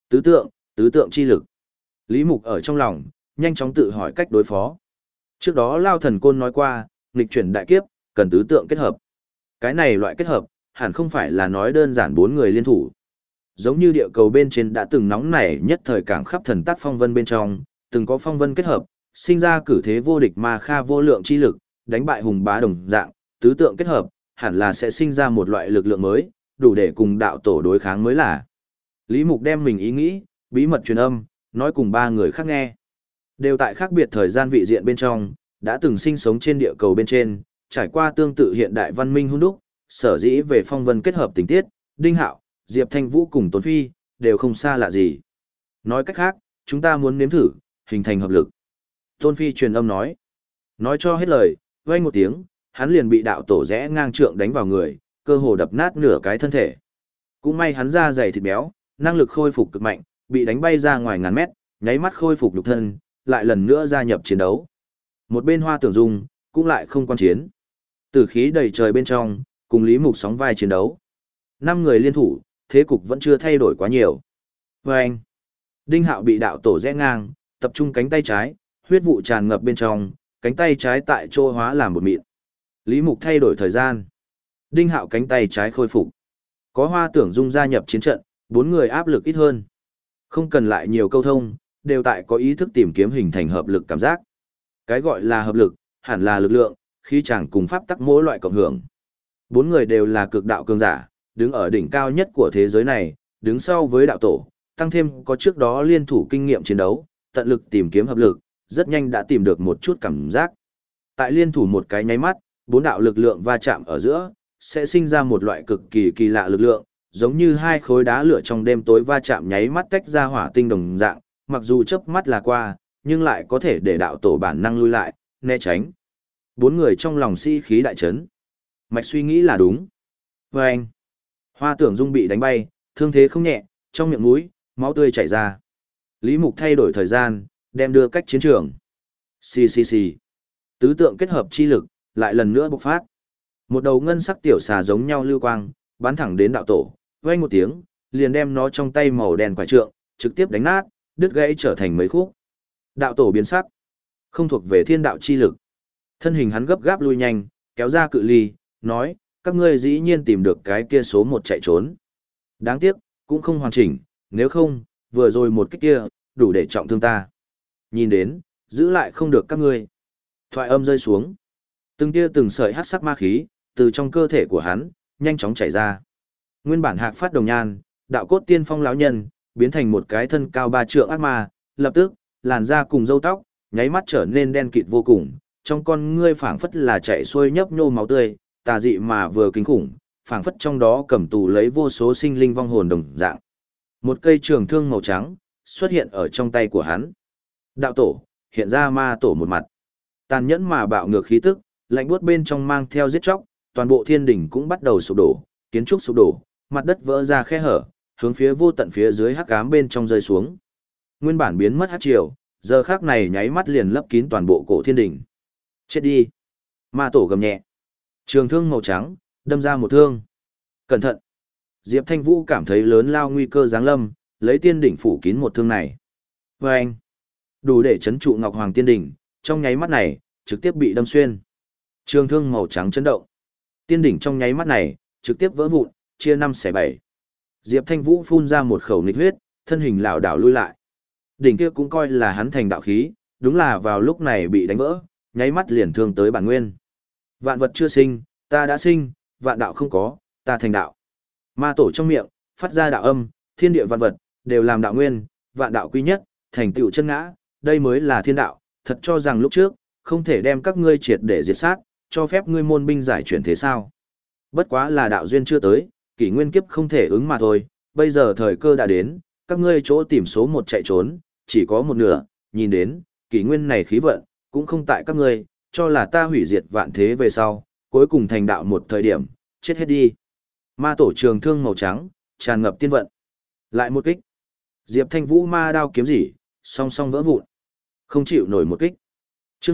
Tứ tượng chi lực. Lý Mục ở trong lòng, nhanh chóng tự hỏi cách đối phó. Trước đó Lao Thần Côn nói qua, nghịch chuyển đại kiếp, cần tứ tượng kết hợp. Cái này loại kết hợp, hẳn không phải là nói đơn giản bốn người liên thủ. Giống như địa cầu bên trên đã từng nóng nảy nhất thời cảng khắp thần tác phong vân bên trong, từng có phong vân kết hợp, sinh ra cử thế vô địch ma kha vô lượng chi lực, đánh bại hùng bá đồng dạng, tứ tượng kết hợp, hẳn là sẽ sinh ra một loại lực lượng mới, đủ để cùng đạo tổ đối kháng mới là. Lý Mục đem mình ý nghĩ, bí mật truyền âm, nói cùng ba người khác nghe. Đều tại khác biệt thời gian vị diện bên trong, đã từng sinh sống trên địa cầu bên trên, trải qua tương tự hiện đại văn minh hun đúc, sở dĩ về phong vân kết hợp tình tiết, Đinh Hạo, Diệp Thanh Vũ cùng Tôn Phi, đều không xa lạ gì. Nói cách khác, chúng ta muốn nếm thử, hình thành hợp lực. Tôn Phi truyền âm nói. Nói cho hết lời, vang một tiếng, hắn liền bị đạo tổ rẽ ngang trượng đánh vào người, cơ hồ đập nát nửa cái thân thể. Cũng may hắn da dày thịt béo, năng lực khôi phục cực mạnh, bị đánh bay ra ngoài ngàn mét, nháy mắt khôi phục nhục thân, lại lần nữa gia nhập chiến đấu. Một bên Hoa Tưởng Dung, cũng lại không quan chiến. Tử khí đầy trời bên trong, cùng Lý Mục sóng vai chiến đấu. 5 người liên thủ, thế cục vẫn chưa thay đổi quá nhiều. Vâng! Đinh Hạo bị đạo tổ rẽ ngang, tập trung cánh tay trái, huyết vụ tràn ngập bên trong, cánh tay trái tại chỗ hóa làm một mịn. Lý Mục thay đổi thời gian. Đinh Hạo cánh tay trái khôi phục. Có Hoa Tưởng Dung gia nhập chiến trận, 4 người áp lực ít hơn. Không cần lại nhiều câu thông, đều tại có ý thức tìm kiếm hình thành hợp lực cảm giác. Cái gọi là hợp lực, hẳn là lực lượng, khí chàng cùng pháp tắc mỗi loại cộng hưởng. Bốn người đều là cực đạo cường giả, đứng ở đỉnh cao nhất của thế giới này, đứng sau với đạo tổ, tăng thêm có trước đó liên thủ kinh nghiệm chiến đấu, tận lực tìm kiếm hợp lực, rất nhanh đã tìm được một chút cảm giác. Tại liên thủ một cái nháy mắt, bốn đạo lực lượng va chạm ở giữa, sẽ sinh ra một loại cực kỳ kỳ lạ lực lượng, giống như hai khối đá lửa trong đêm tối va chạm nháy mắt tách ra hỏa tinh đồng dạng, mặc dù chớp mắt là qua, nhưng lại có thể để đạo tổ bản năng lui lại, né tránh. Bốn người trong lòng sĩ khí đại chấn. Mạch suy nghĩ là đúng. Và anh, Hoa Tưởng Dung bị đánh bay, thương thế không nhẹ, trong miệng mũi, máu tươi chảy ra. Lý Mục thay đổi thời gian, đem đưa cách chiến trường. Xì xì xì. Tứ tượng kết hợp chi lực, lại lần nữa bộc phát. Một đầu ngân sắc tiểu xà giống nhau lưu quang, bắn thẳng đến đạo tổ, vang một tiếng, liền đem nó trong tay màu đen quả trượng, trực tiếp đánh nát, đứt gãy trở thành mấy khúc. Đạo tổ biến sắc, không thuộc về thiên đạo chi lực. Thân hình hắn gấp gáp lui nhanh, kéo ra cự ly, nói, các ngươi dĩ nhiên tìm được cái kia số một chạy trốn. Đáng tiếc, cũng không hoàn chỉnh, nếu không, vừa rồi một kích kia, đủ để trọng thương ta. Nhìn đến, giữ lại không được các ngươi. Thoại âm rơi xuống. Từng tia từng sợi hắc sắc ma khí, từ trong cơ thể của hắn, nhanh chóng chảy ra. Nguyên bản hạc phát đồng nhan, đạo cốt tiên phong lão nhân, biến thành một cái thân cao 3 trượng ác ma, lập tức, làn da cùng râu tóc, nháy mắt trở nên đen kịt vô cùng, trong con ngươi phảng phất là chảy xuôi nhấp nhô máu tươi, tà dị mà vừa kinh khủng, phảng phất trong đó cầm tù lấy vô số sinh linh vong hồn đồng dạng. Một cây trường thương màu trắng xuất hiện ở trong tay của hắn. Đạo tổ, hiện ra ma tổ một mặt. Tàn nhẫn mà bạo ngược khí tức, lạnh buốt bên trong mang theo giết chóc, toàn bộ thiên đỉnh cũng bắt đầu sụp đổ, kiến trúc sụp đổ, mặt đất vỡ ra khe hở, hướng phía vô tận phía dưới hắc ám bên trong rơi xuống. Nguyên bản biến mất hắc triều, giờ khắc này nháy mắt liền lấp kín toàn bộ cổ thiên đỉnh. Chết đi! Ma tổ gầm nhẹ. Trường thương màu trắng, đâm ra một thương. Cẩn thận! Diệp Thanh Vũ cảm thấy lớn lao nguy cơ giáng lâm, lấy tiên đỉnh phủ kín một thương này. Và anh! Đủ để chấn trụ Ngọc Hoàng tiên đỉnh, trong nháy mắt này, trực tiếp bị đâm xuyên. Trường thương màu trắng chấn động. Tiên đỉnh trong nháy mắt này, trực tiếp vỡ vụn, chia 5 xẻ 7. Diệp Thanh Vũ phun ra một khẩu nghịch huyết, thân hình lảo đảo lui lại. Đỉnh kia cũng coi là hắn thành đạo khí, đúng là vào lúc này bị đánh vỡ, nháy mắt liền thương tới bản nguyên. Vạn vật chưa sinh, ta đã sinh, vạn đạo không có, ta thành đạo. Ma tổ trong miệng, phát ra đạo âm, thiên địa vạn vật, đều làm đạo nguyên, vạn đạo quy nhất, thành tựu chân ngã, đây mới là thiên đạo, thật cho rằng lúc trước, không thể đem các ngươi triệt để diệt sát, cho phép ngươi môn binh giải chuyển thế sao. Bất quá là đạo duyên chưa tới, kỷ nguyên kiếp không thể ứng mà thôi, bây giờ thời cơ đã đến, các ngươi chỗ tìm số một chạy trốn, chỉ có một nửa, nhìn đến, kỷ nguyên này khí vận, cũng không tại các ngươi, cho là ta hủy diệt vạn thế về sau, cuối cùng thành đạo một thời điểm, chết hết đi. Ma tổ trường thương màu trắng, tràn ngập tiên vận. Lại một kích. Diệp Thanh Vũ ma đao kiếm rỉ, song song vỡ vụn. Không chịu nổi một kích. Chương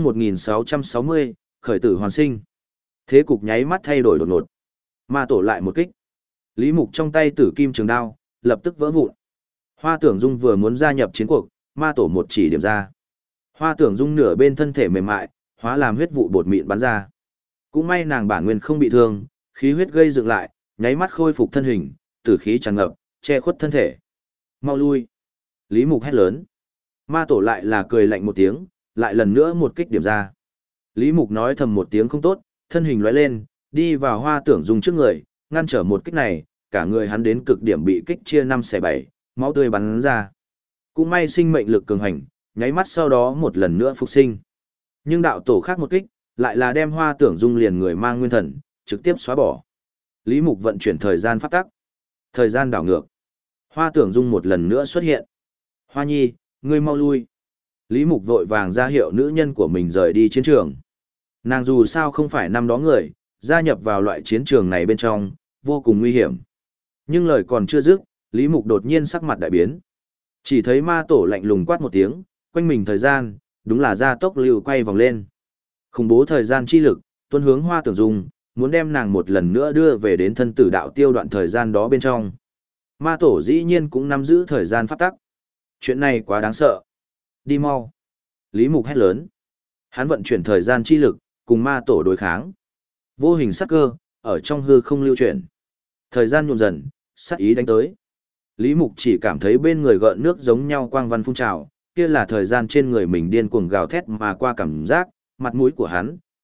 1660, khởi tử hoàn sinh. Thế cục nháy mắt thay đổi đột ngột. Ma tổ lại một kích. Lý Mục trong tay tử kim trường đao, lập tức vỡ vụn. Hoa Tưởng Dung vừa muốn gia nhập chiến cuộc, ma tổ một chỉ điểm ra. Hoa Tưởng Dung nửa bên thân thể mềm mại, hóa làm huyết vụ bột mịn bắn ra. Cũng may nàng bản nguyên không bị thương, khí huyết gây dựng lại, nháy mắt khôi phục thân hình, tử khí tràn ngập, che khuất thân thể. Mau lui. Lý Mục hét lớn. Ma tổ lại là cười lạnh một tiếng, lại lần nữa một kích điểm ra. Lý Mục nói thầm một tiếng không tốt, thân hình lóe lên, đi vào Hoa Tưởng Dung trước người, ngăn trở một kích này, cả người hắn đến cực điểm bị kích chia 5 xẻ 7, máu tươi bắn ra. Cũng may sinh mệnh lực cường hành, nháy mắt sau đó một lần nữa phục sinh. Nhưng đạo tổ khác một kích, lại là đem Hoa Tưởng Dung liền người mang nguyên thần, trực tiếp xóa bỏ. Lý Mục vận chuyển thời gian pháp tắc. Thời gian đảo ngược. Hoa Tưởng Dung một lần nữa xuất hiện. Hoa Nhi, ngươi mau lui. Lý Mục vội vàng ra hiệu nữ nhân của mình rời đi chiến trường. Nàng dù sao không phải năm đó người, gia nhập vào loại chiến trường này bên trong, vô cùng nguy hiểm. Nhưng lời còn chưa dứt, Lý Mục đột nhiên sắc mặt đại biến. Chỉ thấy ma tổ lạnh lùng quát một tiếng, quanh mình thời gian, đúng là gia tốc lưu quay vòng lên. Khủng bố thời gian chi lực, tuôn hướng Hoa Tưởng Dung, muốn đem nàng một lần nữa đưa về đến thân tử đạo tiêu đoạn thời gian đó bên trong. Ma tổ dĩ nhiên cũng nắm giữ thời gian pháp tắc. Chuyện này quá đáng sợ. Đi mau. Lý Mục hét lớn. Hắn vận chuyển thời gian chi lực, cùng ma tổ đối kháng. Vô hình sắc cơ, ở trong hư không lưu chuyển. Thời gian nhuộm dần, sát ý đánh tới. Lý Mục chỉ cảm thấy bên người gợn nước giống nhau quang văn phun trào, kia là thời gian trên người mình điên cuồng gào thét mà qua cảm giác, mặt mũi của hắn,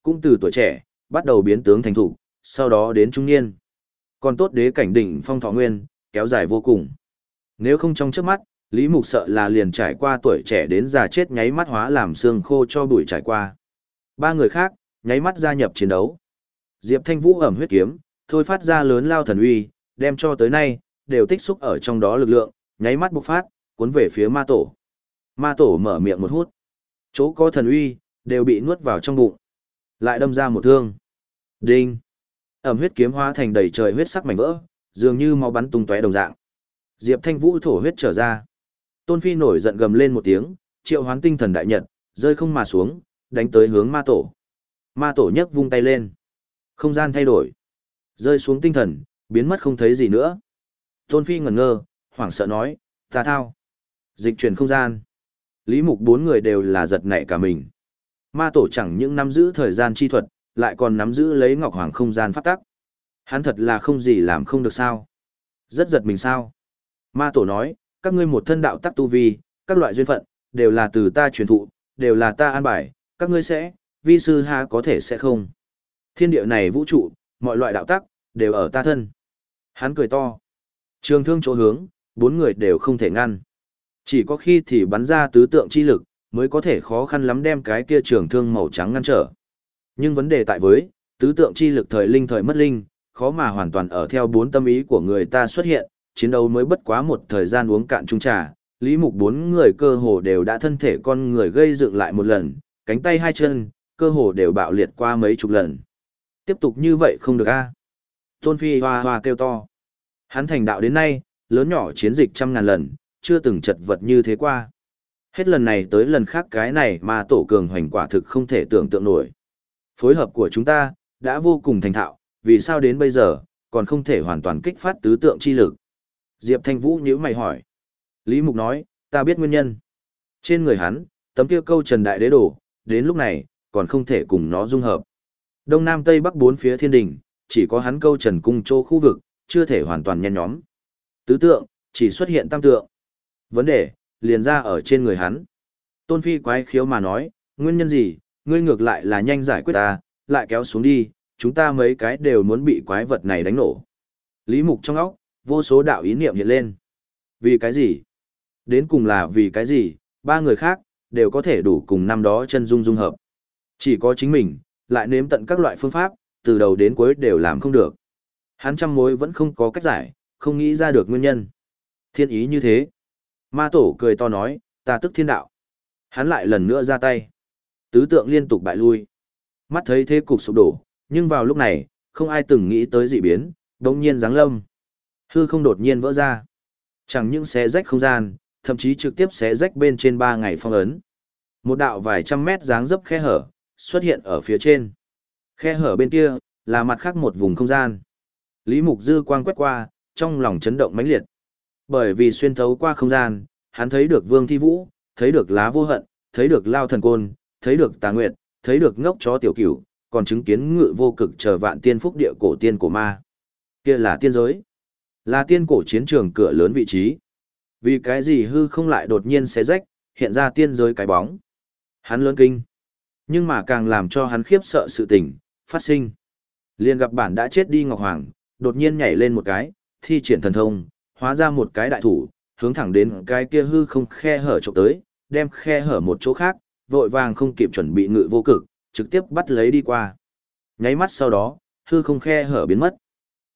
cũng từ tuổi trẻ, bắt đầu biến tướng thành thủ, sau đó đến trung niên. Còn tốt đế cảnh đỉnh phong thọ nguyên, kéo dài vô cùng. Nếu không trong trước mắt, Lý Mục sợ là liền trải qua tuổi trẻ đến già chết nháy mắt hóa làm xương khô cho bụi trải qua. Ba người khác, nháy mắt gia nhập chiến đấu. Diệp Thanh Vũ ẩm huyết kiếm, thôi phát ra lớn lao thần uy, đem cho tới nay, đều tích xúc ở trong đó lực lượng, nháy mắt bộc phát, cuốn về phía ma tổ. Ma tổ mở miệng một hút. Chỗ có thần uy, đều bị nuốt vào trong bụng. Lại đâm ra một thương. Đinh. Ẩm huyết kiếm hóa thành đầy trời huyết sắc mảnh vỡ, dường như máu bắn tung tóe đồng dạng. Diệp Thanh Vũ thổ huyết trở ra. Tôn Phi nổi giận gầm lên một tiếng, triệu hoán tinh thần đại nhật, rơi không mà xuống, đánh tới hướng ma tổ. Ma tổ nhấc vung tay lên. Không gian thay đổi. Rơi xuống tinh thần, biến mất không thấy gì nữa. Tôn Phi ngẩn ngơ, hoảng sợ nói, ta thao. Dịch chuyển không gian. Lý Mục bốn người đều là giật nảy cả mình. Ma tổ chẳng những nắm giữ thời gian chi thuật, lại còn nắm giữ lấy Ngọc Hoàng không gian pháp tắc. Hắn thật là không gì làm không được sao. Rất giật mình sao. Ma tổ nói, các ngươi một thân đạo tắc tu vi, các loại duyên phận, đều là từ ta truyền thụ, đều là ta an bài, các ngươi sẽ, vi sư ha có thể sẽ không. Thiên địa này vũ trụ, mọi loại đạo tắc, đều ở ta thân. Hắn cười to. Trường thương chỗ hướng, bốn người đều không thể ngăn. Chỉ có khi thì bắn ra tứ tượng chi lực, mới có thể khó khăn lắm đem cái kia trường thương màu trắng ngăn trở. Nhưng vấn đề tại với, tứ tượng chi lực thời linh thời mất linh, khó mà hoàn toàn ở theo bốn tâm ý của người ta xuất hiện, chiến đấu mới bất quá một thời gian uống cạn chung trà, Lý Mục bốn người cơ hồ đều đã thân thể con người gây dựng lại một lần, cánh tay hai chân, cơ hồ đều bạo liệt qua mấy chục lần. Tiếp tục như vậy không được a. Tôn Phi hoa hoa kêu to. Hắn thành đạo đến nay, lớn nhỏ chiến dịch trăm ngàn lần, chưa từng chật vật như thế qua. Hết lần này tới lần khác cái này mà tổ cường hoành quả thực không thể tưởng tượng nổi. Phối hợp của chúng ta, đã vô cùng thành thạo, vì sao đến bây giờ, còn không thể hoàn toàn kích phát tứ tượng chi lực. Diệp Thanh Vũ nhíu mày hỏi. Lý Mục nói, ta biết nguyên nhân. Trên người hắn, tấm kia câu trần đại đế đổ, đến lúc này, còn không thể cùng nó dung hợp. Đông Nam Tây Bắc bốn phía thiên đình, chỉ có hắn câu trần cung châu khu vực, chưa thể hoàn toàn nhen nhóm. Tứ tượng, chỉ xuất hiện tam tượng. Vấn đề, liền ra ở trên người hắn. Tôn Phi quái khiếu mà nói, nguyên nhân gì, ngươi ngược lại là nhanh giải quyết ta, lại kéo xuống đi, chúng ta mấy cái đều muốn bị quái vật này đánh nổ. Lý Mục trong óc, vô số đạo ý niệm hiện lên. Vì cái gì? Đến cùng là vì cái gì, ba người khác, đều có thể đủ cùng năm đó chân dung dung hợp. Chỉ có chính mình, lại nếm tận các loại phương pháp, từ đầu đến cuối đều làm không được. Hắn trăm mối vẫn không có cách giải, không nghĩ ra được nguyên nhân. Thiên ý như thế. Ma tổ cười to nói, ta tức thiên đạo. Hắn lại lần nữa ra tay. Tứ tượng liên tục bại lui. Mắt thấy thế cục sụp đổ, nhưng vào lúc này, không ai từng nghĩ tới dị biến, đột nhiên giáng lâm. Hư không đột nhiên vỡ ra. Chẳng những xé rách không gian, thậm chí trực tiếp xé rách bên trên 3 ngày phong ấn. Một đạo vài trăm mét dáng dấp khe hở, xuất hiện ở phía trên. Khe hở bên kia, là mặt khác một vùng không gian. Lý Mục dư quang quét qua, trong lòng chấn động mãnh liệt. Bởi vì xuyên thấu qua không gian, hắn thấy được Vương Thi Vũ, thấy được Lá Vô Hận, thấy được Lao Thần Côn, thấy được Tà Nguyệt, thấy được ngốc chó tiểu cửu, còn chứng kiến Ngự Vô Cực chờ vạn tiên phúc địa cổ tiên cổ ma. Kia là tiên giới. Là tiên cổ chiến trường cửa lớn vị trí. Vì cái gì hư không lại đột nhiên xé rách, hiện ra tiên giới cái bóng. Hắn lớn kinh. Nhưng mà càng làm cho hắn khiếp sợ sự tình, phát sinh. Liền gặp bản đã chết đi Ngọc Hoàng, đột nhiên nhảy lên một cái, thi triển thần thông, hóa ra một cái đại thủ, hướng thẳng đến cái kia hư không khe hở chụp tới, đem khe hở một chỗ khác, vội vàng không kịp chuẩn bị Ngự Vô Cực, trực tiếp bắt lấy đi qua. Nháy mắt sau đó, hư không khe hở biến mất.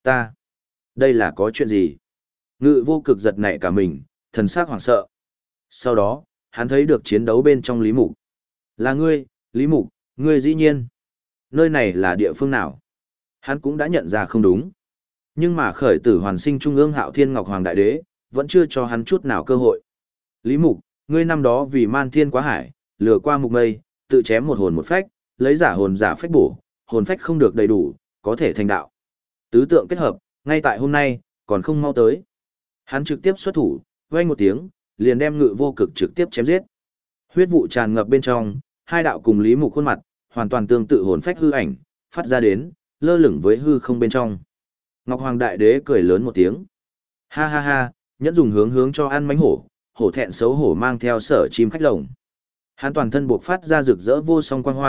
Đây là có chuyện gì? Ngự Vô Cực giật nảy cả mình, thần sắc hoảng sợ. Sau đó, hắn thấy được chiến đấu bên trong Lý Mục. Là ngươi, Lý Mục, ngươi dĩ nhiên. Nơi này là địa phương nào? Hắn cũng đã nhận ra không đúng. Nhưng mà khởi tử hoàn sinh Trung ương Hạo Thiên Ngọc Hoàng Đại Đế, vẫn chưa cho hắn chút nào cơ hội. Lý Mục, ngươi năm đó vì man thiên quá hải, lừa qua mục mây, tự chém một hồn một phách, lấy giả hồn giả phách bổ, hồn phách không được đầy đủ, có thể thành đạo. Tứ tượng kết hợp, ngay tại hôm nay, còn không mau tới. Hắn trực tiếp xuất thủ, vang một tiếng, liền đem Ngự Vô Cực trực tiếp chém giết. Huyết vụ tràn ngập bên trong, hai đạo cùng Lý Mục khuôn mặt, hoàn toàn tương tự hồn phách hư ảnh, phát ra đến, lơ lửng với hư không bên trong. Ngọc Hoàng Đại Đế cười lớn một tiếng. Ha ha ha, nhẫn dùng hướng cho ăn mánh hổ, hổ thẹn xấu hổ mang theo sở chim khách lồng. Hắn toàn thân buộc phát ra rực rỡ vô song quang hoa,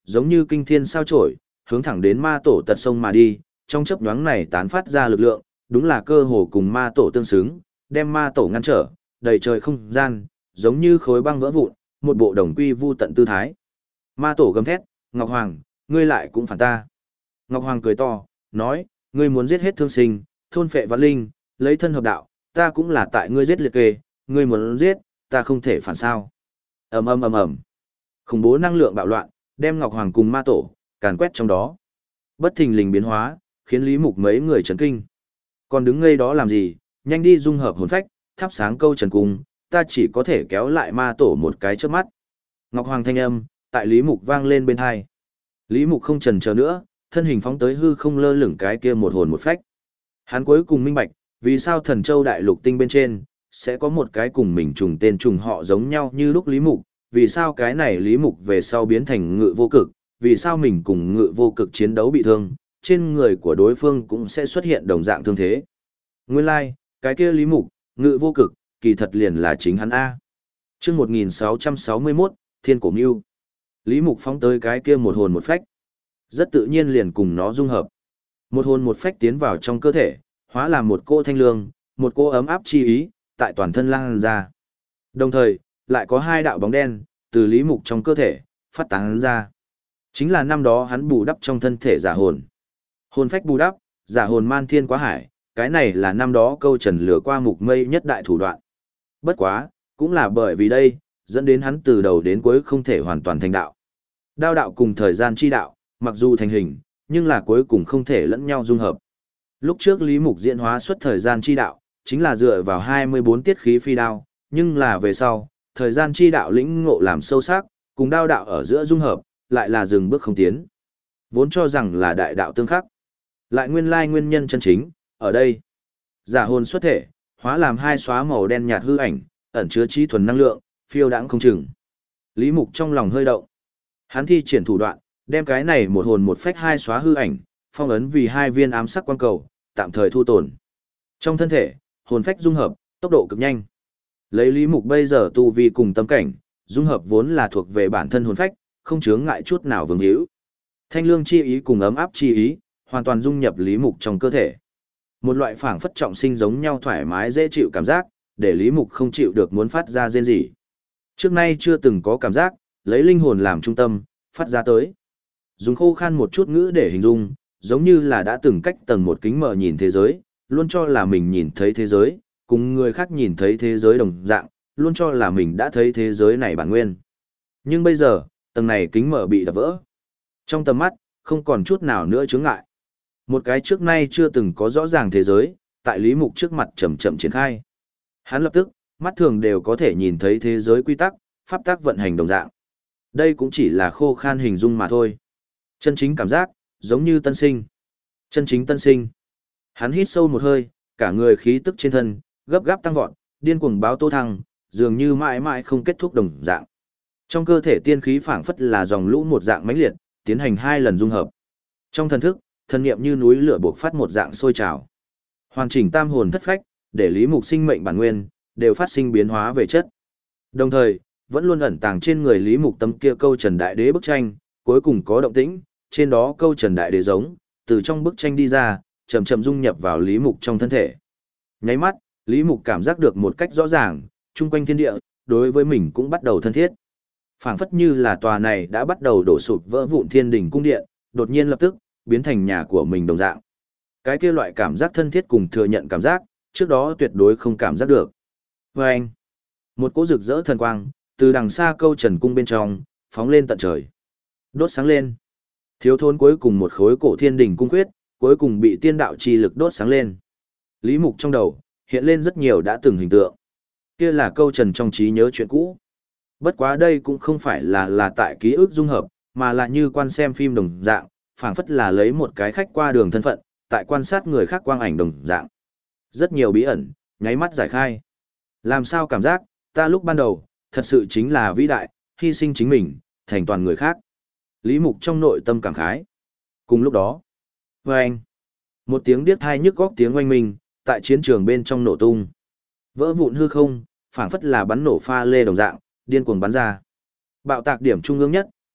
giống như kinh thiên sao chổi, hướng thẳng đến ma tổ tật sông mà đi, trong chớp nhoáng này tán phát ra lực lượng, đúng là cơ hồ cùng ma tổ tương xứng, đem ma tổ ngăn trở, đầy trời không gian, giống như khối băng vỡ vụn, một bộ đồng quy vu tận tư thái. Ma tổ gầm thét, Ngọc Hoàng, ngươi lại cũng phản ta. Ngọc Hoàng cười to, nói, ngươi muốn giết hết thương sinh, thôn phệ vạn linh, lấy thân hợp đạo, ta cũng là tại ngươi giết liệt kê, ngươi muốn giết, ta không thể phản sao. Ầm ầm ầm ầm. Khủng bố năng lượng bạo loạn, đem Ngọc Hoàng cùng ma tổ càn quét trong đó. Bất thình lình biến hóa, khiến Lý Mục mấy người chấn kinh. Còn đứng ngây đó làm gì, nhanh đi dung hợp hồn phách, thắp sáng câu trần cung, ta chỉ có thể kéo lại ma tổ một cái chớp mắt. Ngọc Hoàng thanh âm, tại Lý Mục vang lên bên tai. Lý Mục không chần chờ nữa, thân hình phóng tới hư không lơ lửng cái kia một hồn một phách. Hắn cuối cùng minh bạch, vì sao Thần Châu Đại Lục tinh bên trên sẽ có một cái cùng mình trùng tên trùng họ giống nhau như lúc Lý Mục, vì sao cái này Lý Mục về sau biến thành Ngự Vô Cực, vì sao mình cùng Ngự Vô Cực chiến đấu bị thương, trên người của đối phương cũng sẽ xuất hiện đồng dạng thương thế. Nguyên lai, cái kia Lý Mục, Ngự Vô Cực, kỳ thật liền là chính hắn A. Chương 1661, Thiên Cổ Mưu. Lý Mục phóng tới cái kia một hồn một phách. Rất tự nhiên liền cùng nó dung hợp. Một hồn một phách tiến vào trong cơ thể, hóa làm một cô thanh lương, một cô ấm áp chi ý, tại toàn thân lan ra. Đồng thời, lại có hai đạo bóng đen, từ Lý Mục trong cơ thể, phát tán ra. Chính là năm đó hắn bù đắp trong thân thể giả hồn. Hồn phách bù đắp, giả hồn man thiên quá hải, cái này là năm đó câu trần lửa qua Mục Mây nhất đại thủ đoạn. Bất quá, cũng là bởi vì đây, dẫn đến hắn từ đầu đến cuối không thể hoàn toàn thành đạo. Đao đạo cùng thời gian chi đạo, mặc dù thành hình, nhưng là cuối cùng không thể lẫn nhau dung hợp. Lúc trước Lý Mục diễn hóa xuất thời gian chi đạo, chính là dựa vào 24 tiết khí phi đao, nhưng là về sau, thời gian chi đạo lĩnh ngộ làm sâu sắc, cùng đao đạo ở giữa dung hợp, lại là dừng bước không tiến. Vốn cho rằng là đại đạo tương khắc. Lại nguyên lai nguyên nhân chân chính, ở đây. Giả hồn xuất thể, hóa làm hai xóa màu đen nhạt hư ảnh, ẩn chứa trí thuần năng lượng, phiêu đãng không chừng. Lý Mục trong lòng hơi động. Hắn thi triển thủ đoạn, đem cái này một hồn một phách hai xóa hư ảnh, phong ấn vì hai viên ám sắc quan cầu, tạm thời thu tồn. Trong thân thể, hồn phách dung hợp, tốc độ cực nhanh. Lấy Lý Mục bây giờ tu vi cùng tâm cảnh, dung hợp vốn là thuộc về bản thân hồn phách, không chướng ngại chút nào vương hữu. Thanh lương chi ý cùng ấm áp chi ý, hoàn toàn dung nhập Lý Mục trong cơ thể. Một loại phảng phất trọng sinh giống nhau thoải mái dễ chịu cảm giác, để Lý Mục không chịu được muốn phát ra rên rỉ. Trước nay chưa từng có cảm giác, lấy linh hồn làm trung tâm, phát ra tới. Dùng khô khan một chút ngữ để hình dung, giống như là đã từng cách tầng một kính mờ nhìn thế giới, luôn cho là mình nhìn thấy thế giới, cùng người khác nhìn thấy thế giới đồng dạng, luôn cho là mình đã thấy thế giới này bản nguyên. Nhưng bây giờ, tầng này kính mờ bị đập vỡ. Trong tầm mắt, không còn chút nào nữa chướng ngại. Một cái trước nay chưa từng có rõ ràng thế giới, tại Lý Mục trước mặt chậm chậm triển khai. Hắn lập tức, mắt thường đều có thể nhìn thấy thế giới quy tắc, pháp tắc vận hành đồng dạng. Đây cũng chỉ là khô khan hình dung mà thôi. Chân chính cảm giác, giống như tân sinh. Chân chính tân sinh. Hắn hít sâu một hơi, cả người khí tức trên thân, gấp gáp tăng vọt, điên cuồng báo tô thăng, dường như mãi mãi không kết thúc đồng dạng. Trong cơ thể tiên khí phảng phất là dòng lũ một dạng mãnh liệt, tiến hành 2 lần dung hợp. Trong thần thức, thần niệm như núi lửa bộc phát một dạng sôi trào. Hoàn chỉnh tam hồn thất phách, để Lý Mục sinh mệnh bản nguyên đều phát sinh biến hóa về chất. Đồng thời, vẫn luôn ẩn tàng trên người Lý Mục tấm kia câu Trần Đại Đế bức tranh, cuối cùng có động tĩnh, trên đó câu Trần Đại Đế giống, từ trong bức tranh đi ra, chậm chậm dung nhập vào Lý Mục trong thân thể. Nháy mắt, Lý Mục cảm giác được một cách rõ ràng, chung quanh thiên địa, đối với mình cũng bắt đầu thân thiết. Phảng phất như là tòa này đã bắt đầu đổ sụp vỡ vụn thiên đình cung điện, đột nhiên lập tức biến thành nhà của mình đồng dạng. Cái kia loại cảm giác thân thiết cùng thừa nhận cảm giác, trước đó tuyệt đối không cảm giác được. Và anh, một cỗ rực rỡ thần quang, từ đằng xa câu Trần cung bên trong, phóng lên tận trời. Đốt sáng lên. Thiếu thốn cuối cùng một khối cổ thiên đình cung quyết, cuối cùng bị tiên đạo chi lực đốt sáng lên. Lý Mục trong đầu, hiện lên rất nhiều đã từng hình tượng. Kia là câu Trần trong trí nhớ chuyện cũ. Bất quá đây cũng không phải là tại ký ức dung hợp, mà là như quan xem phim đồng dạng, phảng phất là lấy một cái khách qua đường thân phận, tại quan sát người khác quang ảnh đồng dạng. Rất nhiều bí ẩn, nháy mắt giải khai. Làm sao cảm giác, ta lúc ban đầu, thật sự chính là vĩ đại, hy sinh chính mình, thành toàn người khác. Lý Mục trong nội tâm cảm khái. Cùng lúc đó, vâng, một tiếng điếc tai nhức góc tiếng oanh minh, tại chiến trường bên trong nổ tung. Vỡ vụn hư không, phảng phất là bắn nổ pha lê đồng dạng, điên cuồng bắn ra. Bạo tạc điểm trung ương nhất,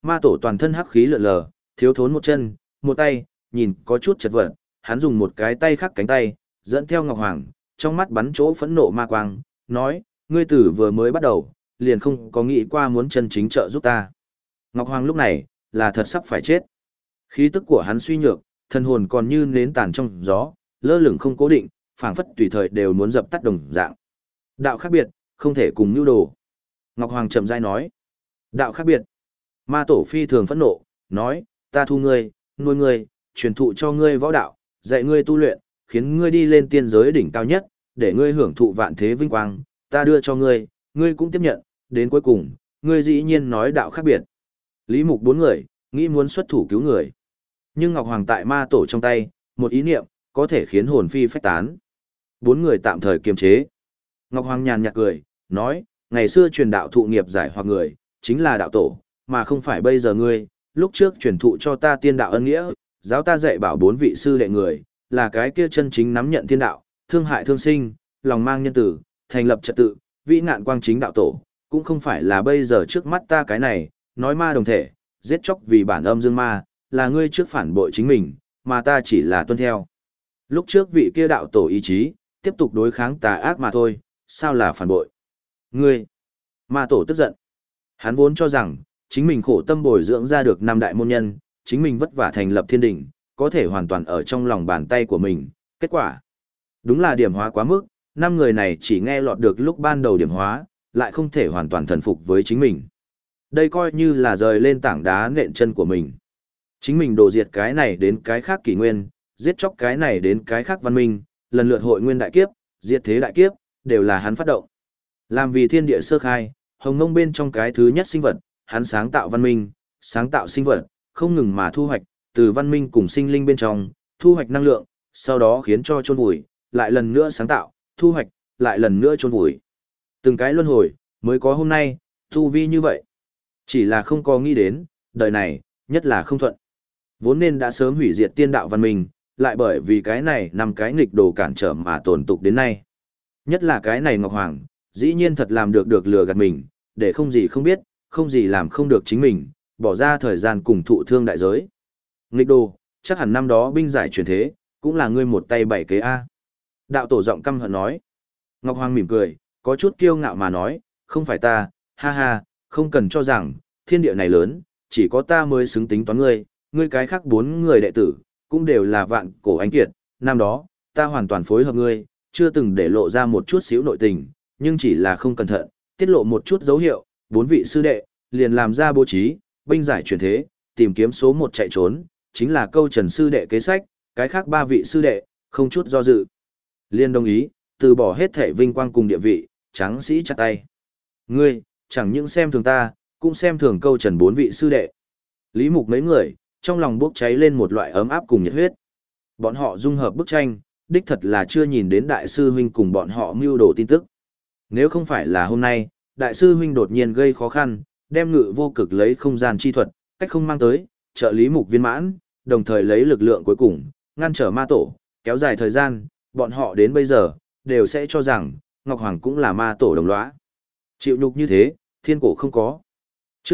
Ma tổ toàn thân hắc khí lượn lờ, thiếu thốn một chân, một tay, nhìn có chút chật vật, hắn dùng một cái tay khác cánh tay, dẫn theo Ngọc Hoàng, trong mắt bắn chỗ phẫn nộ ma quang, nói, ngươi tử vừa mới bắt đầu, liền không có nghĩ qua muốn chân chính trợ giúp ta. Ngọc Hoàng lúc này, là thật sắp phải chết. Khí tức của hắn suy nhược, thân hồn còn như nến tàn trong gió, lơ lửng không cố định, phảng phất tùy thời đều muốn dập tắt đồng dạng. Đạo khác biệt, không thể cùng nhu đồ. Ngọc Hoàng chậm rãi nói. Đạo khác biệt. Ma tổ phi thường phẫn nộ, nói, ta thu ngươi, nuôi ngươi, truyền thụ cho ngươi võ đạo, dạy ngươi tu luyện, khiến ngươi đi lên tiên giới đỉnh cao nhất, để ngươi hưởng thụ vạn thế vinh quang, ta đưa cho ngươi, ngươi cũng tiếp nhận, đến cuối cùng, ngươi dĩ nhiên nói đạo khác biệt. Lý Mục bốn người, nghĩ muốn xuất thủ cứu người. Nhưng Ngọc Hoàng tại ma tổ trong tay, một ý niệm, có thể khiến hồn phi phách tán. Bốn người tạm thời kiềm chế. Ngọc Hoàng nhàn nhạt cười, nói, ngày xưa truyền đạo thụ nghiệp giải hoặc người, chính là đạo tổ, mà không phải bây giờ ngươi, lúc trước truyền thụ cho ta tiên đạo ân nghĩa, giáo ta dạy bảo bốn vị sư đệ người, là cái kia chân chính nắm nhận tiên đạo, thương hại thương sinh, lòng mang nhân tử, thành lập trật tự, vĩ ngạn quang chính đạo tổ, cũng không phải là bây giờ trước mắt ta cái này, nói ma đồng thể, giết chóc vì bản âm dương ma, là ngươi trước phản bội chính mình, mà ta chỉ là tuân theo. Lúc trước vị kia đạo tổ ý chí, tiếp tục đối kháng tà ác mà thôi, sao là phản bội? Ngươi! Ma tổ tức giận. Hắn vốn cho rằng, chính mình khổ tâm bồi dưỡng ra được năm đại môn nhân, chính mình vất vả thành lập thiên đỉnh, có thể hoàn toàn ở trong lòng bàn tay của mình. Kết quả, đúng là điểm hóa quá mức, năm người này chỉ nghe lọt được lúc ban đầu điểm hóa, lại không thể hoàn toàn thần phục với chính mình. Đây coi như là rời lên tảng đá nện chân của mình. Chính mình đổ diệt cái này đến cái khác kỷ nguyên, giết chóc cái này đến cái khác văn minh, lần lượt hội nguyên đại kiếp, diệt thế đại kiếp, đều là hắn phát động. Làm vì thiên địa sơ khai, hồng ngông bên trong cái thứ nhất sinh vật, hắn sáng tạo văn minh, sáng tạo sinh vật, không ngừng mà thu hoạch, từ văn minh cùng sinh linh bên trong, thu hoạch năng lượng, sau đó khiến cho chôn vùi, lại lần nữa sáng tạo, thu hoạch, lại lần nữa chôn vùi. Từng cái luân hồi, mới có hôm nay, tu vi như vậy. Chỉ là không có nghĩ đến, đời này, nhất là không thuận. Vốn nên đã sớm hủy diệt tiên đạo văn minh, lại bởi vì cái này nằm cái nghịch đồ cản trở mà tồn tục đến nay. Nhất là cái này Ngọc Hoàng, dĩ nhiên thật làm được lừa gạt mình, để không gì không biết, không gì làm không được chính mình, bỏ ra thời gian cùng thụ thương đại giới. Nghịch đồ, chắc hẳn năm đó binh giải truyền thế, cũng là ngươi một tay bảy kế A. Đạo tổ giọng căm hận nói. Ngọc Hoàng mỉm cười, có chút kiêu ngạo mà nói, không phải ta, ha ha, không cần cho rằng, thiên địa này lớn, chỉ có ta mới xứng tính toán ngươi, ngươi cái khác bốn người đệ tử, cũng đều là vạn cổ anh kiệt, năm đó, ta hoàn toàn phối hợp ngươi, chưa từng để lộ ra một chút xíu nội tình, nhưng chỉ là không cẩn thận, tiết lộ một chút dấu hiệu, bốn vị sư đệ, liền làm ra bố trí, binh giải chuyển thế, tìm kiếm số một chạy trốn, chính là câu Trần sư đệ kế sách, cái khác ba vị sư đệ, không chút do dự. Liên đồng ý, từ bỏ hết thể vinh quang cùng địa vị, tráng sĩ chặt tay. Ngươi, chẳng những xem thường ta, cũng xem thường câu Trần bốn vị sư đệ. Lý Mục mấy người, trong lòng bốc cháy lên một loại ấm áp cùng nhiệt huyết. Bọn họ dung hợp bức tranh, đích thật là chưa nhìn đến đại sư huynh cùng bọn họ mưu đồ tin tức. Nếu không phải là hôm nay, đại sư huynh đột nhiên gây khó khăn, đem Ngự Vô Cực lấy không gian chi thuật, cách không mang tới, trợ Lý Mục viên mãn, đồng thời lấy lực lượng cuối cùng, ngăn trở ma tổ, kéo dài thời gian, bọn họ đến bây giờ, đều sẽ cho rằng, Ngọc Hoàng cũng là ma tổ đồng lõa. Chịu nhục như thế, thiên cổ không có. Chương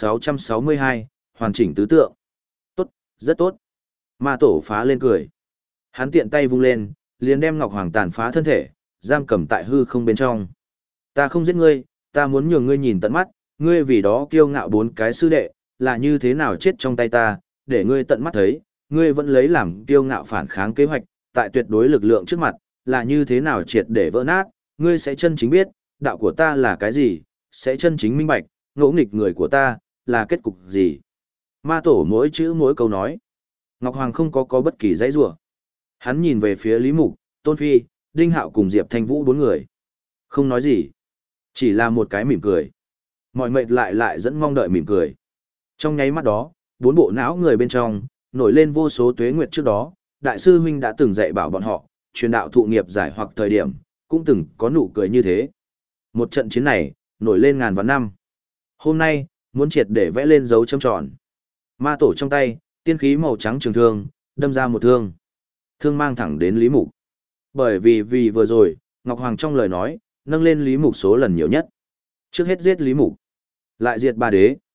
1662, hoàn chỉnh tứ tượng. Tốt, rất tốt. Ma tổ phá lên cười. Hắn tiện tay vung lên, liền đem Ngọc Hoàng tàn phá thân thể, giam cầm tại hư không bên trong. Ta không giết ngươi, ta muốn nhường ngươi nhìn tận mắt, ngươi vì đó kiêu ngạo bốn cái sư đệ, là như thế nào chết trong tay ta, để ngươi tận mắt thấy, ngươi vẫn lấy làm kiêu ngạo phản kháng kế hoạch, tại tuyệt đối lực lượng trước mặt, là như thế nào triệt để vỡ nát, ngươi sẽ chân chính biết, đạo của ta là cái gì, sẽ chân chính minh bạch, ngỗ nghịch người của ta, là kết cục gì. Ma tổ mỗi chữ mỗi câu nói. Ngọc Hoàng không có bất kỳ dãy rủa. Hắn nhìn về phía Lý Mục, Tôn Phi, Đinh Hạo cùng Diệp Thanh Vũ bốn người. Không nói gì. Chỉ là một cái mỉm cười. Mọi mệt lại dẫn mong đợi mỉm cười. Trong nháy mắt đó, bốn bộ não người bên trong, nổi lên vô số tuế nguyệt trước đó, đại sư huynh đã từng dạy bảo bọn họ, truyền đạo thụ nghiệp giải hoặc thời điểm, cũng từng có nụ cười như thế. Một trận chiến này, nổi lên ngàn vạn năm. Hôm nay, muốn triệt để vẽ lên dấu chấm tròn. Ma tổ trong tay, tiên khí màu trắng trường thương, đâm ra một thương. Thương mang thẳng đến Lý Mục. Bởi vì vừa rồi, Ngọc Hoàng trong lời nói, nâng lên Lý Mục số lần nhiều nhất. Trước hết giết Lý Mục, lại diệt ba đế.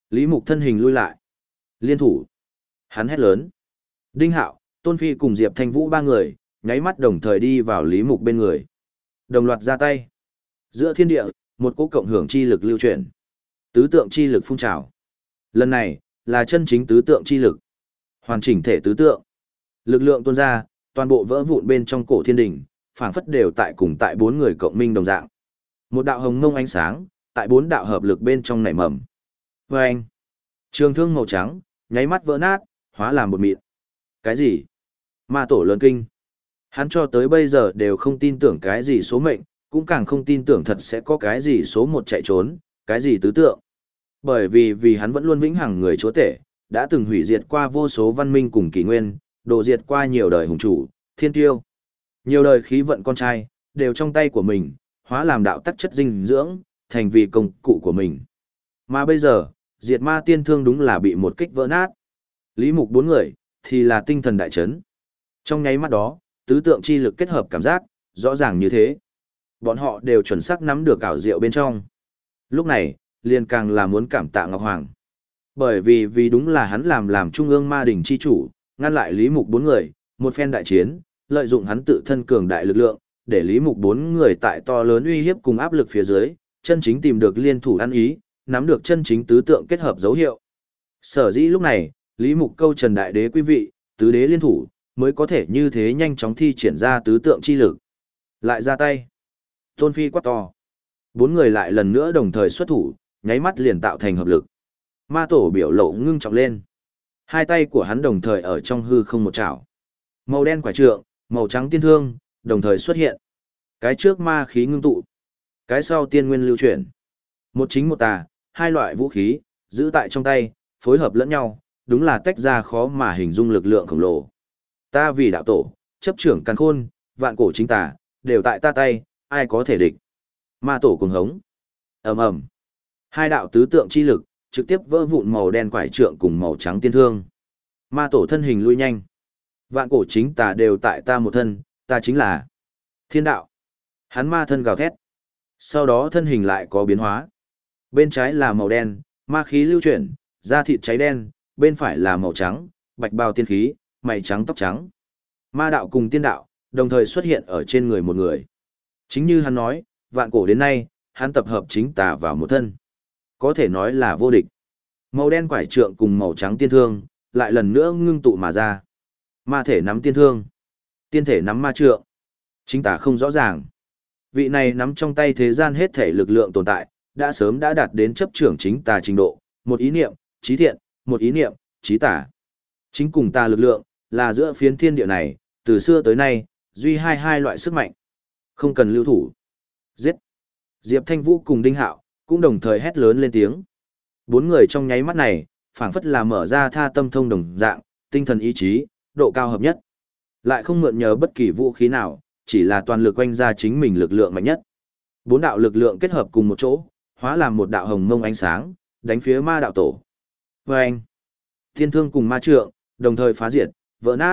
Lý Mục thân hình lui lại. Liên thủ. Hắn hét lớn. Đinh Hạo, Tôn Phi cùng Diệp Thanh Vũ ba người, nháy mắt đồng thời đi vào Lý Mục bên người. Đồng loạt ra tay. Giữa thiên địa, một cỗ cộng hưởng chi lực lưu chuyển. Tứ tượng chi lực phun trào. Lần này, là chân chính tứ tượng chi lực. Hoàn chỉnh thể tứ tượng. Lực lượng tuôn ra, toàn bộ vỡ vụn bên trong cổ thiên đỉnh, phảng phất đều tại cùng tại bốn người cộng minh đồng dạng. Một đạo hồng mông ánh sáng, tại bốn đạo hợp lực bên trong nảy mầm. Vâng! Trường thương màu trắng, nháy mắt vỡ nát, hóa làm một mịn. Cái gì? Ma tổ lớn kinh. Hắn cho tới bây giờ đều không tin tưởng cái gì số mệnh, cũng càng không tin tưởng thật sẽ có cái gì số một chạy trốn, cái gì tứ tượng. Bởi vì hắn vẫn luôn vĩnh hằng người chúa tể, đã từng hủy diệt qua vô số văn minh cùng kỷ nguyên, đổ diệt qua nhiều đời hùng chủ, thiên tiêu. Nhiều đời khí vận con trai, đều trong tay của mình, hóa làm đạo tắc chất dinh dưỡng, thành vì công cụ của mình. Mà bây giờ, diệt ma tiên thương đúng là bị một kích vỡ nát. Lý Mục bốn người, thì là tinh thần đại chấn. Trong nháy mắt đó, tứ tượng chi lực kết hợp cảm giác, rõ ràng như thế. Bọn họ đều chuẩn xác nắm được ảo diệu bên trong. Lúc này, liền càng là muốn cảm tạ Ngọc Hoàng. Bởi vì đúng là hắn làm trung ương ma đỉnh chi chủ, ngăn lại Lý Mục bốn người, một phen đại chiến, lợi dụng hắn tự thân cường đại lực lượng, để Lý Mục bốn người tại to lớn uy hiếp cùng áp lực phía dưới, chân chính tìm được liên thủ ăn ý, nắm được chân chính tứ tượng kết hợp dấu hiệu. Sở dĩ lúc này, Lý Mục câu Trần Đại Đế quý vị, tứ đế liên thủ, mới có thể như thế nhanh chóng thi triển ra tứ tượng chi lực. Lại ra tay. Tôn Phi quát to. Bốn người lại lần nữa đồng thời xuất thủ, nháy mắt liền tạo thành hợp lực. Ma tổ biểu lộ ngưng trọng lên. Hai tay của hắn đồng thời ở trong hư không một chảo. Màu đen quả trượng, màu trắng tiên thương, đồng thời xuất hiện. Cái trước ma khí ngưng tụ. Cái sau tiên nguyên lưu chuyển. Một chính một tà, hai loại vũ khí, giữ tại trong tay, phối hợp lẫn nhau, đúng là tách ra khó mà hình dung lực lượng khổng lồ. Ta vì đạo tổ, chấp trưởng càn khôn, vạn cổ chính tà, đều tại ta tay, ai có thể địch. Ma tổ cuồng hống. Ầm ầm. Hai đạo tứ tượng chi lực, trực tiếp vỡ vụn màu đen quải trượng cùng màu trắng tiên thương. Ma tổ thân hình lui nhanh. Vạn cổ chính tà đều tại ta một thân, ta chính là thiên đạo. Hắn ma thân gào thét. Sau đó thân hình lại có biến hóa. Bên trái là màu đen, ma khí lưu chuyển, da thịt cháy đen, bên phải là màu trắng, bạch bào tiên khí, mày trắng tóc trắng. Ma đạo cùng tiên đạo, đồng thời xuất hiện ở trên người một người. Chính như hắn nói, vạn cổ đến nay, hắn tập hợp chính tà vào một thân. Có thể nói là vô địch. Màu đen quải trượng cùng màu trắng tiên thương, lại lần nữa ngưng tụ mà ra. Ma thể nắm tiên thương, tiên thể nắm ma trượng. Chính tà không rõ ràng. Vị này nắm trong tay thế gian hết thể lực lượng tồn tại, đã sớm đã đạt đến chấp trưởng chính tà trình độ, một ý niệm, trí thiện, một ý niệm, trí tà. Chính cùng tà lực lượng, là giữa phiến thiên địa này, từ xưa tới nay, duy hai loại sức mạnh. Không cần lưu thủ. Giết. Diệp Thanh Vũ cùng Đinh Hạo, cũng đồng thời hét lớn lên tiếng. Bốn người trong nháy mắt này, phảng phất là mở ra tha tâm thông đồng dạng, tinh thần ý chí, độ cao hợp nhất. Lại không mượn nhờ bất kỳ vũ khí nào, chỉ là toàn lực quanh ra chính mình lực lượng mạnh nhất. Bốn đạo lực lượng kết hợp cùng một chỗ, hóa làm một đạo hồng mông ánh sáng, đánh phía ma đạo tổ. Vâng! Thiên thương cùng ma trượng, đồng thời phá diệt, vỡ nát.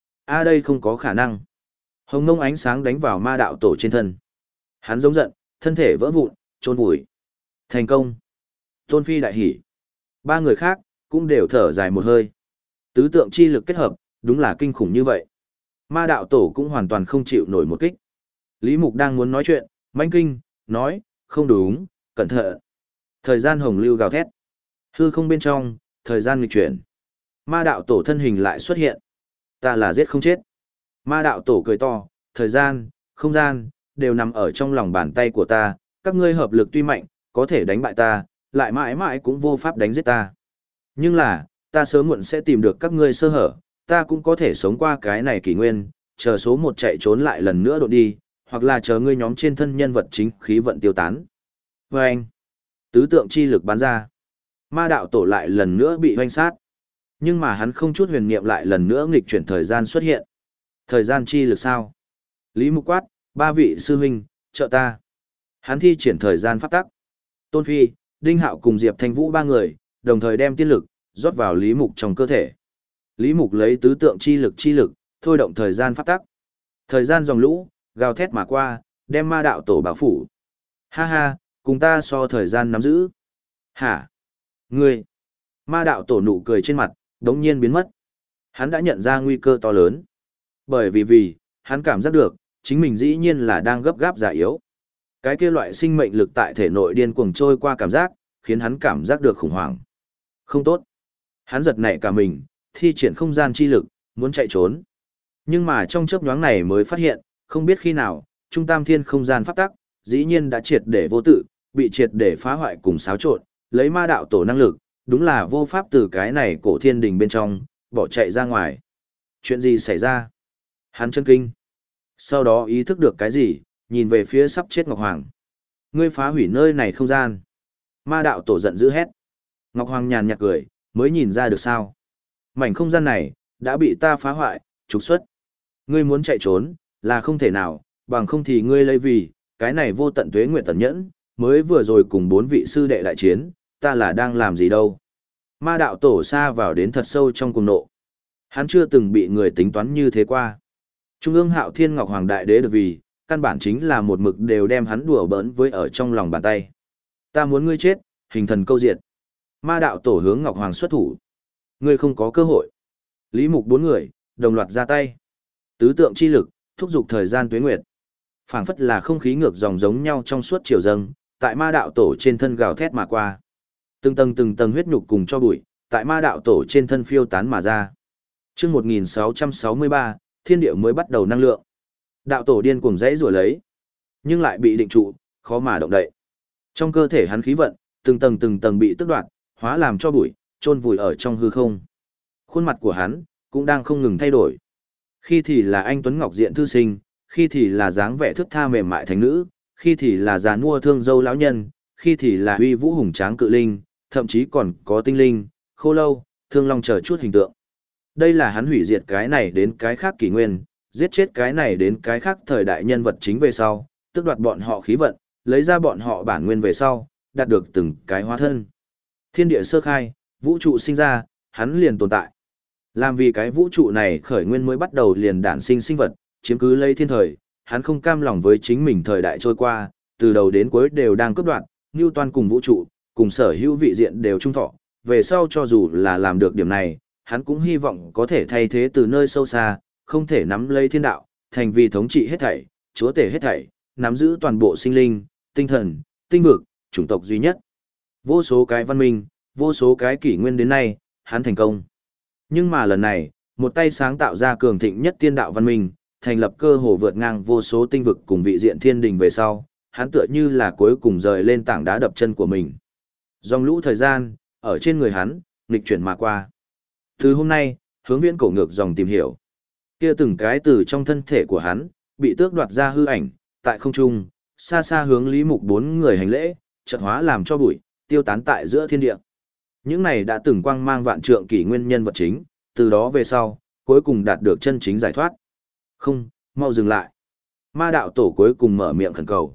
Đây không có khả năng. Hồng mông ánh sáng đánh vào ma đạo tổ trên thân. Hắn giống giận, thân thể vỡ vụn, trôn vùi. Thành công. Tôn Phi đại hỉ. Ba người khác, cũng đều thở dài một hơi. Tứ tượng chi lực kết hợp, đúng là kinh khủng như vậy. Ma đạo tổ cũng hoàn toàn không chịu nổi một kích. Lý Mục đang muốn nói chuyện, manh kinh, nói, không đúng, cẩn thận. Thời gian hồng lưu gào thét. Hư không bên trong, thời gian nghịch chuyển. Ma đạo tổ thân hình lại xuất hiện. Ta là giết không chết. Ma đạo tổ cười to, thời gian, không gian, đều nằm ở trong lòng bàn tay của ta, các ngươi hợp lực tuy mạnh, có thể đánh bại ta, lại mãi mãi cũng vô pháp đánh giết ta. Nhưng là, ta sớm muộn sẽ tìm được các ngươi sơ hở, ta cũng có thể sống qua cái này kỷ nguyên, chờ số một chạy trốn lại lần nữa đột đi, hoặc là chờ ngươi nhóm trên thân nhân vật chính khí vận tiêu tán. Và anh, tứ tượng chi lực bắn ra. Ma đạo tổ lại lần nữa bị hoanh sát. Nhưng mà hắn không chút huyền niệm lại lần nữa nghịch chuyển thời gian xuất hiện. Thời gian chi lực sao? Lý Mục quát, ba vị sư huynh, trợ ta. Hắn thi triển thời gian pháp tắc. Tôn Phi, Đinh Hạo cùng Diệp Thanh Vũ ba người, đồng thời đem tiên lực, rót vào Lý Mục trong cơ thể. Lý Mục lấy tứ tượng chi lực, thôi động thời gian pháp tắc. Thời gian dòng lũ, gào thét mà qua, đem ma đạo tổ bảo phủ. Ha ha, cùng ta so thời gian nắm giữ. Hả? Ngươi, Ma đạo tổ nụ cười trên mặt, đống nhiên biến mất. Hắn đã nhận ra nguy cơ to lớn. Bởi vì, hắn cảm giác được, chính mình dĩ nhiên là đang gấp gáp già yếu. Cái kia loại sinh mệnh lực tại thể nội điên cuồng trôi qua cảm giác, khiến hắn cảm giác được khủng hoảng. Không tốt. Hắn giật nảy cả mình, thi triển không gian chi lực, muốn chạy trốn. Nhưng mà trong chớp nhoáng này mới phát hiện, không biết khi nào, trung tam thiên không gian pháp tắc, dĩ nhiên đã triệt để vô tự, bị triệt để phá hoại cùng xáo trộn, lấy ma đạo tổ năng lực, đúng là vô pháp từ cái này cổ thiên đình bên trong, bỏ chạy ra ngoài. Chuyện gì xảy ra? Hắn chân kinh. Sau đó ý thức được cái gì, nhìn về phía sắp chết Ngọc Hoàng. Ngươi phá hủy nơi này không gian. Ma đạo tổ giận dữ hét. Ngọc Hoàng nhàn nhạt cười, mới nhìn ra được sao. Mảnh không gian này, đã bị ta phá hoại, trục xuất. Ngươi muốn chạy trốn, là không thể nào, bằng không thì ngươi lấy vì, cái này vô tận tuế nguyệt tận nhẫn, mới vừa rồi cùng 4 vị sư đệ đại chiến, ta là đang làm gì đâu. Ma đạo tổ xa vào đến thật sâu trong cùng nộ. Hắn chưa từng bị người tính toán như thế qua. Trung ương Hạo Thiên Ngọc Hoàng Đại Đế được vì, căn bản chính là một mực đều đem hắn đùa bỡn với ở trong lòng bàn tay. Ta muốn ngươi chết, hình thần câu diệt. Ma đạo tổ hướng Ngọc Hoàng xuất thủ. Ngươi không có cơ hội. Lý Mục 4 người, đồng loạt ra tay. Tứ tượng chi lực, thúc giục thời gian tuế nguyệt. Phảng phất là không khí ngược dòng giống nhau trong suốt chiều dâng, tại ma đạo tổ trên thân gào thét mà qua. Từng tầng huyết nhục cùng cho bụi, tại ma đạo tổ trên thân phiêu tán mà ra. Chương 1663, thiên địa mới bắt đầu năng lượng. Đạo tổ điên cuồng dãy rủa lấy, nhưng lại bị định trụ, khó mà động đậy. Trong cơ thể hắn khí vận, từng tầng bị tước đoạt, hóa làm cho bụi, chôn vùi ở trong hư không. Khuôn mặt của hắn cũng đang không ngừng thay đổi. Khi thì là anh tuấn ngọc diện thư sinh, khi thì là dáng vẻ thướt tha mềm mại thánh nữ, khi thì là già nua thương dâu lão nhân, khi thì là uy vũ hùng tráng cự linh, thậm chí còn có tinh linh, khô lâu, thương long chờ chút hình tượng. Đây là hắn hủy diệt cái này đến cái khác kỷ nguyên, giết chết cái này đến cái khác thời đại nhân vật chính về sau, tước đoạt bọn họ khí vận, lấy ra bọn họ bản nguyên về sau, đạt được từng cái hóa thân. Thiên địa sơ khai, vũ trụ sinh ra, hắn liền tồn tại. Làm vì cái vũ trụ này khởi nguyên mới bắt đầu liền đản sinh sinh vật, chiếm cứ lấy thiên thời, hắn không cam lòng với chính mình thời đại trôi qua, từ đầu đến cuối đều đang cướp đoạt, Newton cùng vũ trụ, cùng sở hữu vị diện đều trung thọ, về sau cho dù là làm được điểm này, hắn cũng hy vọng có thể thay thế từ nơi sâu xa, không thể nắm lấy thiên đạo, thành vì thống trị hết thảy, chúa tể hết thảy, nắm giữ toàn bộ sinh linh, tinh thần, tinh vực, chủng tộc duy nhất. Vô số cái văn minh, vô số cái kỷ nguyên đến nay, hắn thành công. Nhưng mà lần này, một tay sáng tạo ra cường thịnh nhất tiên đạo văn minh, thành lập cơ hồ vượt ngang vô số tinh vực cùng vị diện thiên đình về sau, hắn tựa như là cuối cùng rời lên tảng đá đập chân của mình. Dòng lũ thời gian, ở trên người hắn, nghịch chuyển mà qua. Từ hôm nay, hướng viễn cổ ngược dòng tìm hiểu. Kia từng cái từ trong thân thể của hắn, bị tước đoạt ra hư ảnh, tại không trung, xa xa hướng Lý Mục 4 người hành lễ, chợt hóa làm cho bụi, tiêu tán tại giữa thiên địa. Những này đã từng quang mang vạn trượng kỷ nguyên nhân vật chính, từ đó về sau, cuối cùng đạt được chân chính giải thoát. Không, mau dừng lại. Ma đạo tổ cuối cùng mở miệng khẩn cầu.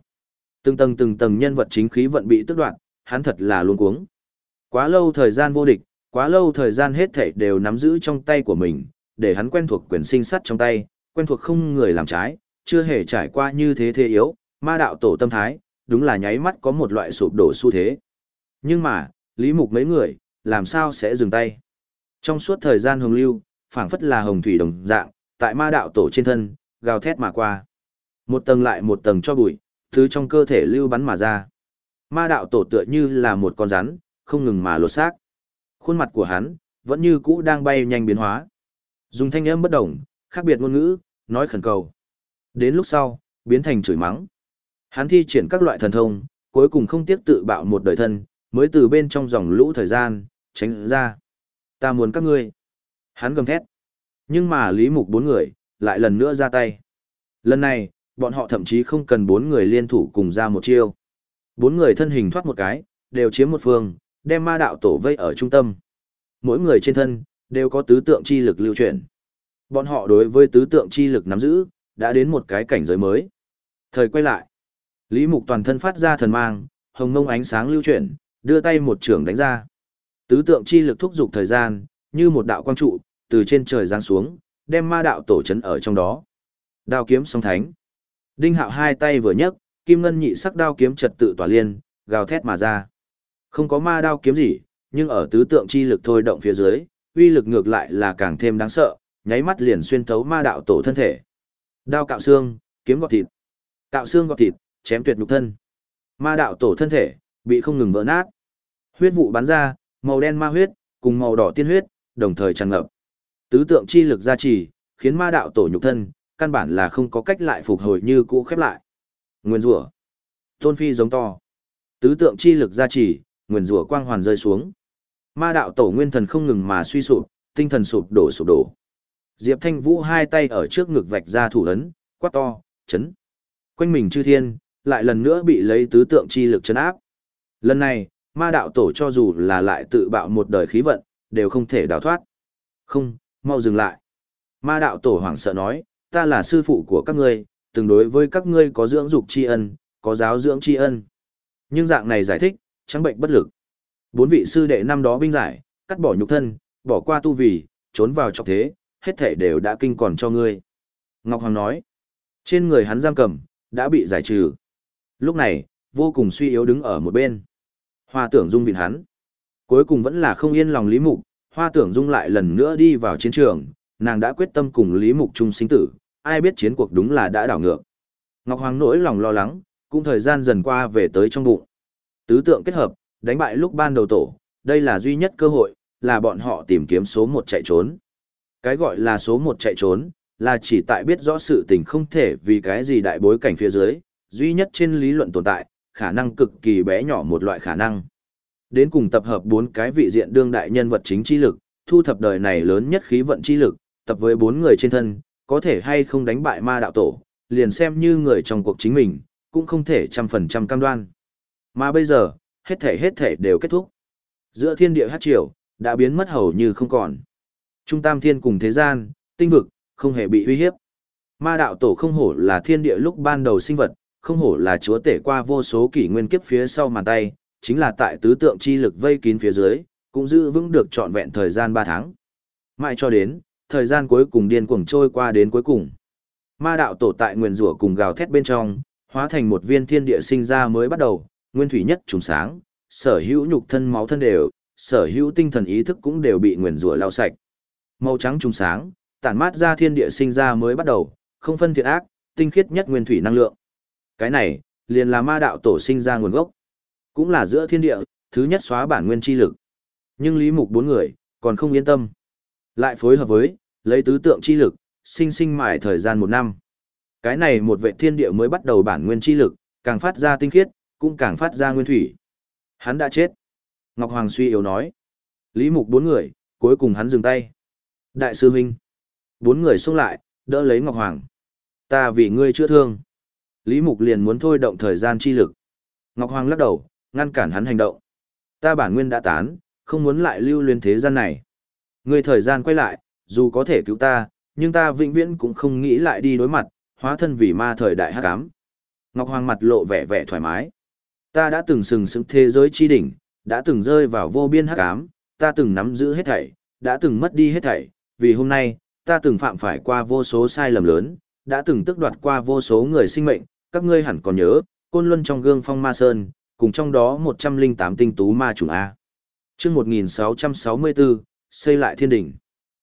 Từng tầng nhân vật chính khí vận bị tước đoạt, hắn thật là luống cuống. Quá lâu thời gian vô địch, quá lâu thời gian hết thảy đều nắm giữ trong tay của mình, để hắn quen thuộc quyền sinh sắt trong tay, quen thuộc không người làm trái, chưa hề trải qua như thế thế yếu, ma đạo tổ tâm thái, đúng là nháy mắt có một loại sụp đổ xu thế. Nhưng mà, Lý Mục mấy người, làm sao sẽ dừng tay? Trong suốt thời gian hồng lưu, phảng phất là hồng thủy đồng dạng, tại ma đạo tổ trên thân, gào thét mà qua. Một tầng lại một tầng cho bụi, thứ trong cơ thể lưu bắn mà ra. Ma đạo tổ tựa như là một con rắn, không ngừng mà lột xác. Khuôn mặt của hắn, vẫn như cũ đang bay nhanh biến hóa. Dùng thanh âm bất đồng, khác biệt ngôn ngữ, nói khẩn cầu. Đến lúc sau, biến thành chửi mắng. Hắn thi triển các loại thần thông, cuối cùng không tiếc tự bạo một đời thân, mới từ bên trong dòng lũ thời gian, tránh ra. Ta muốn các ngươi. Hắn gầm thét. Nhưng mà Lý Mục 4 người, lại lần nữa ra tay. Lần này, bọn họ thậm chí không cần 4 người liên thủ cùng ra một chiêu. 4 người thân hình thoát một cái, đều chiếm một phương, đem ma đạo tổ vây ở trung tâm. Mỗi người trên thân, đều có tứ tượng chi lực lưu chuyển. Bọn họ đối với tứ tượng chi lực nắm giữ, đã đến một cái cảnh giới mới. Thời quay lại. Lý Mục toàn thân phát ra thần mang, hồng ngông ánh sáng lưu chuyển, đưa tay một chưởng đánh ra. Tứ tượng chi lực thúc giục thời gian, như một đạo quang trụ, từ trên trời giáng xuống, đem ma đạo tổ trấn ở trong đó. Đao kiếm song thánh. Đinh Hạo hai tay vừa nhấc, kim ngân nhị sắc đao kiếm trật tự tỏa liên, gào thét mà ra. Không có ma đao kiếm gì, nhưng ở tứ tượng chi lực thôi động phía dưới, uy lực ngược lại là càng thêm đáng sợ, nháy mắt liền xuyên thấu ma đạo tổ thân thể. Đao cạo xương, kiếm gọt thịt. Cạo xương gọt thịt, chém tuyệt nhục thân. Ma đạo tổ thân thể bị không ngừng vỡ nát. Huyết vụ bắn ra, màu đen ma huyết cùng màu đỏ tiên huyết đồng thời tràn ngập. Tứ tượng chi lực gia trì, khiến ma đạo tổ nhục thân căn bản là không có cách lại phục hồi như cũ khép lại. Nguyên rủa. Tôn phi giống to. Tứ tượng chi lực gia trì, nguyên rủa quang hoàn rơi xuống. Ma đạo tổ nguyên thần không ngừng mà suy sụp, tinh thần sụp đổ. Diệp Thanh Vũ hai tay ở trước ngực vạch ra thủ ấn, quát to, chấn. Quanh mình chư thiên, lại lần nữa bị lấy tứ tượng chi lực chấn áp. Lần này, ma đạo tổ cho dù là lại tự bạo một đời khí vận, đều không thể đào thoát. Không, mau dừng lại. Ma đạo tổ hoảng sợ nói, ta là sư phụ của các ngươi, từng đối với các ngươi có dưỡng dục tri ân, có giáo dưỡng tri ân. Nhưng dạng này giải thích, trắng bệnh bất lực. 4 vị sư đệ năm đó binh giải, cắt bỏ nhục thân, bỏ qua tu vì, trốn vào trọc thế, hết thể đều đã kinh còn cho ngươi. Ngọc Hoàng nói, trên người hắn giam cầm, đã bị giải trừ. Lúc này, vô cùng suy yếu đứng ở một bên. Hoa Tưởng Dung vịn hắn. Cuối cùng vẫn là không yên lòng Lý Mục, Hoa Tưởng Dung lại lần nữa đi vào chiến trường, nàng đã quyết tâm cùng Lý Mục chung sinh tử, ai biết chiến cuộc đúng là đã đảo ngược. Ngọc Hoàng nỗi lòng lo lắng, cũng thời gian dần qua về tới trong bụng. Tứ tượng kết hợp, đánh bại lúc ban đầu tổ, đây là duy nhất cơ hội, là bọn họ tìm kiếm số 1 chạy trốn. Cái gọi là số 1 chạy trốn, là chỉ tại biết rõ sự tình không thể vì cái gì đại bối cảnh phía dưới, duy nhất trên lý luận tồn tại, khả năng cực kỳ bé nhỏ một loại khả năng. Đến cùng tập hợp 4 cái vị diện đương đại nhân vật chính chi lực, thu thập đời này lớn nhất khí vận chi lực, tập với 4 người trên thân, có thể hay không đánh bại ma đạo tổ, liền xem như người trong cuộc chính mình, cũng không thể 100% cam đoan. Mà bây giờ, hết thể đều kết thúc. Giữa thiên địa hát triều, đã biến mất hầu như không còn. Trung tam thiên cùng thế gian, tinh vực, không hề bị uy hiếp. Ma đạo tổ không hổ là thiên địa lúc ban đầu sinh vật, không hổ là chúa tể qua vô số kỷ nguyên kiếp phía sau màn tay, chính là tại tứ tượng chi lực vây kín phía dưới, cũng giữ vững được trọn vẹn thời gian 3 tháng. Mãi cho đến, thời gian cuối cùng điên cuồng trôi qua đến cuối cùng. Ma đạo tổ tại nguyền rủa cùng gào thét bên trong, hóa thành một viên thiên địa sinh ra mới bắt đầu, nguyên thủy nhất trùng sáng, sở hữu nhục thân máu thân đều, sở hữu tinh thần ý thức cũng đều bị nguyền rủa lau sạch. Màu trắng trùng sáng, tản mát ra thiên địa sinh ra mới bắt đầu, không phân thiện ác, tinh khiết nhất nguyên thủy năng lượng. Cái này, liền là ma đạo tổ sinh ra nguồn gốc, cũng là giữa thiên địa, thứ nhất xóa bản nguyên chi lực. Nhưng Lý Mục 4 người, còn không yên tâm. Lại phối hợp với, lấy tứ tượng chi lực, sinh mãi thời gian 1 năm. Cái này một vệ thiên địa mới bắt đầu bản nguyên chi lực, càng phát ra tinh khiết, cũng càng phát ra nguyên thủy. Hắn đã chết. Ngọc Hoàng suy yếu nói. Lý Mục 4 người, cuối cùng hắn dừng tay. Đại sư huynh. 4 người xông lại, đỡ lấy Ngọc Hoàng. Ta vì ngươi chữa thương. Lý Mục liền muốn thôi động thời gian chi lực. Ngọc Hoàng lắc đầu, ngăn cản hắn hành động. Ta bản nguyên đã tán, không muốn lại lưu luyến thế gian này. Ngươi thời gian quay lại, dù có thể cứu ta, nhưng ta vĩnh viễn cũng không nghĩ lại đi đối mặt, hóa thân vì ma thời đại hắc ám. Ngọc Hoàng mặt lộ vẻ vẻ thoải mái. Ta đã từng sừng sững thế giới chi đỉnh, đã từng rơi vào vô biên hắc ám, ta từng nắm giữ hết thảy, đã từng mất đi hết thảy, vì hôm nay, ta từng phạm phải qua vô số sai lầm lớn, đã từng tước đoạt qua vô số người sinh mệnh, các ngươi hẳn còn nhớ, Côn Luân trong gương phong ma sơn, cùng trong đó 108 tinh tú ma chủng A. Chương 1664, xây lại thiên đỉnh.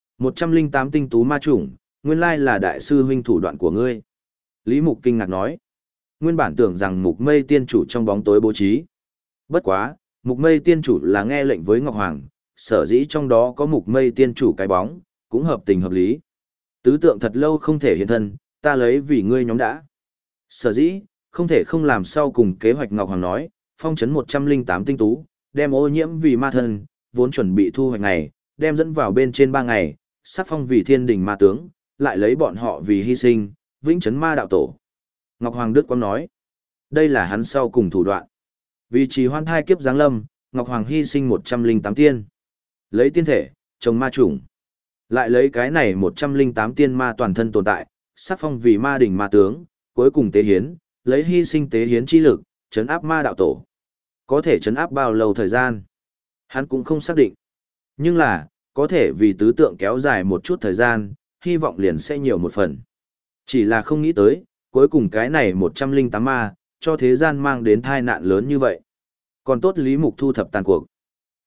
108 tinh tú ma chủng, nguyên lai là đại sư huynh thủ đoạn của ngươi. Lý Mục kinh ngạc nói. Nguyên bản tưởng rằng Mục Mây tiên chủ trong bóng tối bố trí. Bất quá, Mục Mây tiên chủ là nghe lệnh với Ngọc Hoàng, sở dĩ trong đó có Mục Mây tiên chủ cái bóng, cũng hợp tình hợp lý. Tứ tượng thật lâu không thể hiện thân, ta lấy vì ngươi nhóm đã. Sở dĩ, không thể không làm sau cùng kế hoạch Ngọc Hoàng nói, phong trấn 108 tinh tú, đem ô nhiễm vì ma thân, vốn chuẩn bị thu hoạch ngày, đem dẫn vào bên trên 3 ngày, sắc phong vì thiên đình ma tướng, lại lấy bọn họ vì hy sinh, vĩnh trấn ma đạo tổ. Ngọc Hoàng Đức Quang nói, đây là hắn sau cùng thủ đoạn. Vì trì hoan thai kiếp giáng lâm, Ngọc Hoàng hy sinh 108 tiên. Lấy tiên thể, trồng ma chủng. Lại lấy cái này 108 tiên ma toàn thân tồn tại, sắc phong vì ma đỉnh ma tướng, cuối cùng tế hiến, lấy hy sinh tế hiến chi lực, trấn áp ma đạo tổ. Có thể trấn áp bao lâu thời gian? Hắn cũng không xác định. Nhưng là, có thể vì tứ tượng kéo dài một chút thời gian, hy vọng liền sẽ nhiều một phần. Chỉ là không nghĩ tới, cuối cùng cái này 108 ma, cho thế gian mang đến tai nạn lớn như vậy. Còn tốt Lý Mục thu thập tàn cuộc.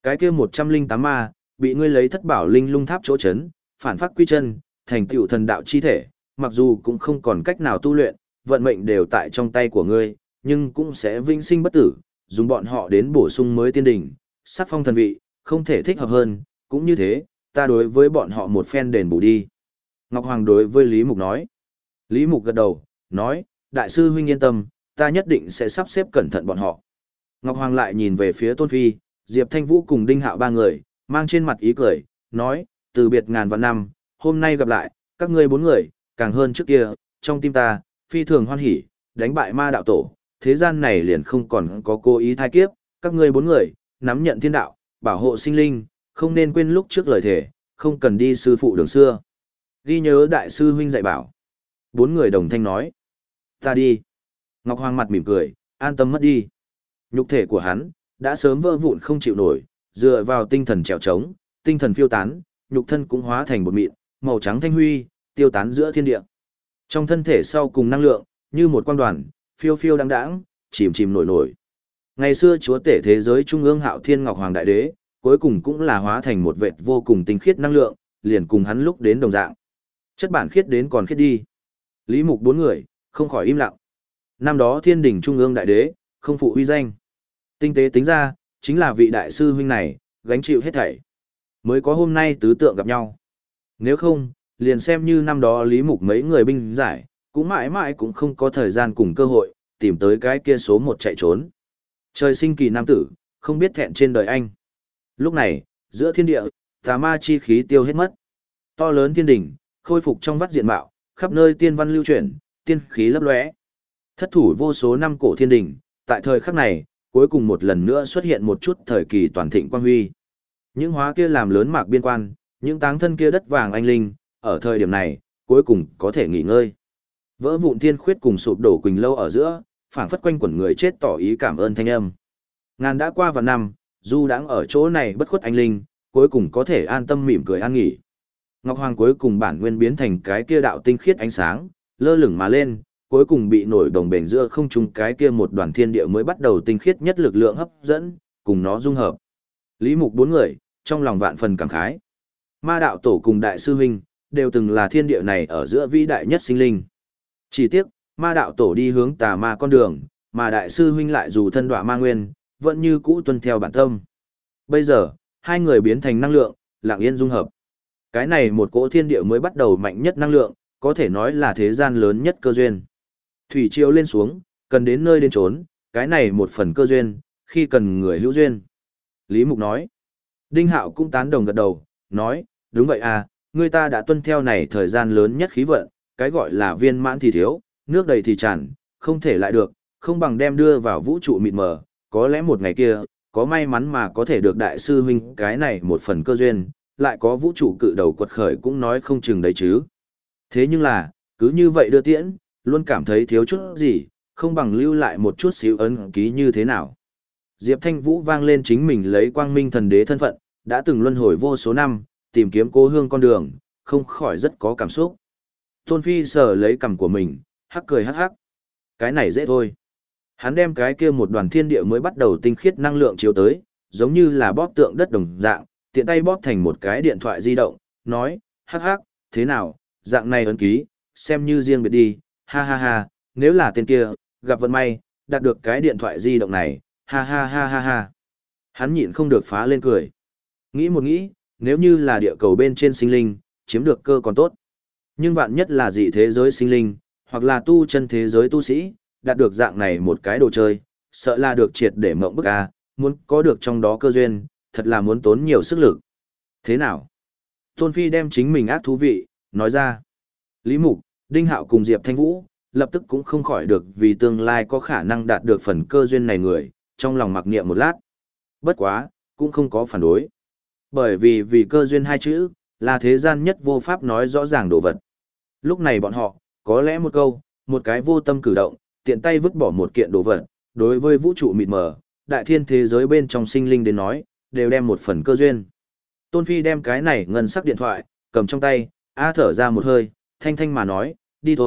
Cái kia 108 ma, bị ngươi lấy thất bảo linh lung tháp chỗ chấn, phản phát quy chân, thành tựu thần đạo chi thể, mặc dù cũng không còn cách nào tu luyện, vận mệnh đều tại trong tay của ngươi, nhưng cũng sẽ vĩnh sinh bất tử, dùng bọn họ đến bổ sung mới tiên đỉnh, sắc phong thần vị, không thể thích hợp hơn, cũng như thế, ta đối với bọn họ một phen đền bù đi. Ngọc Hoàng đối với Lý Mục nói. Lý Mục gật đầu, nói, đại sư huynh yên tâm, ta nhất định sẽ sắp xếp cẩn thận bọn họ. Ngọc Hoàng lại nhìn về phía Tôn Phi, Diệp Thanh Vũ cùng Đinh Hạo ba người, mang trên mặt ý cười, nói, từ biệt ngàn vạn năm, hôm nay gặp lại, các ngươi bốn người, càng hơn trước kia, trong tim ta, phi thường hoan hỉ, đánh bại ma đạo tổ, thế gian này liền không còn có cố ý thai kiếp, các ngươi bốn người, nắm nhận thiên đạo, bảo hộ sinh linh, không nên quên lúc trước lời thề, không cần đi sư phụ đường xưa. Ghi nhớ đại sư huynh dạy bảo. Bốn người đồng thanh nói, ta đi. Ngọc Hoàng mặt mỉm cười, an tâm mất đi. Nhục thể của hắn, đã sớm vỡ vụn không chịu nổi, dựa vào tinh thần trèo trống, tinh thần phiêu tán, nhục thân cũng hóa thành bột mịn, màu trắng thanh huy, tiêu tán giữa thiên địa. Trong thân thể sau cùng năng lượng, như một quang đoàn, phiêu phiêu đáng đáng, chìm chìm nổi nổi. Ngày xưa chúa tể thế giới trung ương Hạo Thiên Ngọc Hoàng Đại Đế, cuối cùng cũng là hóa thành một vệt vô cùng tinh khiết năng lượng, liền cùng hắn lúc đến đồng dạng. Chất bản khiết đến còn khiết đi. Lý Mục bốn người, không khỏi im lặng. Năm đó Thiên Đình Trung ương Đại Đế, không phụ uy danh. Tinh tế tính ra, chính là vị đại sư huynh này, gánh chịu hết thảy. Mới có hôm nay tứ tượng gặp nhau. Nếu không, liền xem như năm đó Lý Mục mấy người binh giải, cũng mãi mãi cũng không có thời gian cùng cơ hội, tìm tới cái kia số một chạy trốn. Trời sinh kỳ nam tử, không biết thẹn trên đời anh. Lúc này, giữa thiên địa, tà ma chi khí tiêu hết mất. To lớn thiên đỉnh, khôi phục trong vắt diện mạo, khắp nơi tiên văn lưu chuyển, tiên khí lấp lóe. Thất thủ vô số năm cổ thiên đỉnh, tại thời khắc này, cuối cùng một lần nữa xuất hiện một chút thời kỳ toàn thịnh quang huy. Những hóa kia làm lớn mạc biên quan, những táng thân kia đất vàng anh linh, ở thời điểm này, cuối cùng có thể nghỉ ngơi. Vỡ vụn thiên khuyết cùng sụp đổ quỳnh lâu ở giữa, phảng phất quanh quẩn người chết tỏ ý cảm ơn thanh âm. Ngàn đã qua vạn năm, dù đang ở chỗ này bất khuất anh linh, cuối cùng có thể an tâm mỉm cười an nghỉ. Ngọc Hoàng cuối cùng bản nguyên biến thành cái kia đạo tinh khiết ánh sáng, lơ lửng mà lên, cuối cùng bị nổi đồng bền giữa không trung cái kia một đoàn thiên địa mới bắt đầu tinh khiết nhất lực lượng hấp dẫn, cùng nó dung hợp. Lý Mục bốn người, trong lòng vạn phần cảm khái. Ma đạo tổ cùng đại sư huynh, đều từng là thiên địa này ở giữa vĩ đại nhất sinh linh. Chỉ tiếc, ma đạo tổ đi hướng tà ma con đường, mà đại sư huynh lại dù thân đọa ma nguyên, vẫn như cũ tuân theo bản tâm. Bây giờ, hai người biến thành năng lượng, lặng yên dung hợp. Cái này một cỗ thiên địa mới bắt đầu mạnh nhất năng lượng, có thể nói là thế gian lớn nhất cơ duyên. Thủy triều lên xuống, cần đến nơi đến trốn, cái này một phần cơ duyên, khi cần người hữu duyên. Lý Mục nói. Đinh Hạo cũng tán đồng gật đầu, nói, đúng vậy à, người ta đã tuân theo này thời gian lớn nhất khí vận, cái gọi là viên mãn thì thiếu, nước đầy thì tràn, không thể lại được, không bằng đem đưa vào vũ trụ mịt mờ, có lẽ một ngày kia, có may mắn mà có thể được đại sư huynh cái này một phần cơ duyên, lại có vũ trụ cự đầu quật khởi cũng nói không chừng đấy chứ. Thế nhưng là, cứ như vậy đưa tiễn, luôn cảm thấy thiếu chút gì, không bằng lưu lại một chút xíu ấn ký như thế nào. Diệp Thanh Vũ vang lên chính mình lấy quang minh thần đế thân phận, đã từng luân hồi vô số năm, tìm kiếm cố hương con đường, không khỏi rất có cảm xúc. Tôn Phi sờ lấy cằm của mình, hắc cười hắc hắc. Cái này dễ thôi. Hắn đem cái kia một đoàn thiên địa mới bắt đầu tinh khiết năng lượng chiếu tới, giống như là bóp tượng đất đồng dạng, tiện tay bóp thành một cái điện thoại di động, nói, hắc hắc, thế nào, dạng này ấn ký, xem như riêng biệt đi, ha ha ha, nếu là tên kia, gặp vận may, đạt được cái điện thoại di động này, ha ha ha ha ha. Hắn nhịn không được phá lên cười. Nghĩ một nghĩ, nếu như là địa cầu bên trên sinh linh, chiếm được cơ còn tốt. Nhưng vạn nhất là dị thế giới sinh linh, hoặc là tu chân thế giới tu sĩ, đạt được dạng này một cái đồ chơi, sợ là được triệt để mộng bức à, muốn có được trong đó cơ duyên, thật là muốn tốn nhiều sức lực. Thế nào? Tôn Phi đem chính mình ác thú vị, nói ra. Lý Mục, Đinh Hạo cùng Diệp Thanh Vũ, lập tức cũng không khỏi được vì tương lai có khả năng đạt được phần cơ duyên này người, trong lòng mặc niệm một lát. Bất quá, cũng không có phản đối. Bởi vì cơ duyên hai chữ, là thế gian nhất vô pháp nói rõ ràng đồ vật. Lúc này bọn họ, có lẽ một câu, một cái vô tâm cử động, tiện tay vứt bỏ một kiện đồ vật, đối với vũ trụ mịt mờ, đại thiên thế giới bên trong sinh linh đến nói, đều đem một phần cơ duyên. Tôn Phi đem cái này ngân sắc điện thoại, cầm trong tay, thở ra một hơi, thanh thanh mà nói,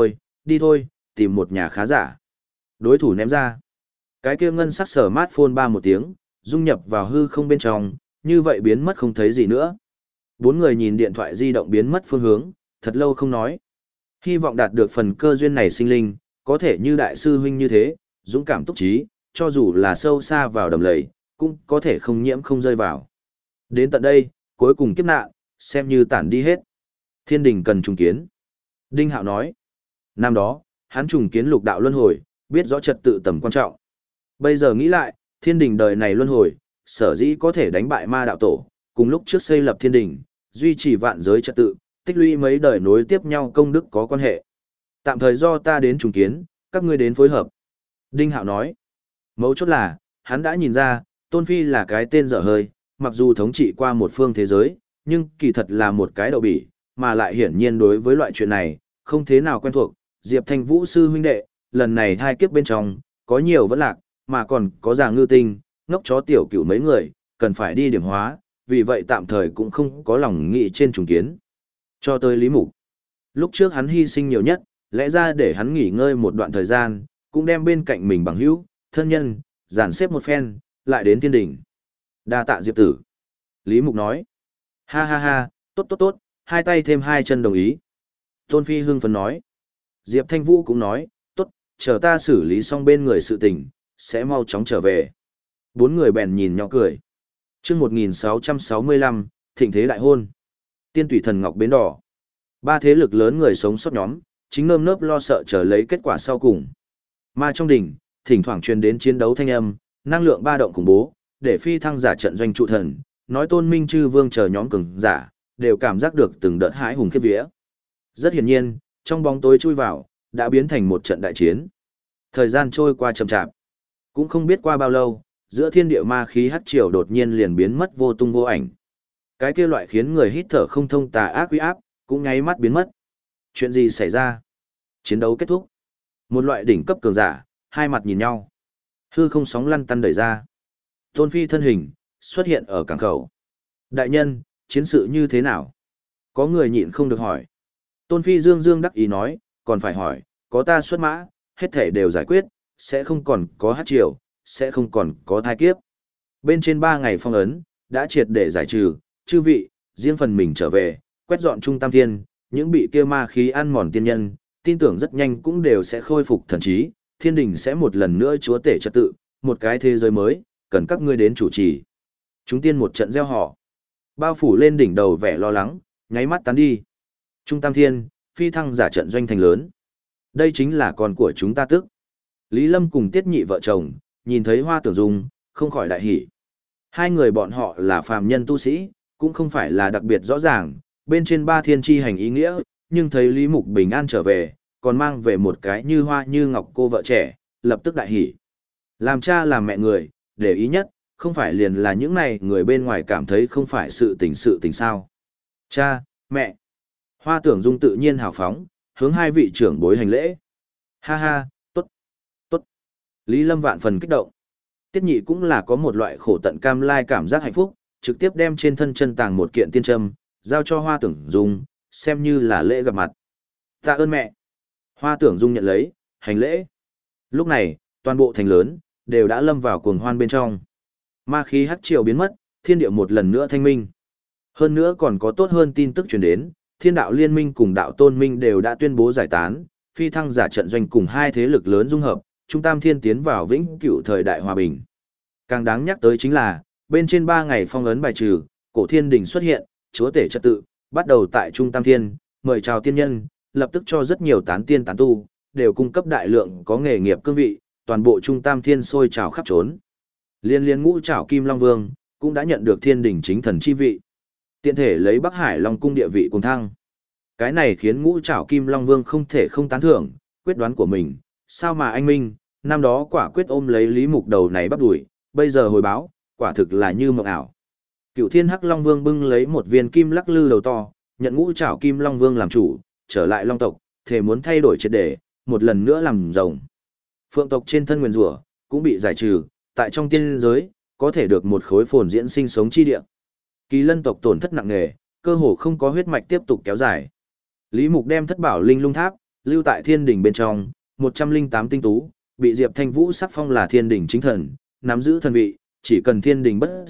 đi thôi, tìm một nhà khá giả. Đối thủ ném ra. Cái kia ngân sắc smartphone ba một tiếng, dung nhập vào hư không bên trong, như vậy biến mất không thấy gì nữa. Bốn người nhìn điện thoại di động biến mất phương hướng, thật lâu không nói. Hy vọng đạt được phần cơ duyên này sinh linh, có thể như đại sư huynh như thế, dũng cảm túc trí, cho dù là sâu xa vào đầm lầy, cũng có thể không nhiễm không rơi vào. Đến tận đây, cuối cùng kiếp nạn, xem như tản đi hết. Thiên đình cần trùng kiến. Đinh Hạo nói. Năm đó, hắn trùng kiến lục đạo luân hồi, biết rõ trật tự tầm quan trọng. Bây giờ nghĩ lại, thiên đình đời này luân hồi, sở dĩ có thể đánh bại ma đạo tổ, cùng lúc trước xây lập thiên đình, duy trì vạn giới trật tự, tích lũy mấy đời nối tiếp nhau công đức có quan hệ. Tạm thời do ta đến trùng kiến, các ngươi đến phối hợp. Đinh Hạo nói. Mấu chốt là, hắn đã nhìn ra, Tôn Phi là cái tên dở hơi, mặc dù thống trị qua một phương thế giới, nhưng kỳ thật là một cái đậu bỉ, mà lại hiển nhiên đối với loại chuyện này, không thế nào quen thuộc. Diệp Thanh Vũ sư huynh đệ, lần này hai kiếp bên trong, có nhiều vẫn lạc, mà còn có già ngư tinh, ngốc chó tiểu cửu mấy người, cần phải đi điểm hóa, vì vậy tạm thời cũng không có lòng nghĩ trên trùng kiến. Cho tới Lý Mục. Lúc trước hắn hy sinh nhiều nhất, lẽ ra để hắn nghỉ ngơi một đoạn thời gian, cũng đem bên cạnh mình bằng hữu, thân nhân, dàn xếp một phen, lại đến thiên đỉnh. Đa tạ Diệp tử. Lý Mục nói. Ha ha ha, tốt tốt tốt, hai tay thêm hai chân đồng ý. Tôn Phi hưng phấn nói. Diệp Thanh Vũ cũng nói, tốt, chờ ta xử lý xong bên người sự tình, sẽ mau chóng trở về. Bốn người bèn nhìn nhỏ cười. Chương 1665, thịnh thế đại hôn. Tiên Tùy Thần Ngọc Bến Đỏ. Ba thế lực lớn người sống sót nhóm, chính nơm nớp lo sợ chờ lấy kết quả sau cùng. Mà trong đỉnh, thỉnh thoảng truyền đến chiến đấu thanh âm, năng lượng ba động khủng bố, để phi thăng giả trận doanh trụ thần, nói Tôn Minh Chư Vương chờ nhóm cường giả, đều cảm giác được từng đợt hãi hùng khiếp vía. Rất hiển nhiên, trong bóng tối chui vào, đã biến thành một trận đại chiến. Thời gian trôi qua chậm chạp, cũng không biết qua bao lâu, giữa thiên địa ma khí hắc triều đột nhiên liền biến mất vô tung vô ảnh. Cái kia loại khiến người hít thở không thông tà ác uy áp, cũng nháy mắt biến mất. Chuyện gì xảy ra? Chiến đấu kết thúc. Một loại đỉnh cấp cường giả, hai mặt nhìn nhau. Hư không sóng lăn tăn đẩy ra. Tôn Phi thân hình, xuất hiện ở cảng khẩu. Đại nhân, chiến sự như thế nào? Có người nhịn không được hỏi. Tôn Phi dương dương đắc ý nói, còn phải hỏi, có ta xuất mã, hết thể đều giải quyết, sẽ không còn có hát triều, sẽ không còn có thai kiếp. Bên trên 3 ngày phong ấn, đã triệt để giải trừ, chư vị, riêng phần mình trở về, quét dọn trung tam thiên, những bị kia ma khí ăn mòn tiên nhân, tin tưởng rất nhanh cũng đều sẽ khôi phục thần trí, thiên đình sẽ một lần nữa chúa tể trật tự, một cái thế giới mới, cần các ngươi đến chủ trì. Chúng tiên một trận gieo họ, bao phủ lên đỉnh đầu vẻ lo lắng, nháy mắt tán đi. Trung tam thiên, phi thăng giả trận doanh thành lớn. Đây chính là con của chúng ta tức. Lý Lâm cùng Tiết Nhị vợ chồng, nhìn thấy Hoa Tưởng Dung, không khỏi đại hỉ. Hai người bọn họ là phàm nhân tu sĩ, cũng không phải là đặc biệt rõ ràng, bên trên 3 thiên chi hành ý nghĩa, nhưng thấy Lý Mục bình an trở về, còn mang về một cái như hoa như ngọc cô vợ trẻ, lập tức đại hỉ. Làm cha làm mẹ người, để ý nhất, không phải liền là những này người bên ngoài cảm thấy không phải sự tình sao. Cha, mẹ. Hoa Tưởng Dung tự nhiên hào phóng, hướng hai vị trưởng bối hành lễ. Ha ha, tốt, tốt. Lý Lâm vạn phần kích động. Tiết Nhị cũng là có một loại khổ tận cam lai cảm giác hạnh phúc, trực tiếp đem trên thân chân tàng một kiện tiên trâm, giao cho Hoa Tưởng Dung, xem như là lễ gặp mặt. Tạ ơn mẹ. Hoa Tưởng Dung nhận lấy, hành lễ. Lúc này, toàn bộ thành lớn, đều đã lâm vào cuồng hoan bên trong. Ma khí hắc triều biến mất, thiên địa một lần nữa thanh minh. Hơn nữa còn có tốt hơn tin tức truyền đến, Thiên đạo liên minh cùng đạo tôn minh đều đã tuyên bố giải tán, phi thăng giả trận doanh cùng hai thế lực lớn dung hợp, Trung Tam Thiên tiến vào vĩnh cửu thời đại hòa bình. Càng đáng nhắc tới chính là, bên trên 3 ngày phong ấn bài trừ, cổ thiên đình xuất hiện, chúa tể trật tự, bắt đầu tại Trung Tam Thiên, mời chào tiên nhân, lập tức cho rất nhiều tán tiên tán tu, đều cung cấp đại lượng có nghề nghiệp cương vị, toàn bộ Trung Tam Thiên sôi trào khắp trốn. Liên ngũ trảo Kim Long Vương, cũng đã nhận được thiên đình chính thần chi vị. Tiện thể lấy Bắc Hải Long cung địa vị cùng thăng. Cái này khiến ngũ trảo Kim Long Vương không thể không tán thưởng, quyết đoán của mình, sao mà anh minh, năm đó quả quyết ôm lấy Lý Mục đầu này bắt đuổi, bây giờ hồi báo, quả thực là như mộng ảo. Cựu Thiên Hắc Long Vương bưng lấy một viên kim lắc lư đầu to, nhận ngũ trảo Kim Long Vương làm chủ, trở lại Long tộc, thể muốn thay đổi triệt để, một lần nữa làm rồng. Phượng tộc trên thân nguyền rủa cũng bị giải trừ, tại trong tiên giới, có thể được một khối phồn diễn sinh sống chi địa. Kỳ Lân tộc tổn thất nặng nề, cơ hồ không có huyết mạch tiếp tục kéo dài. Lý Mục đem thất bảo linh lung tháp lưu tại thiên đình bên trong, 108 tinh tú, bị Diệp Thanh Vũ sắc phong là thiên đình chính thần, nắm giữ thần vị, chỉ cần thiên đình bất diệt,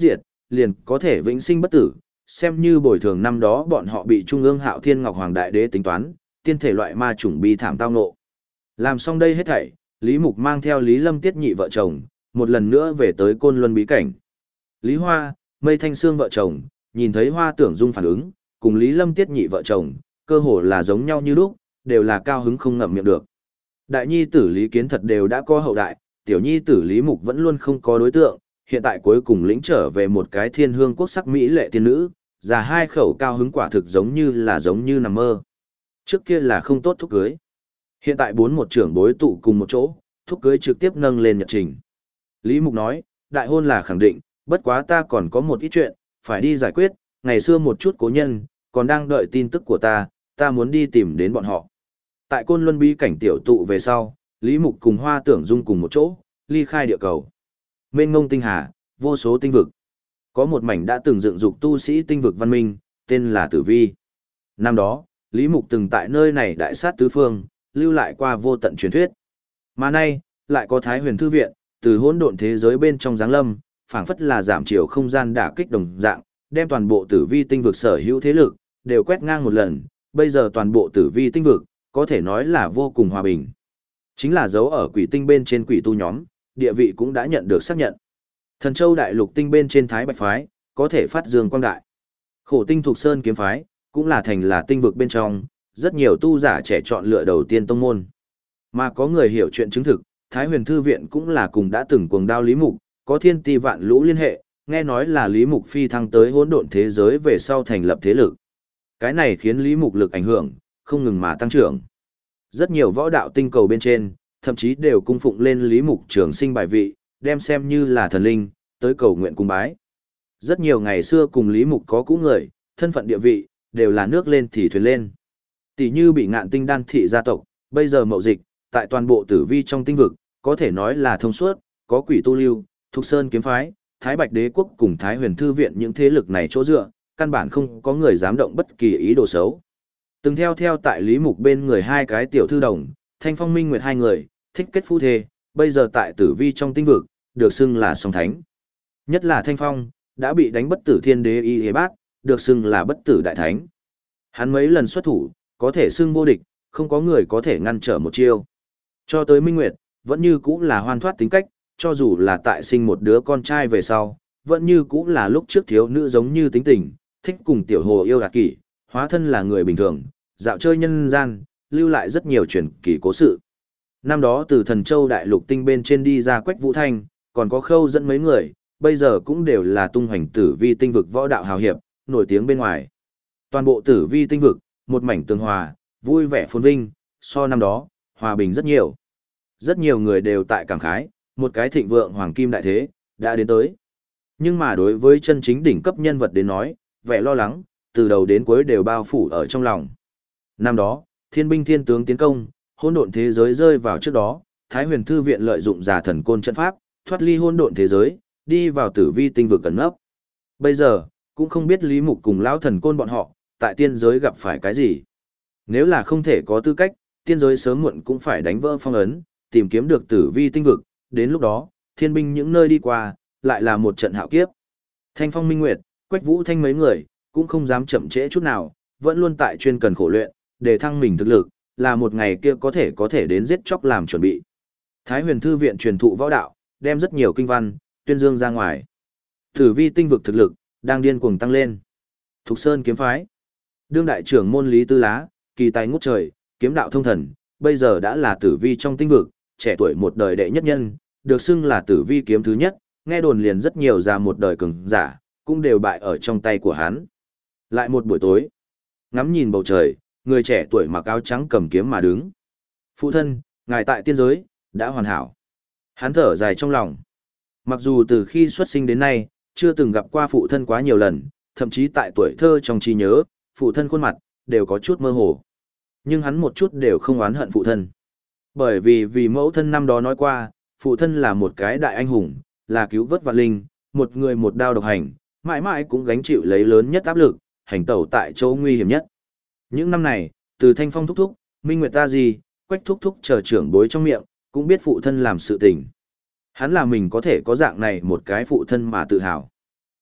liền có thể vĩnh sinh bất tử, xem như bồi thường năm đó bọn họ bị Trung ương Hạo Thiên Ngọc Hoàng Đại Đế tính toán, tiên thể loại ma chủng bi thảm tao ngộ. Làm xong đây hết thảy, Lý Mục mang theo Lý Lâm Tiết nhị vợ chồng, một lần nữa về tới Côn Luân bí cảnh. Lý Hoa, Mây Thanh Sương vợ chồng, nhìn thấy Hoa Tưởng Dung phản ứng, cùng Lý Lâm Tiết nhị vợ chồng, cơ hồ là giống nhau như lúc, đều là cao hứng không ngậm miệng được. Đại nhi tử Lý Kiến thật đều đã có hậu đại, tiểu nhi tử Lý Mục vẫn luôn không có đối tượng, hiện tại cuối cùng lĩnh trở về một cái thiên hương quốc sắc mỹ lệ tiên nữ, già hai khẩu cao hứng quả thực giống như nằm mơ. Trước kia là không tốt thúc cưới. Hiện tại bốn một trưởng bối tụ cùng một chỗ, thúc cưới trực tiếp nâng lên nhật trình. Lý Mục nói, đại hôn là khẳng định, bất quá ta còn có một ít chuyện, phải đi giải quyết, ngày xưa một chút cố nhân, còn đang đợi tin tức của ta muốn đi tìm đến bọn họ. Tại Côn Luân bí cảnh tiểu tụ về sau, Lý Mục cùng Hoa Tưởng Dung cùng một chỗ, ly khai địa cầu. Mênh mông tinh hà, vô số tinh vực. Có một mảnh đã từng dựng dục tu sĩ tinh vực văn minh, tên là Tử Vi. Năm đó, Lý Mục từng tại nơi này đại sát tứ phương, lưu lại qua vô tận truyền thuyết. Mà nay, lại có Thái Huyền Thư Viện, từ hỗn độn thế giới bên trong giáng lâm, phảng phất là giảm chiều không gian đả kích đồng dạng, đem toàn bộ Tử Vi tinh vực sở hữu thế lực đều quét ngang một lần, bây giờ toàn bộ Tử Vi tinh vực có thể nói là vô cùng hòa bình. Chính là dấu ở quỷ tinh bên trên quỷ tu nhóm, địa vị cũng đã nhận được xác nhận. Thần Châu đại lục tinh bên trên Thái Bạch phái, có thể phát dương quang đại. Khổ tinh thuộc Sơn kiếm phái, cũng là thành là tinh vực bên trong, rất nhiều tu giả trẻ chọn lựa đầu tiên tông môn. Mà có người hiểu chuyện chứng thực, Thái Huyền Thư Viện cũng là cùng đã từng cuồng đao Lý Mục, có thiên ti vạn lũ liên hệ, nghe nói là Lý Mục phi thăng tới hỗn độn thế giới về sau thành lập thế lực. Cái này khiến Lý Mục lực ảnh hưởng, không ngừng mà tăng trưởng. Rất nhiều võ đạo tinh cầu bên trên, thậm chí đều cung phụng lên Lý Mục trường sinh bài vị, đem xem như là thần linh, tới cầu nguyện cung bái. Rất nhiều ngày xưa cùng Lý Mục có cũ người, thân phận địa vị, đều là nước lên thì thuyền lên. Tỷ như bị Ngạn Tinh Đan thị gia tộc, bây giờ mậu dịch, tại toàn bộ Tử Vi trong tinh vực, có thể nói là thông suốt, có quỷ tu lưu, Thục Sơn kiếm phái, Thái Bạch đế quốc cùng Thái Huyền Thư Viện những thế lực này chỗ dựa, căn bản không có người dám động bất kỳ ý đồ xấu. Từng theo tại Lý Mục bên người hai cái tiểu thư đồng, Thanh Phong Minh Nguyệt hai người, thích kết phu thê, bây giờ tại Tử Vi trong tinh vực, được xưng là song thánh. Nhất là Thanh Phong, đã bị đánh bất tử thiên đế y hề bát, được xưng là bất tử đại thánh. Hắn mấy lần xuất thủ, có thể xưng vô địch, không có người có thể ngăn trở một chiêu. Cho tới Minh Nguyệt, vẫn như cũ là hoan thoát tính cách, cho dù là tại sinh một đứa con trai về sau, vẫn như cũ là lúc trước thiếu nữ giống như tính tình, thích cùng tiểu hồ yêu gạt kỷ, hóa thân là người bình thường, dạo chơi nhân gian, lưu lại rất nhiều truyền kỳ cố sự. Năm đó từ Thần Châu đại lục tinh bên trên đi ra Quách Vũ Thanh, còn có Khâu dẫn mấy người, bây giờ cũng đều là tung hoành Tử Vi tinh vực võ đạo hào hiệp, nổi tiếng bên ngoài. Toàn bộ Tử Vi tinh vực, một mảnh tường hòa, vui vẻ phồn vinh, so năm đó, hòa bình rất nhiều. Rất nhiều người đều tại cảm khái, một cái thịnh vượng hoàng kim đại thế, đã đến tới. Nhưng mà đối với chân chính đỉnh cấp nhân vật đến nói, vẻ lo lắng, từ đầu đến cuối đều bao phủ ở trong lòng. Năm đó, thiên binh thiên tướng tiến công, hỗn độn thế giới rơi vào trước đó, Thái Huyền Thư Viện lợi dụng giả thần côn trận pháp, thoát ly hỗn độn thế giới, đi vào Tử Vi tinh vực cẩn nấp. Bây giờ, cũng không biết Lý Mục cùng lão thần côn bọn họ, tại tiên giới gặp phải cái gì. Nếu là không thể có tư cách, tiên giới sớm muộn cũng phải đánh vỡ phong ấn, tìm kiếm được Tử Vi tinh vực, đến lúc đó, thiên binh những nơi đi qua, lại là một trận hạo kiếp. Thanh Phong Minh Nguyệt, Quách Vũ Thanh mấy người, cũng không dám chậm trễ chút nào, vẫn luôn tại chuyên cần khổ luyện, để thăng mình thực lực, là một ngày kia có thể đến giết chóc làm chuẩn bị. Thái Huyền Thư Viện truyền thụ võ đạo, đem rất nhiều kinh văn, tuyên dương ra ngoài. Tử Vi tinh vực thực lực, đang điên cuồng tăng lên. Thục Sơn kiếm phái. Đương đại trưởng môn Lý Tư Lá, kỳ tài ngút trời, kiếm đạo thông thần, bây giờ đã là Tử Vi trong tinh vực, trẻ tuổi một đời đệ nhất nhân, được xưng là Tử Vi kiếm thứ nhất, nghe đồn liền rất nhiều già một đời cường giả, cũng đều bại ở trong tay của hắn. Lại một buổi tối, ngắm nhìn bầu trời, người trẻ tuổi mặc áo trắng cầm kiếm mà đứng. Phụ thân, ngài tại tiên giới, đã hoàn hảo. Hắn thở dài trong lòng. Mặc dù từ khi xuất sinh đến nay, chưa từng gặp qua phụ thân quá nhiều lần, thậm chí tại tuổi thơ trong trí nhớ, phụ thân khuôn mặt, đều có chút mơ hồ. Nhưng hắn một chút đều không oán hận phụ thân. Bởi vì mẫu thân năm đó nói qua, phụ thân là một cái đại anh hùng, là cứu vớt vạn linh, một người một đao độc hành, mãi mãi cũng gánh chịu lấy lớn nhất áp lực, hành tẩu tại chỗ nguy hiểm nhất. Những năm này, từ Thanh Phong thúc thúc, Minh Nguyệt ta gì, Quách thúc thúc chờ trưởng bối trong miệng, cũng biết phụ thân làm sự tình. Hắn là mình có thể có dạng này một cái phụ thân mà tự hào.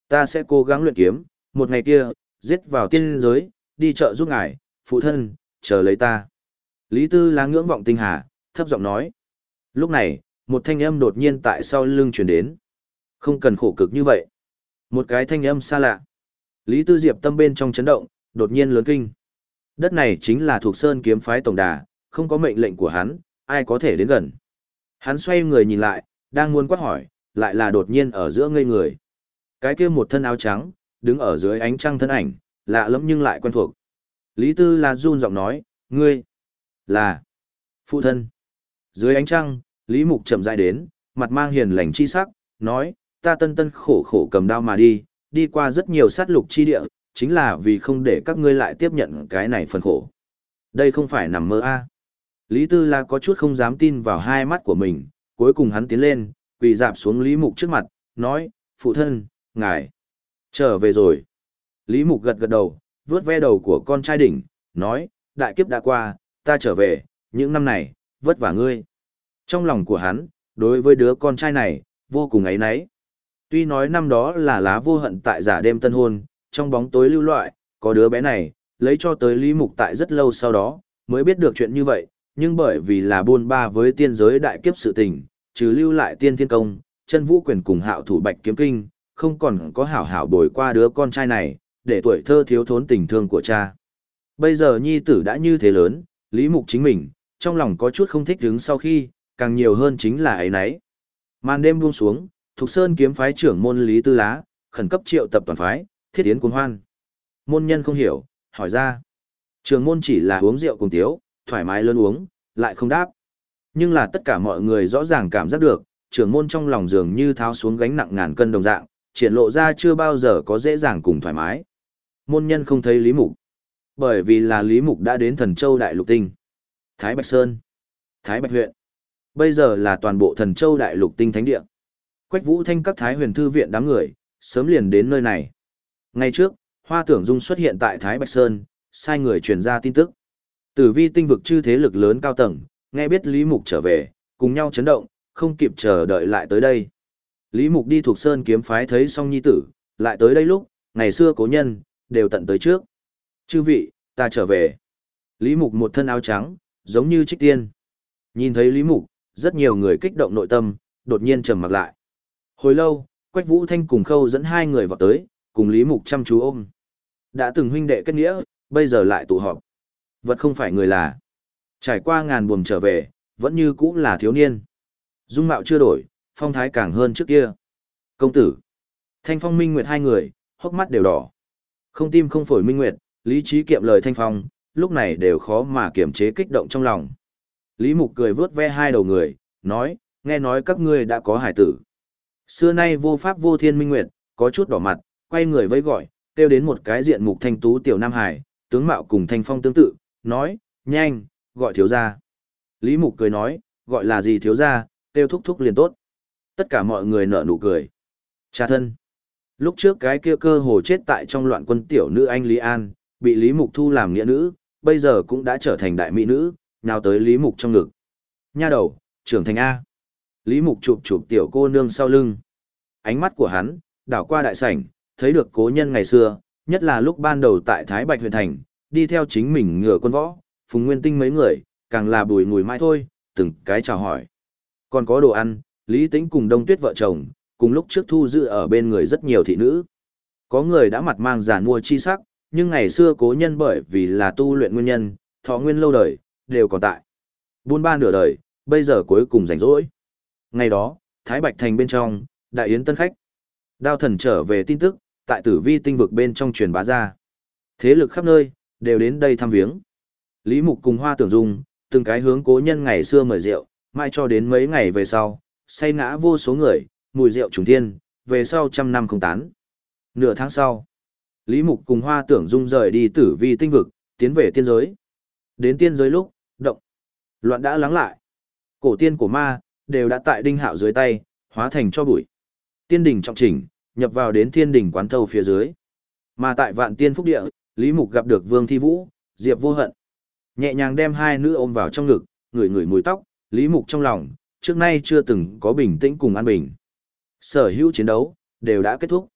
Ta sẽ cố gắng luyện kiếm, một ngày kia, giết vào tiên giới, đi chợ giúp ngài, phụ thân, chờ lấy ta. Lý Tư là ngưỡng vọng tinh hà, thấp giọng nói. Lúc này, một thanh âm đột nhiên tại sau lưng truyền đến. Không cần khổ cực như vậy. Một cái thanh âm xa lạ. Lý Tư Diệp tâm bên trong chấn động, đột nhiên lớn kinh. Đất này chính là thuộc Sơn kiếm phái tổng đà, không có mệnh lệnh của hắn, ai có thể đến gần. Hắn xoay người nhìn lại, đang muốn quát hỏi, lại là đột nhiên ở giữa ngây người. Cái kia một thân áo trắng, đứng ở dưới ánh trăng thân ảnh, lạ lẫm nhưng lại quen thuộc. Lý Tư là run giọng nói, ngươi, là, phụ thân. Dưới ánh trăng, Lý Mục chậm rãi đến, mặt mang hiền lành chi sắc, nói, ta tân tân khổ khổ cầm đao mà đi, đi qua rất nhiều sát lục chi địa, chính là vì không để các ngươi lại tiếp nhận cái này phần khổ. Đây không phải nằm mơ a. Lý Tư La có chút không dám tin vào hai mắt của mình, cuối cùng hắn tiến lên, quỳ dạp xuống Lý Mục trước mặt, nói, phụ thân, ngài, trở về rồi. Lý Mục gật gật đầu, vuốt ve đầu của con trai đỉnh, nói, đại kiếp đã qua, ta trở về, những năm này, vất vả ngươi. Trong lòng của hắn, đối với đứa con trai này, vô cùng ấy náy. Tuy nói năm đó là lá vô hận tại giả đêm tân hôn, trong bóng tối lưu loại, có đứa bé này, lấy cho tới Lý Mục tại rất lâu sau đó, mới biết được chuyện như vậy, nhưng bởi vì là buôn ba với tiên giới đại kiếp sự tình, trừ lưu lại tiên thiên công, chân vũ quyền cùng hạo thủ bạch kiếm kinh, không còn có hảo hảo bồi qua đứa con trai này, để tuổi thơ thiếu thốn tình thương của cha. Bây giờ nhi tử đã như thế lớn, Lý Mục chính mình, trong lòng có chút không thích đứng sau khi, càng nhiều hơn chính là ấy nấy. Màn đêm buông xuống, Thục Sơn kiếm phái trưởng môn Lý Tư Lá, khẩn cấp triệu tập toàn phái, thiết tiến cuồng hoan. Môn nhân không hiểu, hỏi ra. Trưởng môn chỉ là uống rượu cùng tiếu, thoải mái lớn uống, lại không đáp. Nhưng là tất cả mọi người rõ ràng cảm giác được, trưởng môn trong lòng dường như tháo xuống gánh nặng ngàn cân đồng dạng, triển lộ ra chưa bao giờ có dễ dàng cùng thoải mái. Môn nhân không thấy Lý Mục. Bởi vì là Lý Mục đã đến Thần Châu Đại Lục Tinh, Thái Bạch Sơn, Thái Bạch huyện. Bây giờ là toàn bộ Thần Châu Đại Lục Tinh thánh địa. Quách Vũ Thanh các Thái Huyền thư viện đám người, sớm liền đến nơi này. Ngay trước, Hoa Tưởng Dung xuất hiện tại Thái Bạch Sơn, sai người truyền ra tin tức. Tử Vi tinh vực chư thế lực lớn cao tầng, nghe biết Lý Mục trở về, cùng nhau chấn động, không kịp chờ đợi lại tới đây. Lý Mục đi thuộc Sơn kiếm phái thấy xong nhi tử, lại tới đây lúc, ngày xưa cố nhân, đều tận tới trước. Chư vị, ta trở về. Lý Mục một thân áo trắng, giống như trích tiên. Nhìn thấy Lý Mục, rất nhiều người kích động nội tâm, đột nhiên trầm mặc lại. Hồi lâu, Quách Vũ Thanh cùng Khâu dẫn hai người vào tới, cùng Lý Mục chăm chú ôm. Đã từng huynh đệ kết nghĩa, bây giờ lại tụ họp. Vật không phải người là. Trải qua ngàn buồm trở về, vẫn như cũ là thiếu niên. Dung mạo chưa đổi, phong thái càng hơn trước kia. Công tử. Thanh Phong Minh Nguyệt hai người, hốc mắt đều đỏ. Không tim không phổi Minh Nguyệt, lý trí kiệm lời Thanh Phong, lúc này đều khó mà kiềm chế kích động trong lòng. Lý Mục cười vướt ve hai đầu người, nói, nghe nói các ngươi đã có hải tử. Xưa nay vô pháp vô thiên Minh Nguyệt, có chút đỏ mặt, quay người vẫy gọi, kêu đến một cái diện mục thanh tú tiểu Nam Hải, tướng mạo cùng Thanh Phong tương tự, nói, nhanh, gọi thiếu gia. Lý Mục cười nói, gọi là gì thiếu gia, kêu thúc thúc liền tốt. Tất cả mọi người nở nụ cười. Cha thân. Lúc trước cái kia cơ hồ chết tại trong loạn quân tiểu nữ anh Lý An, bị Lý Mục thu làm nghĩa nữ, bây giờ cũng đã trở thành đại mỹ nữ, nào tới Lý Mục trong ngực. Nha đầu, trưởng thành A. Lý Mục chụp chụp tiểu cô nương sau lưng. Ánh mắt của hắn, đảo qua đại sảnh, thấy được cố nhân ngày xưa, nhất là lúc ban đầu tại Thái Bạch huyện thành, đi theo chính mình ngựa quân võ, Phùng Nguyên Tinh mấy người, càng là bùi ngùi mãi thôi, từng cái chào hỏi. Còn có đồ ăn, Lý Tĩnh cùng Đông Tuyết vợ chồng, cùng lúc trước thu giữ ở bên người rất nhiều thị nữ. Có người đã mặt mang giàn mua chi sắc, nhưng ngày xưa cố nhân bởi vì là tu luyện nguyên nhân, thọ nguyên lâu đời, đều còn tại. Buôn ba nửa đời, bây giờ cuối cùng rảnh rỗi. Ngày đó, Thái Bạch thành bên trong, đại yến tân khách. Đao thần trở về tin tức, tại Tử Vi tinh vực bên trong truyền bá ra. Thế lực khắp nơi, đều đến đây thăm viếng. Lý Mục cùng Hoa Tưởng Dung, từng cái hướng cố nhân ngày xưa mời rượu, mai cho đến mấy ngày về sau, say ngã vô số người, mùi rượu trùng thiên, về sau trăm năm không tán. Nửa tháng sau, Lý Mục cùng Hoa Tưởng Dung rời đi Tử Vi tinh vực, tiến về tiên giới. Đến tiên giới lúc, động, loạn đã lắng lại. Cổ tiên của ma, đều đã tại Đinh Hạo dưới tay, hóa thành cho bụi. Tiên đỉnh trọng chỉnh, nhập vào đến thiên đỉnh quán thâu phía dưới. Mà tại Vạn Tiên Phúc Địa, Lý Mục gặp được Vương Thi Vũ, Diệp Vô Hận. Nhẹ nhàng đem hai nữ ôm vào trong ngực, ngửi ngửi mùi tóc, Lý Mục trong lòng, trước nay chưa từng có bình tĩnh cùng an bình. Sở hữu chiến đấu, đều đã kết thúc.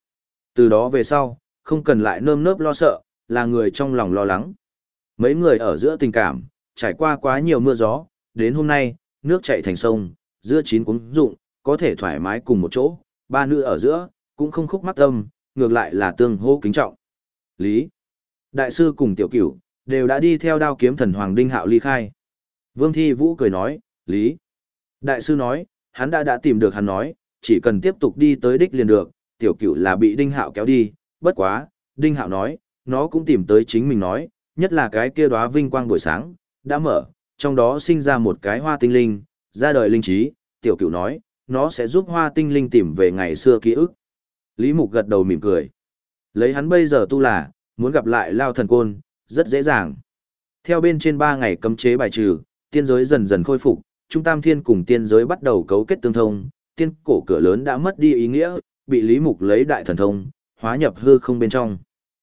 Từ đó về sau, không cần lại nơm nớp lo sợ, là người trong lòng lo lắng. Mấy người ở giữa tình cảm, trải qua quá nhiều mưa gió, đến hôm nay, nước chảy thành sông, dưa chín cuống rụng, có thể thoải mái cùng một chỗ, ba nữ ở giữa, cũng không khúc mắc tâm, ngược lại là tương hô kính trọng. Lý, đại sư cùng tiểu cửu, đều đã đi theo đao kiếm thần Hoàng Đinh Hạo ly khai. Vương Thi Vũ cười nói, Lý. Đại sư nói, hắn đã tìm được hắn nói, chỉ cần tiếp tục đi tới đích liền được, tiểu cửu là bị Đinh Hạo kéo đi, bất quá, Đinh Hạo nói, nó cũng tìm tới chính mình nói, nhất là cái kia đóa vinh quang buổi sáng, đã mở, trong đó sinh ra một cái hoa tinh linh, ra đời linh trí, tiểu cửu nói, nó sẽ giúp hoa tinh linh tìm về ngày xưa ký ức. Lý Mục gật đầu mỉm cười. Lấy hắn bây giờ tu là, muốn gặp lại Lao Thần Côn, rất dễ dàng. Theo bên trên 3 ngày cấm chế bài trừ, tiên giới dần dần khôi phục, Trung Tam Thiên cùng tiên giới bắt đầu cấu kết tương thông, tiên cổ cửa lớn đã mất đi ý nghĩa, bị Lý Mục lấy đại thần thông, hóa nhập hư không bên trong.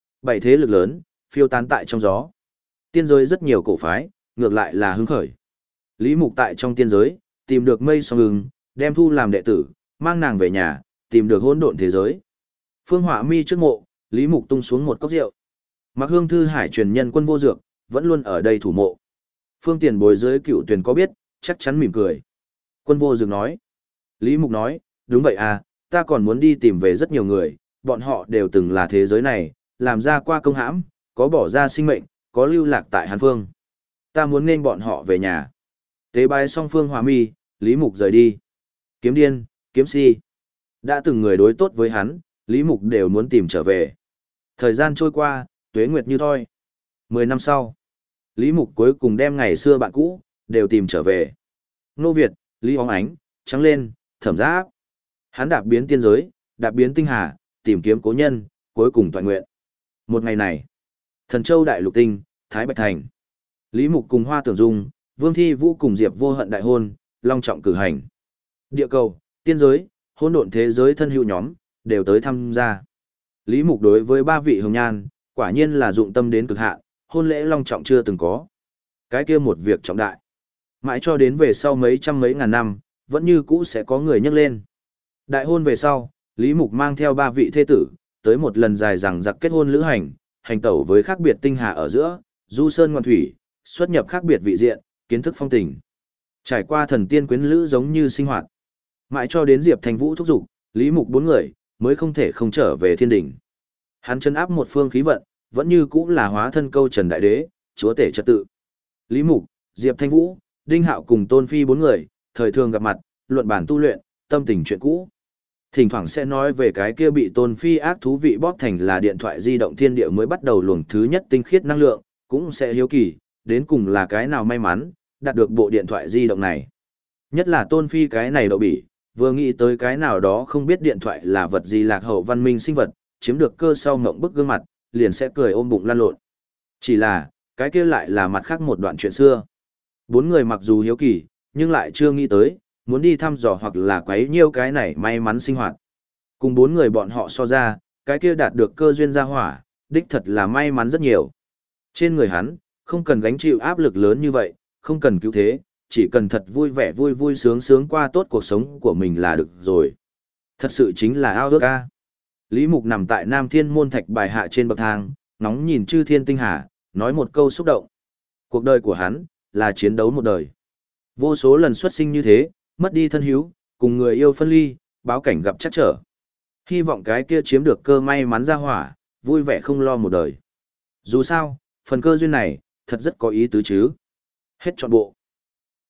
7 thế lực lớn, phiêu tán tại trong gió. Tiên giới rất nhiều cổ phái, ngược lại là hứng khởi. Lý Mục tại trong tiên giới, tìm được Mây Song Ưng, đem thu làm đệ tử, mang nàng về nhà, tìm được hỗn độn thế giới. Phương Họa Mi trước mộ, Lý Mục tung xuống một cốc rượu. Mặc Hương Thư Hải truyền nhân Quân Vô Dược, vẫn luôn ở đây thủ mộ. Phương Tiền Bối dưới Cựu Tuyền có biết, chắc chắn mỉm cười. Quân Vô Dược nói. Lý Mục nói, đúng vậy à, ta còn muốn đi tìm về rất nhiều người, bọn họ đều từng là thế giới này, làm ra qua công hãm, có bỏ ra sinh mệnh, có lưu lạc tại Hàn Phương. Ta muốn nên bọn họ về nhà. Tế bái xong Phương Hòa Mi, Lý Mục rời đi. Kiếm Điên, Kiếm Si. Đã từng người đối tốt với hắn, Lý Mục đều muốn tìm trở về. Thời gian trôi qua, tuế nguyệt như thoi. 10 năm sau, Lý Mục cuối cùng đem ngày xưa bạn cũ, đều tìm trở về. Nô Việt, Lý Óng Ánh, Trắng Lên, Thẩm Giáp. Hắn đạp biến tiên giới, đạp biến tinh hà, tìm kiếm cố nhân, cuối cùng toàn nguyện. Một ngày này, Thần Châu Đại Lục Tinh, Thái Bạch Thành. Lý Mục cùng Hoa Tưởng Dung, Vương Thi Vũ cùng Diệp Vô Hận đại hôn, long trọng cử hành. Địa cầu, tiên giới, hỗn độn thế giới thân hữu nhóm, đều tới tham gia. Lý Mục đối với 3 vị hồng nhan, quả nhiên là dụng tâm đến cực hạn, hôn lễ long trọng chưa từng có. Cái kia một việc trọng đại. Mãi cho đến về sau mấy trăm mấy ngàn năm, vẫn như cũ sẽ có người nhắc lên. Đại hôn về sau, Lý Mục mang theo 3 vị thê tử, tới một lần dài dằng dặc kết hôn lữ hành, hành tẩu với khác biệt tinh hà ở giữa, du sơn ngoạn thủy, xuất nhập khác biệt vị diện, kiến thức phong tình. Trải qua thần tiên quyến lữ giống như sinh hoạt. Mãi cho đến Diệp Thành Vũ thúc giục, Lý Mục 4 người, mới không thể không trở về thiên đỉnh. Hắn chân áp một phương khí vận, vẫn như cũ là hóa thân câu Trần Đại Đế, chúa tể trật tự. Lý Mục, Diệp Thanh Vũ, Đinh Hạo cùng Tôn Phi 4 người, thời thường gặp mặt, luận bản tu luyện, tâm tình chuyện cũ. Thỉnh thoảng sẽ nói về cái kia bị Tôn Phi ác thú vị bóp thành là điện thoại di động thiên địa mới bắt đầu luồng thứ nhất tinh khiết năng lượng, cũng sẽ hiếu kỳ, đến cùng là cái nào may mắn, đạt được bộ điện thoại di động này. Nhất là Tôn Phi cái này đậu bỉ, vừa nghĩ tới cái nào đó không biết điện thoại là vật gì lạc hậu văn minh sinh vật, chiếm được cơ sau ngộng bức gương mặt, liền sẽ cười ôm bụng lăn lộn. Chỉ là, cái kia lại là mặt khác một đoạn chuyện xưa. 4 người mặc dù hiếu kỳ, nhưng lại chưa nghĩ tới, muốn đi thăm dò hoặc là quấy nhiêu cái này may mắn sinh hoạt. Cùng 4 người bọn họ so ra, cái kia đạt được cơ duyên gia hỏa, đích thật là may mắn rất nhiều. Trên người hắn, không cần gánh chịu áp lực lớn như vậy, không cần cứu thế, chỉ cần thật vui vẻ vui vui sướng sướng qua tốt cuộc sống của mình là được rồi. Thật sự chính là ao ước ca. Lý Mục nằm tại Nam Thiên Môn Thạch bài hạ trên bậc thang, ngóng nhìn chư thiên tinh hà, nói một câu xúc động. Cuộc đời của hắn, là chiến đấu một đời. Vô số lần xuất sinh như thế, mất đi thân hữu, cùng người yêu phân ly, báo cảnh gặp chắc trở. Hy vọng cái kia chiếm được cơ may mắn ra hỏa, vui vẻ không lo một đời. Dù sao, phần cơ duyên này, thật rất có ý tứ chứ. Hết trọn bộ.